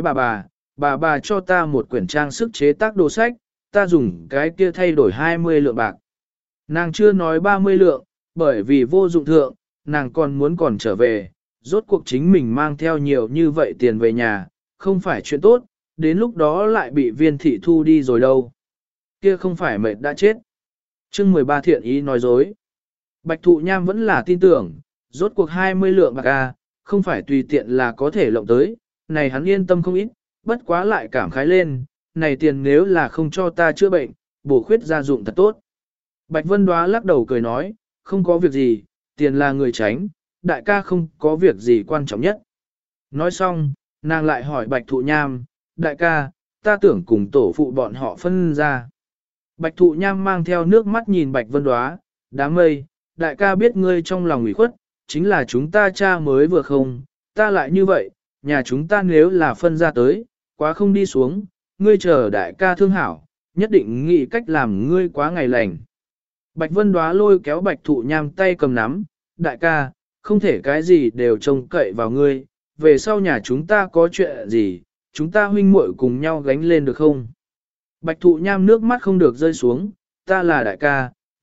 bà cho ta một quyển trang sức chế tác đồ sách, ta dùng cái kia thay đổi 20 lượng bạc. Nàng chưa nói 30 lượng, bởi vì vô dụng thượng, nàng còn trở về, rốt cuộc chính mình mang theo nhiều như vậy tiền về nhà, không phải chuyện tốt, đến lúc đó lại bị viên thị thu đi rồi đâu. Kia không phải mệt đã chết. Chương 13 thiện ý nói dối. Bạch Thụ Nham vẫn là tin tưởng, rốt cuộc 20 lượng bạc a, không phải tùy tiện là có thể lộng tới, này hắn yên tâm không ít, bất quá lại cảm khái lên, này tiền nếu là không cho ta chữa bệnh, bổ khuyết gia dụng thật tốt. Bạch Vân Đóa lắc đầu cười nói, không có việc gì, tiền là người tránh, đại ca không có việc gì quan trọng nhất. Nói xong, nàng lại hỏi Bạch Thụ Nham, đại ca, ta tưởng cùng tổ phụ bọn họ phân ra. Bạch Thụ Nham mang theo nước mắt nhìn Bạch Vân Đóa, đám mây, đại ca biết ngươi trong lòng ủy khuất, chính là chúng ta cha mới vừa không, ta lại như vậy, nhà chúng ta nếu là phân ra tới, quá không đi xuống, ngươi chờ đại ca thương hảo, nhất định nghĩ cách làm ngươi quá ngày lành. Bạch Vân Đóa lôi kéo Bạch Thụ Nham tay cầm nắm, đại ca, không thể cái gì đều trông cậy vào ngươi, về sau nhà chúng ta có chuyện gì, chúng ta huynh muội cùng nhau gánh lên được không? Bạch Thụ Nham nước mắt không được rơi xuống, ta là đại ca,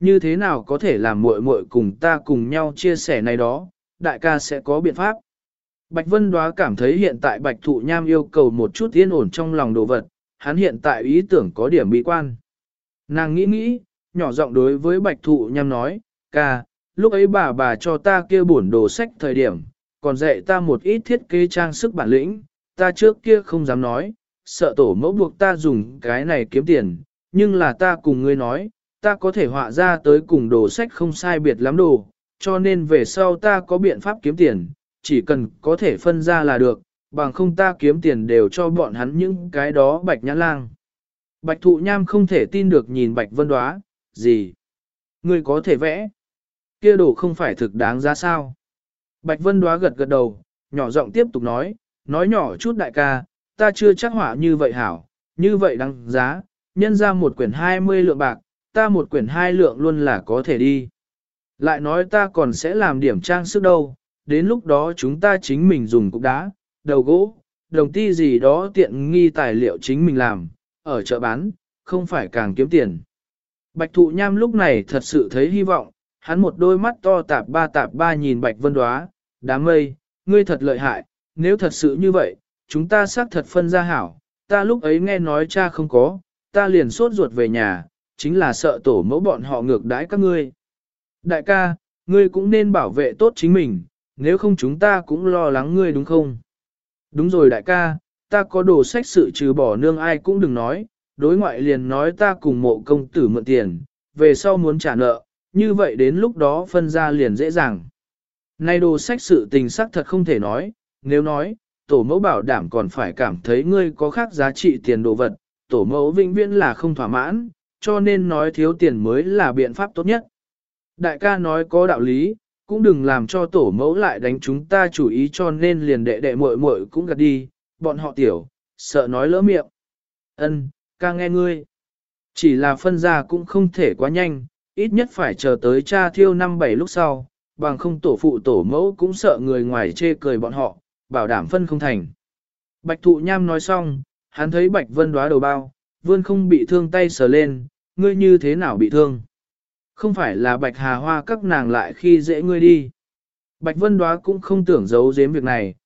như thế nào có thể làm muội muội cùng ta cùng nhau chia sẻ này đó, đại ca sẽ có biện pháp. Bạch Vân Đóa cảm thấy hiện tại Bạch Thụ Nham yêu cầu một chút yên ổn trong lòng đồ vật, hắn hiện tại ý tưởng có điểm bị quan. Nàng nghĩ, nhỏ giọng đối với Bạch Thụ Nham nói, ca, lúc ấy bà cho ta kia bổn đồ sách thời điểm, còn dạy ta một ít thiết kế trang sức bản lĩnh, ta trước kia không dám nói, sợ tổ mẫu buộc ta dùng cái này kiếm tiền, nhưng là ta cùng ngươi nói, ta có thể họa ra tới cùng đồ sách không sai biệt lắm đồ, cho nên về sau ta có biện pháp kiếm tiền, chỉ cần có thể phân ra là được, bằng không ta kiếm tiền đều cho bọn hắn những cái đó Bạch Nhã Lang. Bạch Thụ Nham không thể tin được nhìn Bạch Vân Đóa, gì? Ngươi có thể vẽ? Kia đồ không phải thực đáng giá sao? Bạch Vân Đóa gật gật đầu, nhỏ giọng tiếp tục nói nhỏ chút đại ca, ta chưa chắc họa như vậy hảo, như vậy đáng giá, nhân ra một quyển 20 lượng bạc, ta một quyển 2 lượng luôn là có thể đi. Lại nói ta còn sẽ làm điểm trang sức đâu, đến lúc đó chúng ta chính mình dùng cục đá, đầu gỗ, đồng ti gì đó tiện nghi tài liệu chính mình làm, ở chợ bán, không phải càng kiếm tiền. Bạch Thụ Nham lúc này thật sự thấy hy vọng, hắn một đôi mắt to tạp ba nhìn Bạch Vân Đóa, đám mây, ngươi thật lợi hại, nếu thật sự như vậy, chúng ta xác thật phân ra hảo, ta lúc ấy nghe nói cha không có, ta liền sốt ruột về nhà, chính là sợ tổ mẫu bọn họ ngược đãi các ngươi. Đại ca, ngươi cũng nên bảo vệ tốt chính mình, nếu không chúng ta cũng lo lắng ngươi đúng không? Đúng rồi đại ca, ta có đồ sách sự trừ bỏ nương ai cũng đừng nói, đối ngoại liền nói ta cùng mộ công tử mượn tiền, về sau muốn trả nợ, như vậy đến lúc đó phân ra liền dễ dàng. Nay đồ sách sự tình sắc thật không thể nói, nếu nói, tổ mẫu bảo đảm còn phải cảm thấy ngươi có khác giá trị tiền đồ vật, tổ mẫu vĩnh viễn là không thỏa mãn, cho nên nói thiếu tiền mới là biện pháp tốt nhất. Đại ca nói có đạo lý, cũng đừng làm cho tổ mẫu lại đánh chúng ta chủ ý cho nên liền đệ muội muội cũng gạt đi, bọn họ tiểu, sợ nói lỡ miệng. Ân, ca nghe ngươi. Chỉ là phân ra cũng không thể quá nhanh, ít nhất phải chờ tới cha thiêu 5-7 lúc sau, bằng không tổ phụ tổ mẫu cũng sợ người ngoài chê cười bọn họ, bảo đảm phân không thành. Bạch Thụ Nham nói xong, hắn thấy Bạch Vân Đóa đầu bao, vươn không bị thương tay sờ lên, ngươi như thế nào bị thương? Không phải là Bạch Hà Hoa các nàng lại khi dễ ngươi đi. Bạch Vân Đóa cũng không tưởng giấu giếm việc này,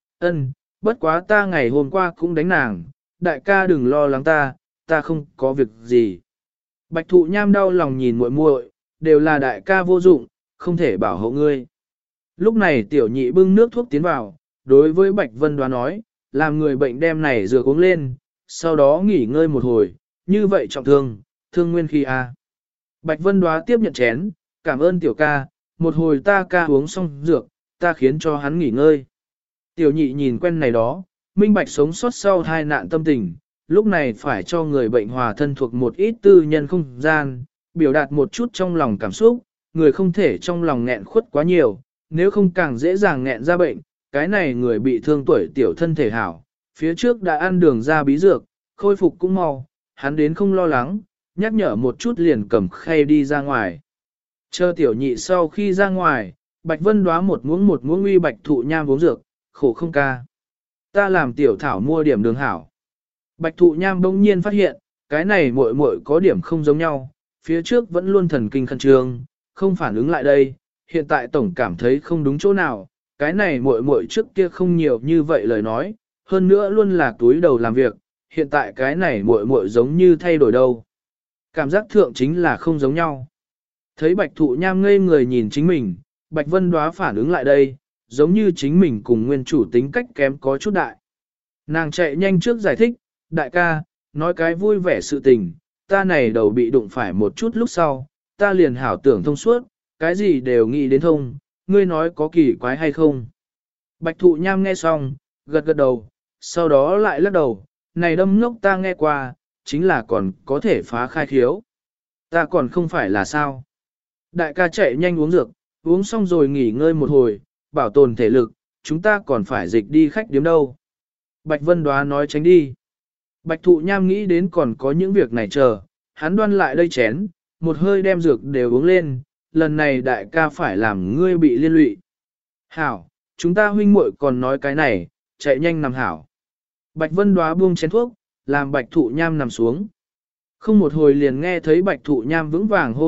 bất quá ta ngày hôm qua cũng đánh nàng, đại ca đừng lo lắng ta không có việc gì. Bạch Thụ Nham đau lòng nhìn muội muội, đều là đại ca vô dụng, không thể bảo hộ ngươi. Lúc này tiểu nhị bưng nước thuốc tiến vào, đối với Bạch Vân Đóa nói, làm người bệnh đem này rửa uống lên, sau đó nghỉ ngơi một hồi, như vậy trọng thương nguyên khi a. Bạch Vân Đóa tiếp nhận chén, cảm ơn tiểu ca, một hồi ta ca uống xong dược, ta khiến cho hắn nghỉ ngơi. Tiểu nhị nhìn quen này đó, minh bạch sống sót sau tai nạn tâm tình, lúc này phải cho người bệnh hòa thân thuộc một ít tư nhân không gian, biểu đạt một chút trong lòng cảm xúc, người không thể trong lòng nghẹn khuất quá nhiều, nếu không càng dễ dàng nghẹn ra bệnh, cái này người bị thương tuổi tiểu thân thể hảo, phía trước đã ăn đường ra bí dược, khôi phục cũng mau, hắn đến không lo lắng, nhắc nhở một chút liền cầm khay đi ra ngoài. Chờ tiểu nhị sau khi ra ngoài, Bạch Vân Đóa một muỗng uy Bạch Thụ Nham uống dược, khổ không ca. Ta làm tiểu thảo mua điểm đường hảo. Bạch Thụ Nham bỗng nhiên phát hiện, cái này muội muội có điểm không giống nhau, phía trước vẫn luôn thần kinh khẩn trương, không phản ứng lại đây, hiện tại tổng cảm thấy không đúng chỗ nào, cái này muội muội trước kia không nhiều như vậy lời nói, hơn nữa luôn là túi đầu làm việc, hiện tại cái này muội muội giống như thay đổi đâu. Cảm giác thượng chính là không giống nhau. Thấy Bạch Thụ Nham ngây người nhìn chính mình, Bạch Vân Đóa phản ứng lại đây, giống như chính mình cùng nguyên chủ tính cách kém có chút đại. Nàng chạy nhanh trước giải thích, đại ca, nói cái vui vẻ sự tình, ta này đầu bị đụng phải một chút lúc sau, ta liền hảo tưởng thông suốt, cái gì đều nghĩ đến thông, ngươi nói có kỳ quái hay không. Bạch Thụ Nham nghe xong, gật gật đầu, sau đó lại lắc đầu, này đâm ngốc ta nghe qua, chính là còn có thể phá khai khiếu. Ta còn không phải là sao. Đại ca chạy nhanh uống dược, uống xong rồi nghỉ ngơi một hồi, bảo tồn thể lực, chúng ta còn phải dịch đi khách điếm đâu. Bạch Vân Đóa nói tránh đi. Bạch Thụ Nham nghĩ đến còn có những việc này chờ, hắn đoan lại đây chén, một hơi đem dược đều uống lên, lần này đại ca phải làm ngươi bị liên lụy. Hảo, chúng ta huynh muội còn nói cái này, chạy nhanh nằm hảo. Bạch Vân Đóa buông chén thuốc, làm Bạch Thụ Nham nằm xuống. Không một hồi liền nghe thấy Bạch Thụ Nham vững vàng hô hấp,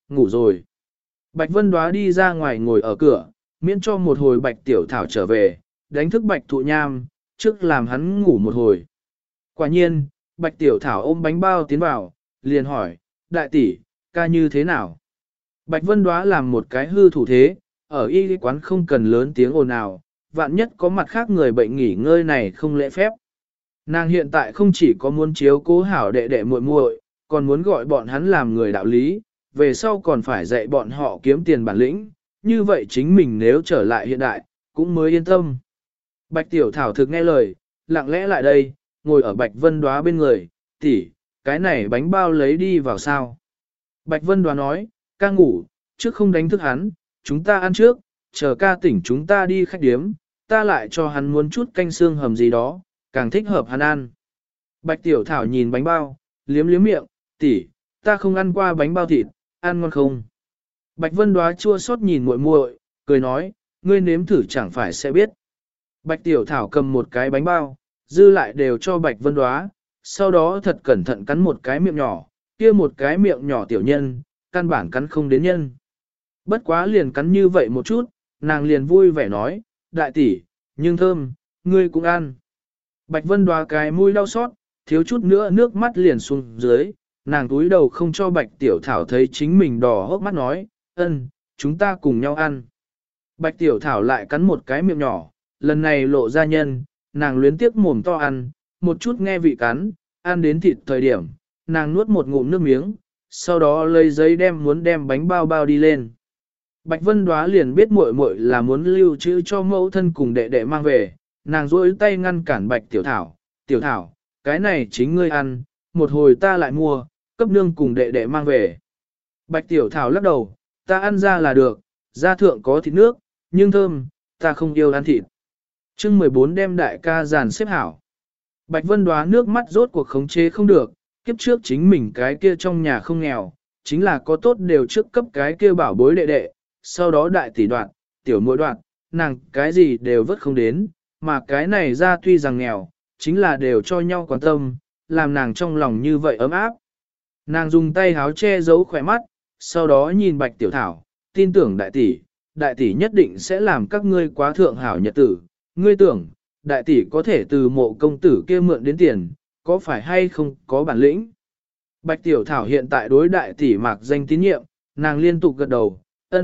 ngủ rồi. Bạch Vân Đóa đi ra ngoài ngồi ở cửa, miễn cho một hồi Bạch Tiểu Thảo trở về, đánh thức Bạch Thụ Nham, trước làm hắn ngủ một hồi. Quả nhiên, Bạch Tiểu Thảo ôm bánh bao tiến vào, liền hỏi, đại tỷ, ca như thế nào? Bạch Vân Đóa làm một cái hư thủ thế, ở y quán không cần lớn tiếng ồn ào, vạn nhất có mặt khác người bệnh nghỉ ngơi này không lễ phép. Nàng hiện tại không chỉ có muốn chiếu cố hảo đệ đệ muội muội, còn muốn gọi bọn hắn làm người đạo lý, về sau còn phải dạy bọn họ kiếm tiền bản lĩnh, như vậy chính mình nếu trở lại hiện đại, cũng mới yên tâm. Bạch Tiểu Thảo thực nghe lời, lặng lẽ lại đây, ngồi ở Bạch Vân Đóa bên người, tỷ, cái này bánh bao lấy đi vào sao? Bạch Vân Đóa nói, ca ngủ, trước không đánh thức hắn, chúng ta ăn trước, chờ ca tỉnh chúng ta đi khách điếm, ta lại cho hắn muốn chút canh xương hầm gì đó, càng thích hợp hắn ăn. Bạch Tiểu Thảo nhìn bánh bao, liếm liếm miệng, tỷ, ta không ăn qua bánh bao thịt, ăn ngon không? Bạch Vân Đóa chua xót nhìn muội muội, cười nói, ngươi nếm thử chẳng phải sẽ biết. Bạch Tiểu Thảo cầm một cái bánh bao, dư lại đều cho Bạch Vân Đóa, sau đó thật cẩn thận cắn một cái miệng nhỏ, kia một cái miệng nhỏ tiểu nhân, căn bản cắn không đến nhân. Bất quá liền cắn như vậy một chút, nàng liền vui vẻ nói, đại tỷ, nhưng thơm, ngươi cũng ăn. Bạch Vân Đóa cái mũi đau xót, thiếu chút nữa nước mắt liền xuống dưới, nàng túi đầu không cho Bạch Tiểu Thảo thấy chính mình đỏ hốc mắt nói, chúng ta cùng nhau ăn. Bạch Tiểu Thảo lại cắn một cái miệng nhỏ, lần này lộ ra nhân, nàng luyến tiếc mồm to ăn, một chút nghe vị cắn, ăn đến thịt thời điểm, nàng nuốt một ngụm nước miếng, sau đó lấy giấy muốn đem bánh bao bao đi lên. Bạch Vân Đóa liền biết muội muội là muốn lưu trữ cho mẫu thân cùng đệ đệ mang về, nàng duỗi tay ngăn cản Bạch Tiểu Thảo, Tiểu Thảo, cái này chính ngươi ăn, một hồi ta lại mua, cấp nương cùng đệ đệ mang về. Bạch Tiểu Thảo lắc đầu, ta ăn ra là được, da thượng có thịt nước, nhưng thơm, ta không yêu ăn thịt. Chương 14 đem đại ca dàn xếp hảo. Bạch Vân Đóa nước mắt rốt cuộc khống chế không được, kiếp trước chính mình cái kia trong nhà không nghèo, chính là có tốt đều trước cấp cái kia bảo bối đệ đệ, sau đó đại tỷ đoạn, tiểu muội đoạn, nàng cái gì đều vất không đến, mà cái này ra tuy rằng nghèo, chính là đều cho nhau quan tâm, làm nàng trong lòng như vậy ấm áp. Nàng dùng tay háo che giấu khỏe mắt, sau đó nhìn Bạch Tiểu Thảo, tin tưởng đại tỷ nhất định sẽ làm các ngươi quá thượng hảo nhật tử, ngươi tưởng, đại tỷ có thể từ mộ công tử kia mượn đến tiền, có phải hay không có bản lĩnh. Bạch Tiểu Thảo hiện tại đối đại tỷ mạc danh tín nhiệm, nàng liên tục gật đầu,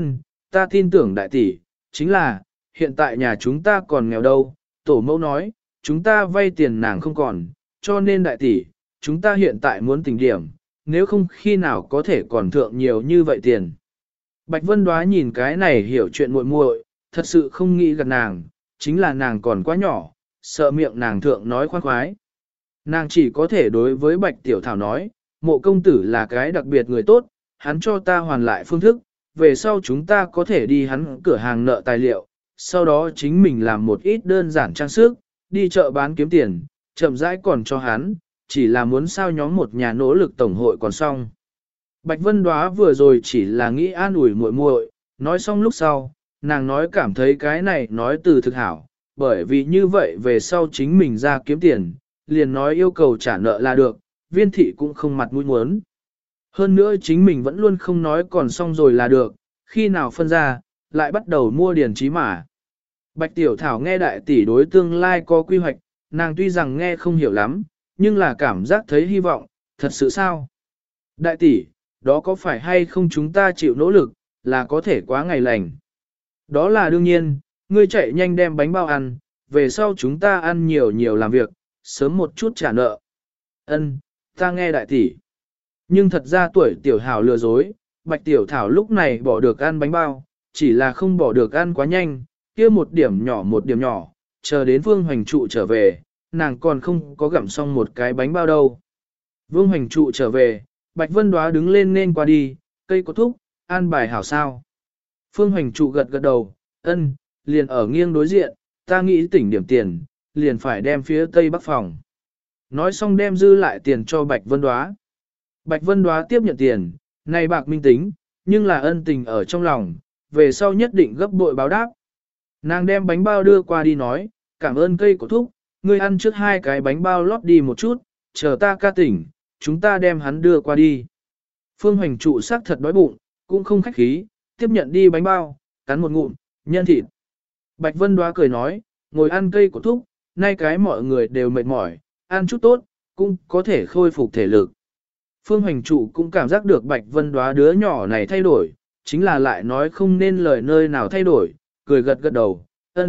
ta tin tưởng đại tỷ, chính là, hiện tại nhà chúng ta còn nghèo đâu, tổ mẫu nói, chúng ta vay tiền nàng không còn, cho nên đại tỷ, chúng ta hiện tại muốn tỉnh điểm, nếu không khi nào có thể còn thượng nhiều như vậy tiền. Bạch Vân Đóa nhìn cái này hiểu chuyện muội muội, thật sự không nghĩ gạt nàng, chính là nàng còn quá nhỏ, sợ miệng nàng thượng nói khoan khoái. Nàng chỉ có thể đối với Bạch Tiểu Thảo nói, mộ công tử là cái đặc biệt người tốt, hắn cho ta hoàn lại phương thức, về sau chúng ta có thể đi hắn cửa hàng nợ tài liệu, sau đó chính mình làm một ít đơn giản trang sức, đi chợ bán kiếm tiền, chậm rãi còn cho hắn, chỉ là muốn sao nhóm một nhà nỗ lực tổng hội còn xong. Bạch Vân Đóa vừa rồi chỉ là nghĩ an ủi muội muội, nói xong lúc sau, nàng nói cảm thấy cái này nói từ thực hảo, bởi vì như vậy về sau chính mình ra kiếm tiền, liền nói yêu cầu trả nợ là được, viên thị cũng không mặt mũi muốn. Hơn nữa chính mình vẫn luôn không nói còn xong rồi là được, khi nào phân ra, lại bắt đầu mua điền trí mà. Bạch Tiểu Thảo nghe đại tỷ đối tương lai có quy hoạch, nàng tuy rằng nghe không hiểu lắm, nhưng là cảm giác thấy hy vọng, thật sự sao? Đại tỷ, đó có phải hay không chúng ta chịu nỗ lực, là có thể quá ngày lành? Đó là đương nhiên, ngươi chạy nhanh đem bánh bao ăn, về sau chúng ta ăn nhiều nhiều làm việc, sớm một chút trả nợ. Ta nghe đại tỷ. Nhưng thật ra tuổi Tiểu Hảo lừa dối, Bạch Tiểu Thảo lúc này bỏ được ăn bánh bao, chỉ là không bỏ được ăn quá nhanh, kia một điểm nhỏ, chờ đến Vương Hoành Trụ trở về, nàng còn không có gặm xong một cái bánh bao đâu. Vương Hoành Trụ trở về, Bạch Vân Đóa đứng lên nên qua đi, cây có thúc, an bài hảo sao. Phương Hoành Trụ gật gật đầu, liền ở nghiêng đối diện, ta nghĩ tỉnh điểm tiền, liền phải đem phía tây bắc phòng. Nói xong đem dư lại tiền cho Bạch Vân Đóa. Bạch Vân Đóa tiếp nhận tiền, này bạc minh tính, nhưng là ân tình ở trong lòng, về sau nhất định gấp bội báo đáp. Nàng đem bánh bao đưa qua đi nói, cảm ơn cây cổ thúc, ngươi ăn trước 2 cái bánh bao lót đi một chút, chờ ta ca tỉnh, chúng ta đem hắn đưa qua đi. Phương Hoành Trụ xác thật đói bụng, cũng không khách khí, tiếp nhận đi bánh bao, cắn một ngụm, nhân thịt. Bạch Vân Đoá cười nói, ngồi ăn cây của thúc, nay cái mọi người đều mệt mỏi, ăn chút tốt, cũng có thể khôi phục thể lực. Phương Hoành Trụ cũng cảm giác được Bạch Vân Đoá đứa nhỏ này thay đổi, chính là lại nói không nên lời nơi nào thay đổi, cười gật gật đầu,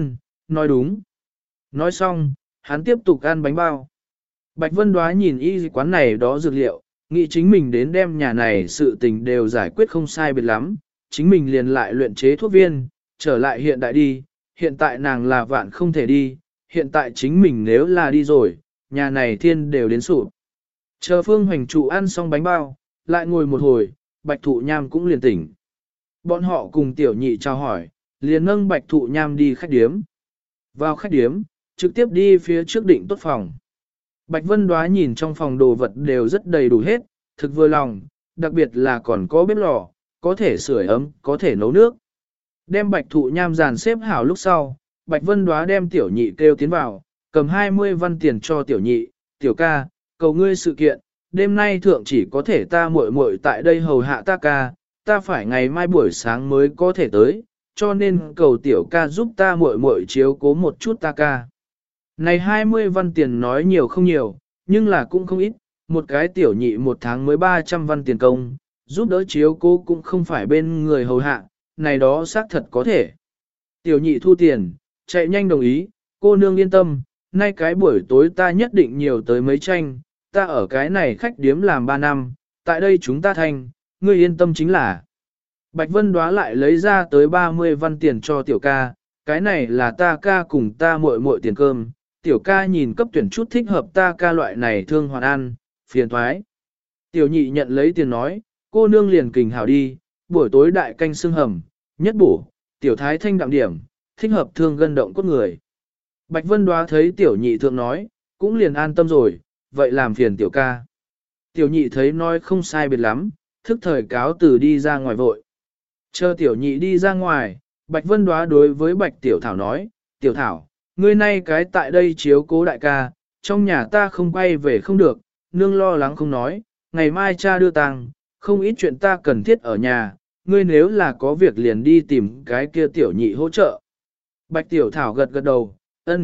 nói đúng. Nói xong, hắn tiếp tục ăn bánh bao. Bạch Vân Đoá nhìn y quán này đó dược liệu, nghĩ chính mình đến đem nhà này sự tình đều giải quyết không sai biệt lắm, chính mình liền lại luyện chế thuốc viên, trở lại hiện đại đi, hiện tại nàng là vạn không thể đi, hiện tại chính mình nếu là đi rồi, nhà này thiên đều đến sụp. Chờ Phương Hoành Trụ ăn xong bánh bao, lại ngồi một hồi, Bạch Thụ Nham cũng liền tỉnh. Bọn họ cùng tiểu nhị chào hỏi, liền nâng Bạch Thụ Nham đi khách điếm. Vào khách điếm, trực tiếp đi phía trước định tốt phòng. Bạch Vân Đoá nhìn trong phòng đồ vật đều rất đầy đủ hết, thực vừa lòng, đặc biệt là còn có bếp lò, có thể sưởi ấm, có thể nấu nước. Đem Bạch Thụ Nham dàn xếp hảo lúc sau, Bạch Vân Đoá đem tiểu nhị kêu tiến vào, cầm 20 văn tiền cho tiểu nhị, tiểu ca, cầu ngươi sự kiện, đêm nay thượng chỉ có thể ta muội muội tại đây hầu hạ ta ca, ta phải ngày mai buổi sáng mới có thể tới, cho nên cầu tiểu ca giúp ta muội muội chiếu cố một chút ta ca. Này 20 văn tiền nói nhiều không nhiều, nhưng là cũng không ít, một cái tiểu nhị một tháng mới 300 văn tiền công, giúp đỡ chiếu cố cũng không phải bên người hầu hạ, này đó xác thật có thể. Tiểu nhị thu tiền, chạy nhanh đồng ý, cô nương yên tâm, nay cái buổi tối ta nhất định nhiều tới mấy tranh, ta ở cái này khách điếm làm 3 năm, tại đây chúng ta thành, ngươi yên tâm chính là. Bạch Vân Đoá lại lấy ra tới 30 văn tiền cho tiểu ca, cái này là ta ca cùng ta muội muội tiền cơm, tiểu ca nhìn cấp tuyển chút thích hợp ta ca loại này thương hoàn ăn, phiền thoái. Tiểu nhị nhận lấy tiền nói, cô nương liền kình hảo đi, buổi tối đại canh xương hầm, nhất bổ, tiểu thái thanh đạm điểm, thích hợp thương gân động cốt người. Bạch Vân Đoá thấy tiểu nhị thượng nói, cũng liền an tâm rồi, vậy làm phiền tiểu ca. Tiểu nhị thấy nói không sai biệt lắm, thức thời cáo từ đi ra ngoài vội. Chờ tiểu nhị đi ra ngoài, Bạch Vân Đoá đối với Bạch Tiểu Thảo nói, Tiểu Thảo, ngươi nay cái tại đây chiếu cố đại ca, trong nhà ta không quay về không được, nương lo lắng không nói, ngày mai cha đưa tang, không ít chuyện ta cần thiết ở nhà, ngươi nếu là có việc liền đi tìm cái kia tiểu nhị hỗ trợ. Bạch Tiểu Thảo gật gật đầu,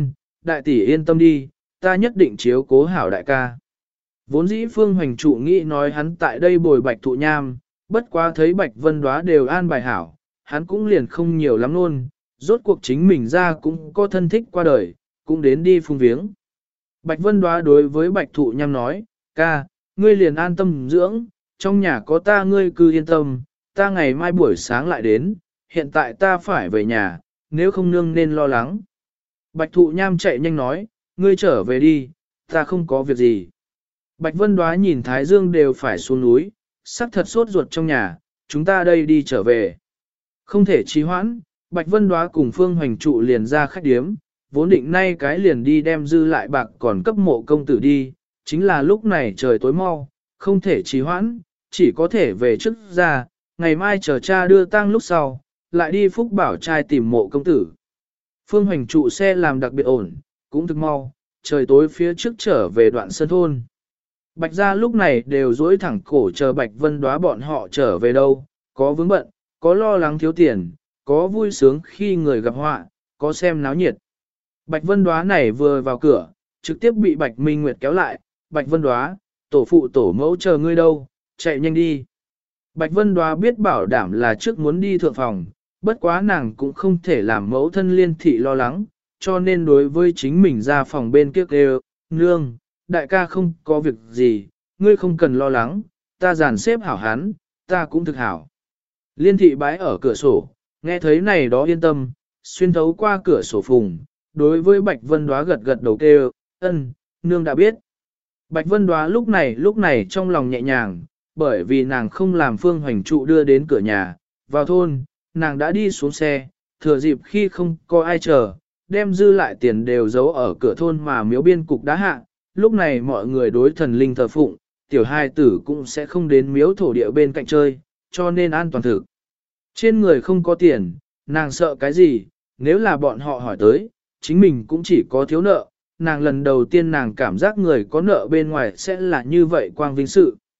đại tỷ yên tâm đi, ta nhất định chiếu cố hảo đại ca. Vốn dĩ Phương Hoành Trụ nghĩ nói hắn tại đây bồi Bạch Thụ Nham, bất quá thấy Bạch Vân Đoá đều an bài hảo, hắn cũng liền không nhiều lắm luôn, rốt cuộc chính mình ra cũng có thân thích qua đời, cũng đến đi phung viếng. Bạch Vân Đoá đối với Bạch Thụ Nham nói, ca, ngươi liền an tâm dưỡng, trong nhà có ta ngươi cứ yên tâm, ta ngày mai buổi sáng lại đến, hiện tại ta phải về nhà, nếu không nương nên lo lắng. Bạch Thụ Nham chạy nhanh nói, ngươi trở về đi, ta không có việc gì. Bạch Vân Đoá nhìn Thái Dương đều phải xuống núi, sắc thật sốt ruột trong nhà, chúng ta đây đi trở về. Không thể trì hoãn, Bạch Vân Đoá cùng Phương Hoành Trụ liền ra khách điếm, vốn định nay cái liền đi đem dư lại bạc còn cấp mộ công tử đi, chính là lúc này trời tối mau, không thể trì hoãn, chỉ có thể về trước ra, ngày mai chờ cha đưa tang lúc sau, lại đi Phúc Bảo trai tìm mộ công tử. Phương Hoành Trụ xe làm đặc biệt ổn, cũng thực mau, trời tối phía trước trở về đoạn sơn thôn. Bạch gia lúc này đều duỗi thẳng cổ chờ Bạch Vân Đoá bọn họ trở về đâu, có vướng bận, có lo lắng thiếu tiền, có vui sướng khi người gặp họa, có xem náo nhiệt. Bạch Vân Đoá này vừa vào cửa, trực tiếp bị Bạch Minh Nguyệt kéo lại, Bạch Vân Đoá, tổ phụ tổ mẫu chờ ngươi đâu, chạy nhanh đi. Bạch Vân Đoá biết bảo đảm là trước muốn đi thượng phòng, bất quá nàng cũng không thể làm mẫu thân liên thị lo lắng, cho nên đối với chính mình ra phòng bên kia kêu, nương, đại ca không có việc gì, ngươi không cần lo lắng, ta dàn xếp hảo hắn, ta cũng thực hảo. Liên thị bái ở cửa sổ, nghe thấy này đó yên tâm, xuyên thấu qua cửa sổ phùng, đối với Bạch Vân Đoá gật gật đầu kêu, nương đã biết. Bạch Vân Đoá lúc này trong lòng nhẹ nhàng, bởi vì nàng không làm Phương Hoành Trụ đưa đến cửa nhà, vào thôn, nàng đã đi xuống xe, thừa dịp khi không có ai chờ, đem dư lại tiền đều giấu ở cửa thôn mà miếu biên cục đá hạ, lúc này mọi người đối thần linh thờ phụng, tiểu hai tử cũng sẽ không đến miếu thổ địa bên cạnh chơi, cho nên an toàn thực. Trên người không có tiền, nàng sợ cái gì, nếu là bọn họ hỏi tới, chính mình cũng chỉ có thiếu nợ, nàng lần đầu tiên nàng cảm giác người có nợ bên ngoài sẽ là như vậy quang vinh sự.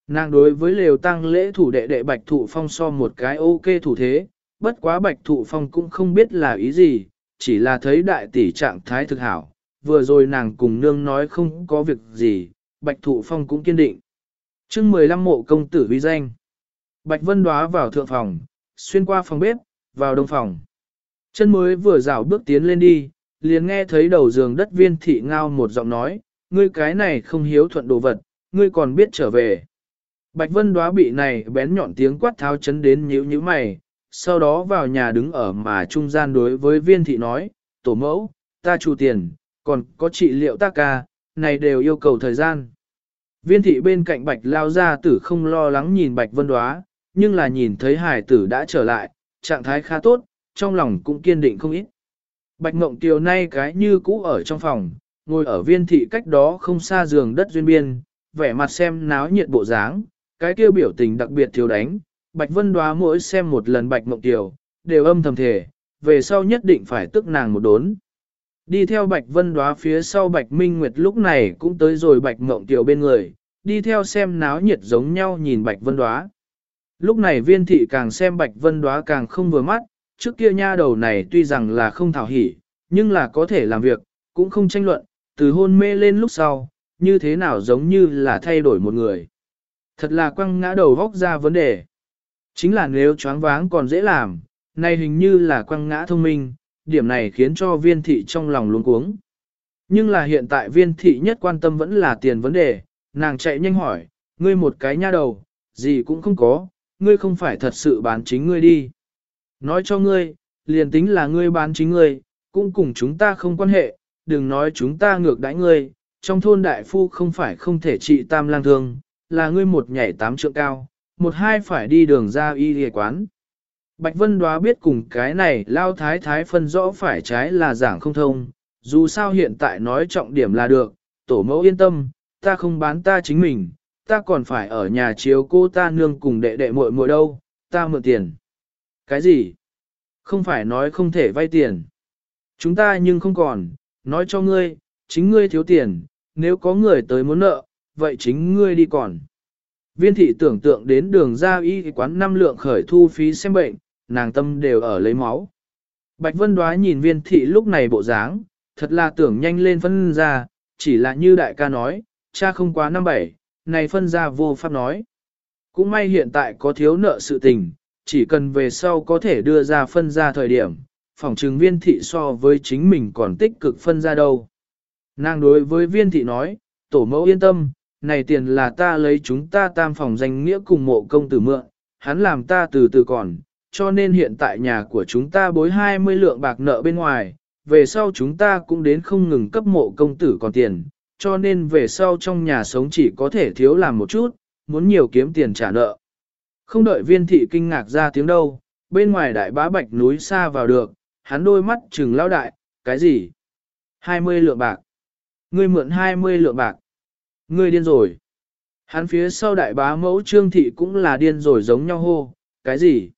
Nàng đối với lều tang lễ thủ đệ đệ Bạch Thụ Phong so một cái ok thủ thế, bất quá Bạch Thụ Phong cũng không biết là ý gì, chỉ là thấy đại tỷ trạng thái thực hảo, vừa rồi nàng cùng nương nói không có việc gì, Bạch Thụ Phong cũng kiên định. chương 15 mộ công tử uy danh. Bạch Vân Đóa vào thượng phòng, xuyên qua phòng bếp, vào đông phòng. Chân mới vừa dạo bước tiến lên đi, liền nghe thấy đầu giường đất Viên thị ngao một giọng nói, ngươi cái này không hiếu thuận đồ vật, ngươi còn biết trở về. Bạch Vân Đóa bị này bén nhọn tiếng quát tháo chấn đến nhíu nhíu mày, sau đó vào nhà đứng ở mà trung gian đối với Viên thị nói, tổ mẫu, ta chủ tiền, còn có trị liệu ta ca, này đều yêu cầu thời gian. Viên thị bên cạnh Bạch lao gia tử không lo lắng nhìn Bạch Vân Đóa, nhưng là nhìn thấy hải tử đã trở lại, trạng thái khá tốt, trong lòng cũng kiên định không ít. Bạch Mộng Tiều nay cái như cũ ở trong phòng, ngồi ở Viên thị cách đó không xa giường đất duyên biên, vẻ mặt xem náo nhiệt bộ dáng, cái kêu biểu tình đặc biệt thiếu đánh. Bạch Vân Đóa mỗi xem một lần Bạch Mộng Tiều, đều âm thầm thề, về sau nhất định phải tức nàng một đốn. Đi theo Bạch Vân Đóa phía sau Bạch Minh Nguyệt lúc này cũng tới rồi Bạch Mộng Tiều bên người, đi theo xem náo nhiệt giống nhau nhìn Bạch Vân Đóa. Lúc này Viên thị càng xem Bạch Vân Đóa càng không vừa mắt, trước kia nha đầu này tuy rằng là không thảo hỉ, nhưng là có thể làm việc, cũng không tranh luận, từ hôn mê lên lúc sau, như thế nào giống như là thay đổi một người. Thật là quăng ngã đầu vóc ra vấn đề. Chính là nếu choáng váng còn dễ làm, này hình như là quăng ngã thông minh, điểm này khiến cho Viên thị trong lòng luống cuống. Nhưng là hiện tại Viên thị nhất quan tâm vẫn là tiền vấn đề, nàng chạy nhanh hỏi, ngươi một cái nha đầu, gì cũng không có, ngươi không phải thật sự bán chính ngươi đi. Nói cho ngươi, liền tính là ngươi bán chính ngươi, cũng cùng chúng ta không quan hệ, đừng nói chúng ta ngược đãi ngươi, trong thôn đại phu không phải không thể trị tam lang thương, là ngươi một nhảy 8 trượng cao, một hai phải đi đường ra y y quán. Bạch Vân Đóa biết cùng cái này lao thái thái phân rõ phải trái là giảng không thông, dù sao hiện tại nói trọng điểm là được, tổ mẫu yên tâm, ta không bán ta chính mình, ta còn phải ở nhà chiếu cô ta nương cùng đệ đệ muội muội đâu, ta mượn tiền. Cái gì? Không phải nói không thể vay tiền. Chúng ta nhưng không còn, nói cho ngươi, chính ngươi thiếu tiền, nếu có người tới muốn nợ, vậy chính ngươi đi còn. Viên thị tưởng tượng đến đường ra y quán 5 lượng khởi thu phí xem bệnh, nàng tâm đều ở lấy máu. Bạch Vân Đóa nhìn Viên thị lúc này bộ dáng, thật là tưởng nhanh lên phân ra, chỉ là như đại ca nói, cha không quá 57, này phân ra vô pháp nói. Cũng may hiện tại có thiếu nợ sự tình, chỉ cần về sau có thể đưa ra phân ra thời điểm, phòng trừng Viên thị so với chính mình còn tích cực phân ra đâu. Nàng đối với Viên thị nói, tổ mẫu yên tâm, này tiền là ta lấy chúng ta tam phòng danh nghĩa cùng mộ công tử mượn, hắn làm ta từ từ còn, cho nên hiện tại nhà của chúng ta bối 20 lượng bạc nợ bên ngoài, về sau chúng ta cũng đến không ngừng cấp mộ công tử còn tiền, cho nên về sau trong nhà sống chỉ có thể thiếu làm một chút, muốn nhiều kiếm tiền trả nợ. Không đợi Viên thị kinh ngạc ra tiếng đâu, bên ngoài đại bá Bạch núi xa vào được, hắn đôi mắt trừng lao đại, cái gì? 20 lượng bạc. Ngươi mượn 20 lượng bạc. Ngươi điên rồi. Hắn phía sau đại bá mẫu Trương thị cũng là điên rồi giống nhau hô, cái gì?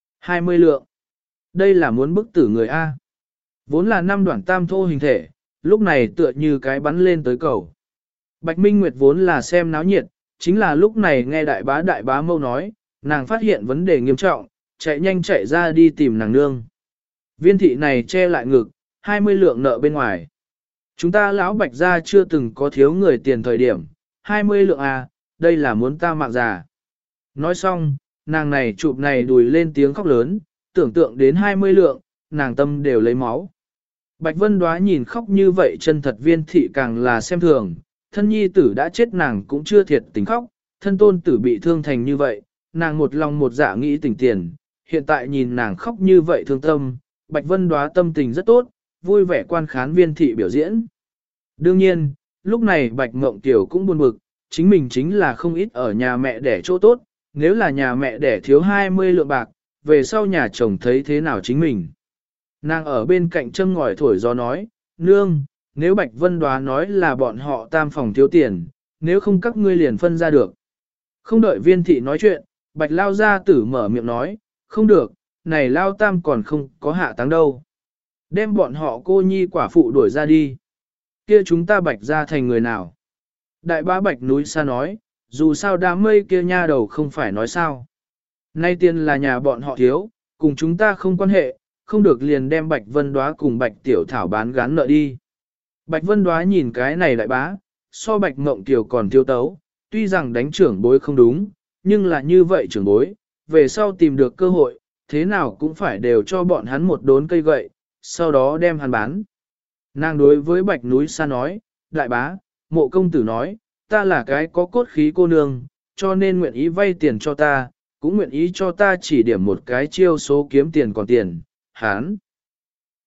20 lượng. Đây là muốn bức tử người A. Vốn là 5 đoạn tam thô hình thể, lúc này tựa như cái bắn lên tới cầu. Bạch Minh Nguyệt vốn là xem náo nhiệt, chính là lúc này nghe đại bá mâu nói, nàng phát hiện vấn đề nghiêm trọng, chạy nhanh chạy ra đi tìm nàng nương. Viên thị này che lại ngực, 20 lượng nợ bên ngoài. Chúng ta lão Bạch gia chưa từng có thiếu người tiền thời điểm, 20 lượng à, đây là muốn ta mạng già. Nói xong, nàng này chụp này đùi lên tiếng khóc lớn, tưởng tượng đến 20 lượng, nàng tâm đều lấy máu. Bạch Vân Đóa nhìn khóc như vậy chân thật Viên thị càng là xem thường, thân nhi tử đã chết nàng cũng chưa thiệt tình khóc, thân tôn tử bị thương thành như vậy, nàng một lòng một dạ nghĩ tình tiền, hiện tại nhìn nàng khóc như vậy thương tâm, Bạch Vân Đóa tâm tình rất tốt, vui vẻ quan khán Viên thị biểu diễn. Đương nhiên, lúc này Bạch Mộng Tiểu cũng buồn bực, chính mình chính là không ít ở nhà mẹ đẻ chỗ tốt, nếu là nhà mẹ đẻ thiếu 20 lượng bạc, về sau nhà chồng thấy thế nào chính mình. Nàng ở bên cạnh châm ngòi thổi gió nói, nương, nếu Bạch Vân Đóa nói là bọn họ tam phòng thiếu tiền, nếu không các ngươi liền phân ra được. Không đợi Viên thị nói chuyện, Bạch Lao gia tử mở miệng nói, không được, này Lao tam còn không có hạ táng đâu. Đem bọn họ cô nhi quả phụ đuổi ra đi. Kia chúng ta Bạch ra thành người nào? Đại bá Bạch núi xa nói, dù sao đám mây kia nha đầu không phải nói sao. Nay tiền là nhà bọn họ thiếu, cùng chúng ta không quan hệ, không được liền đem Bạch Vân Đóa cùng Bạch Tiểu Thảo bán gán nợ đi. Bạch Vân Đóa nhìn cái này đại bá, so Bạch Mộng Tiểu còn thiếu tấu, tuy rằng đánh trưởng bối không đúng, nhưng là như vậy trưởng bối, về sau tìm được cơ hội, thế nào cũng phải đều cho bọn hắn một đốn cây gậy, sau đó đem hắn bán. Nàng đối với Bạch Núi Sa nói, đại bá, Mộ công tử nói, ta là cái có cốt khí cô nương, cho nên nguyện ý vay tiền cho ta, cũng nguyện ý cho ta chỉ điểm một cái chiêu số kiếm tiền còn tiền, hán.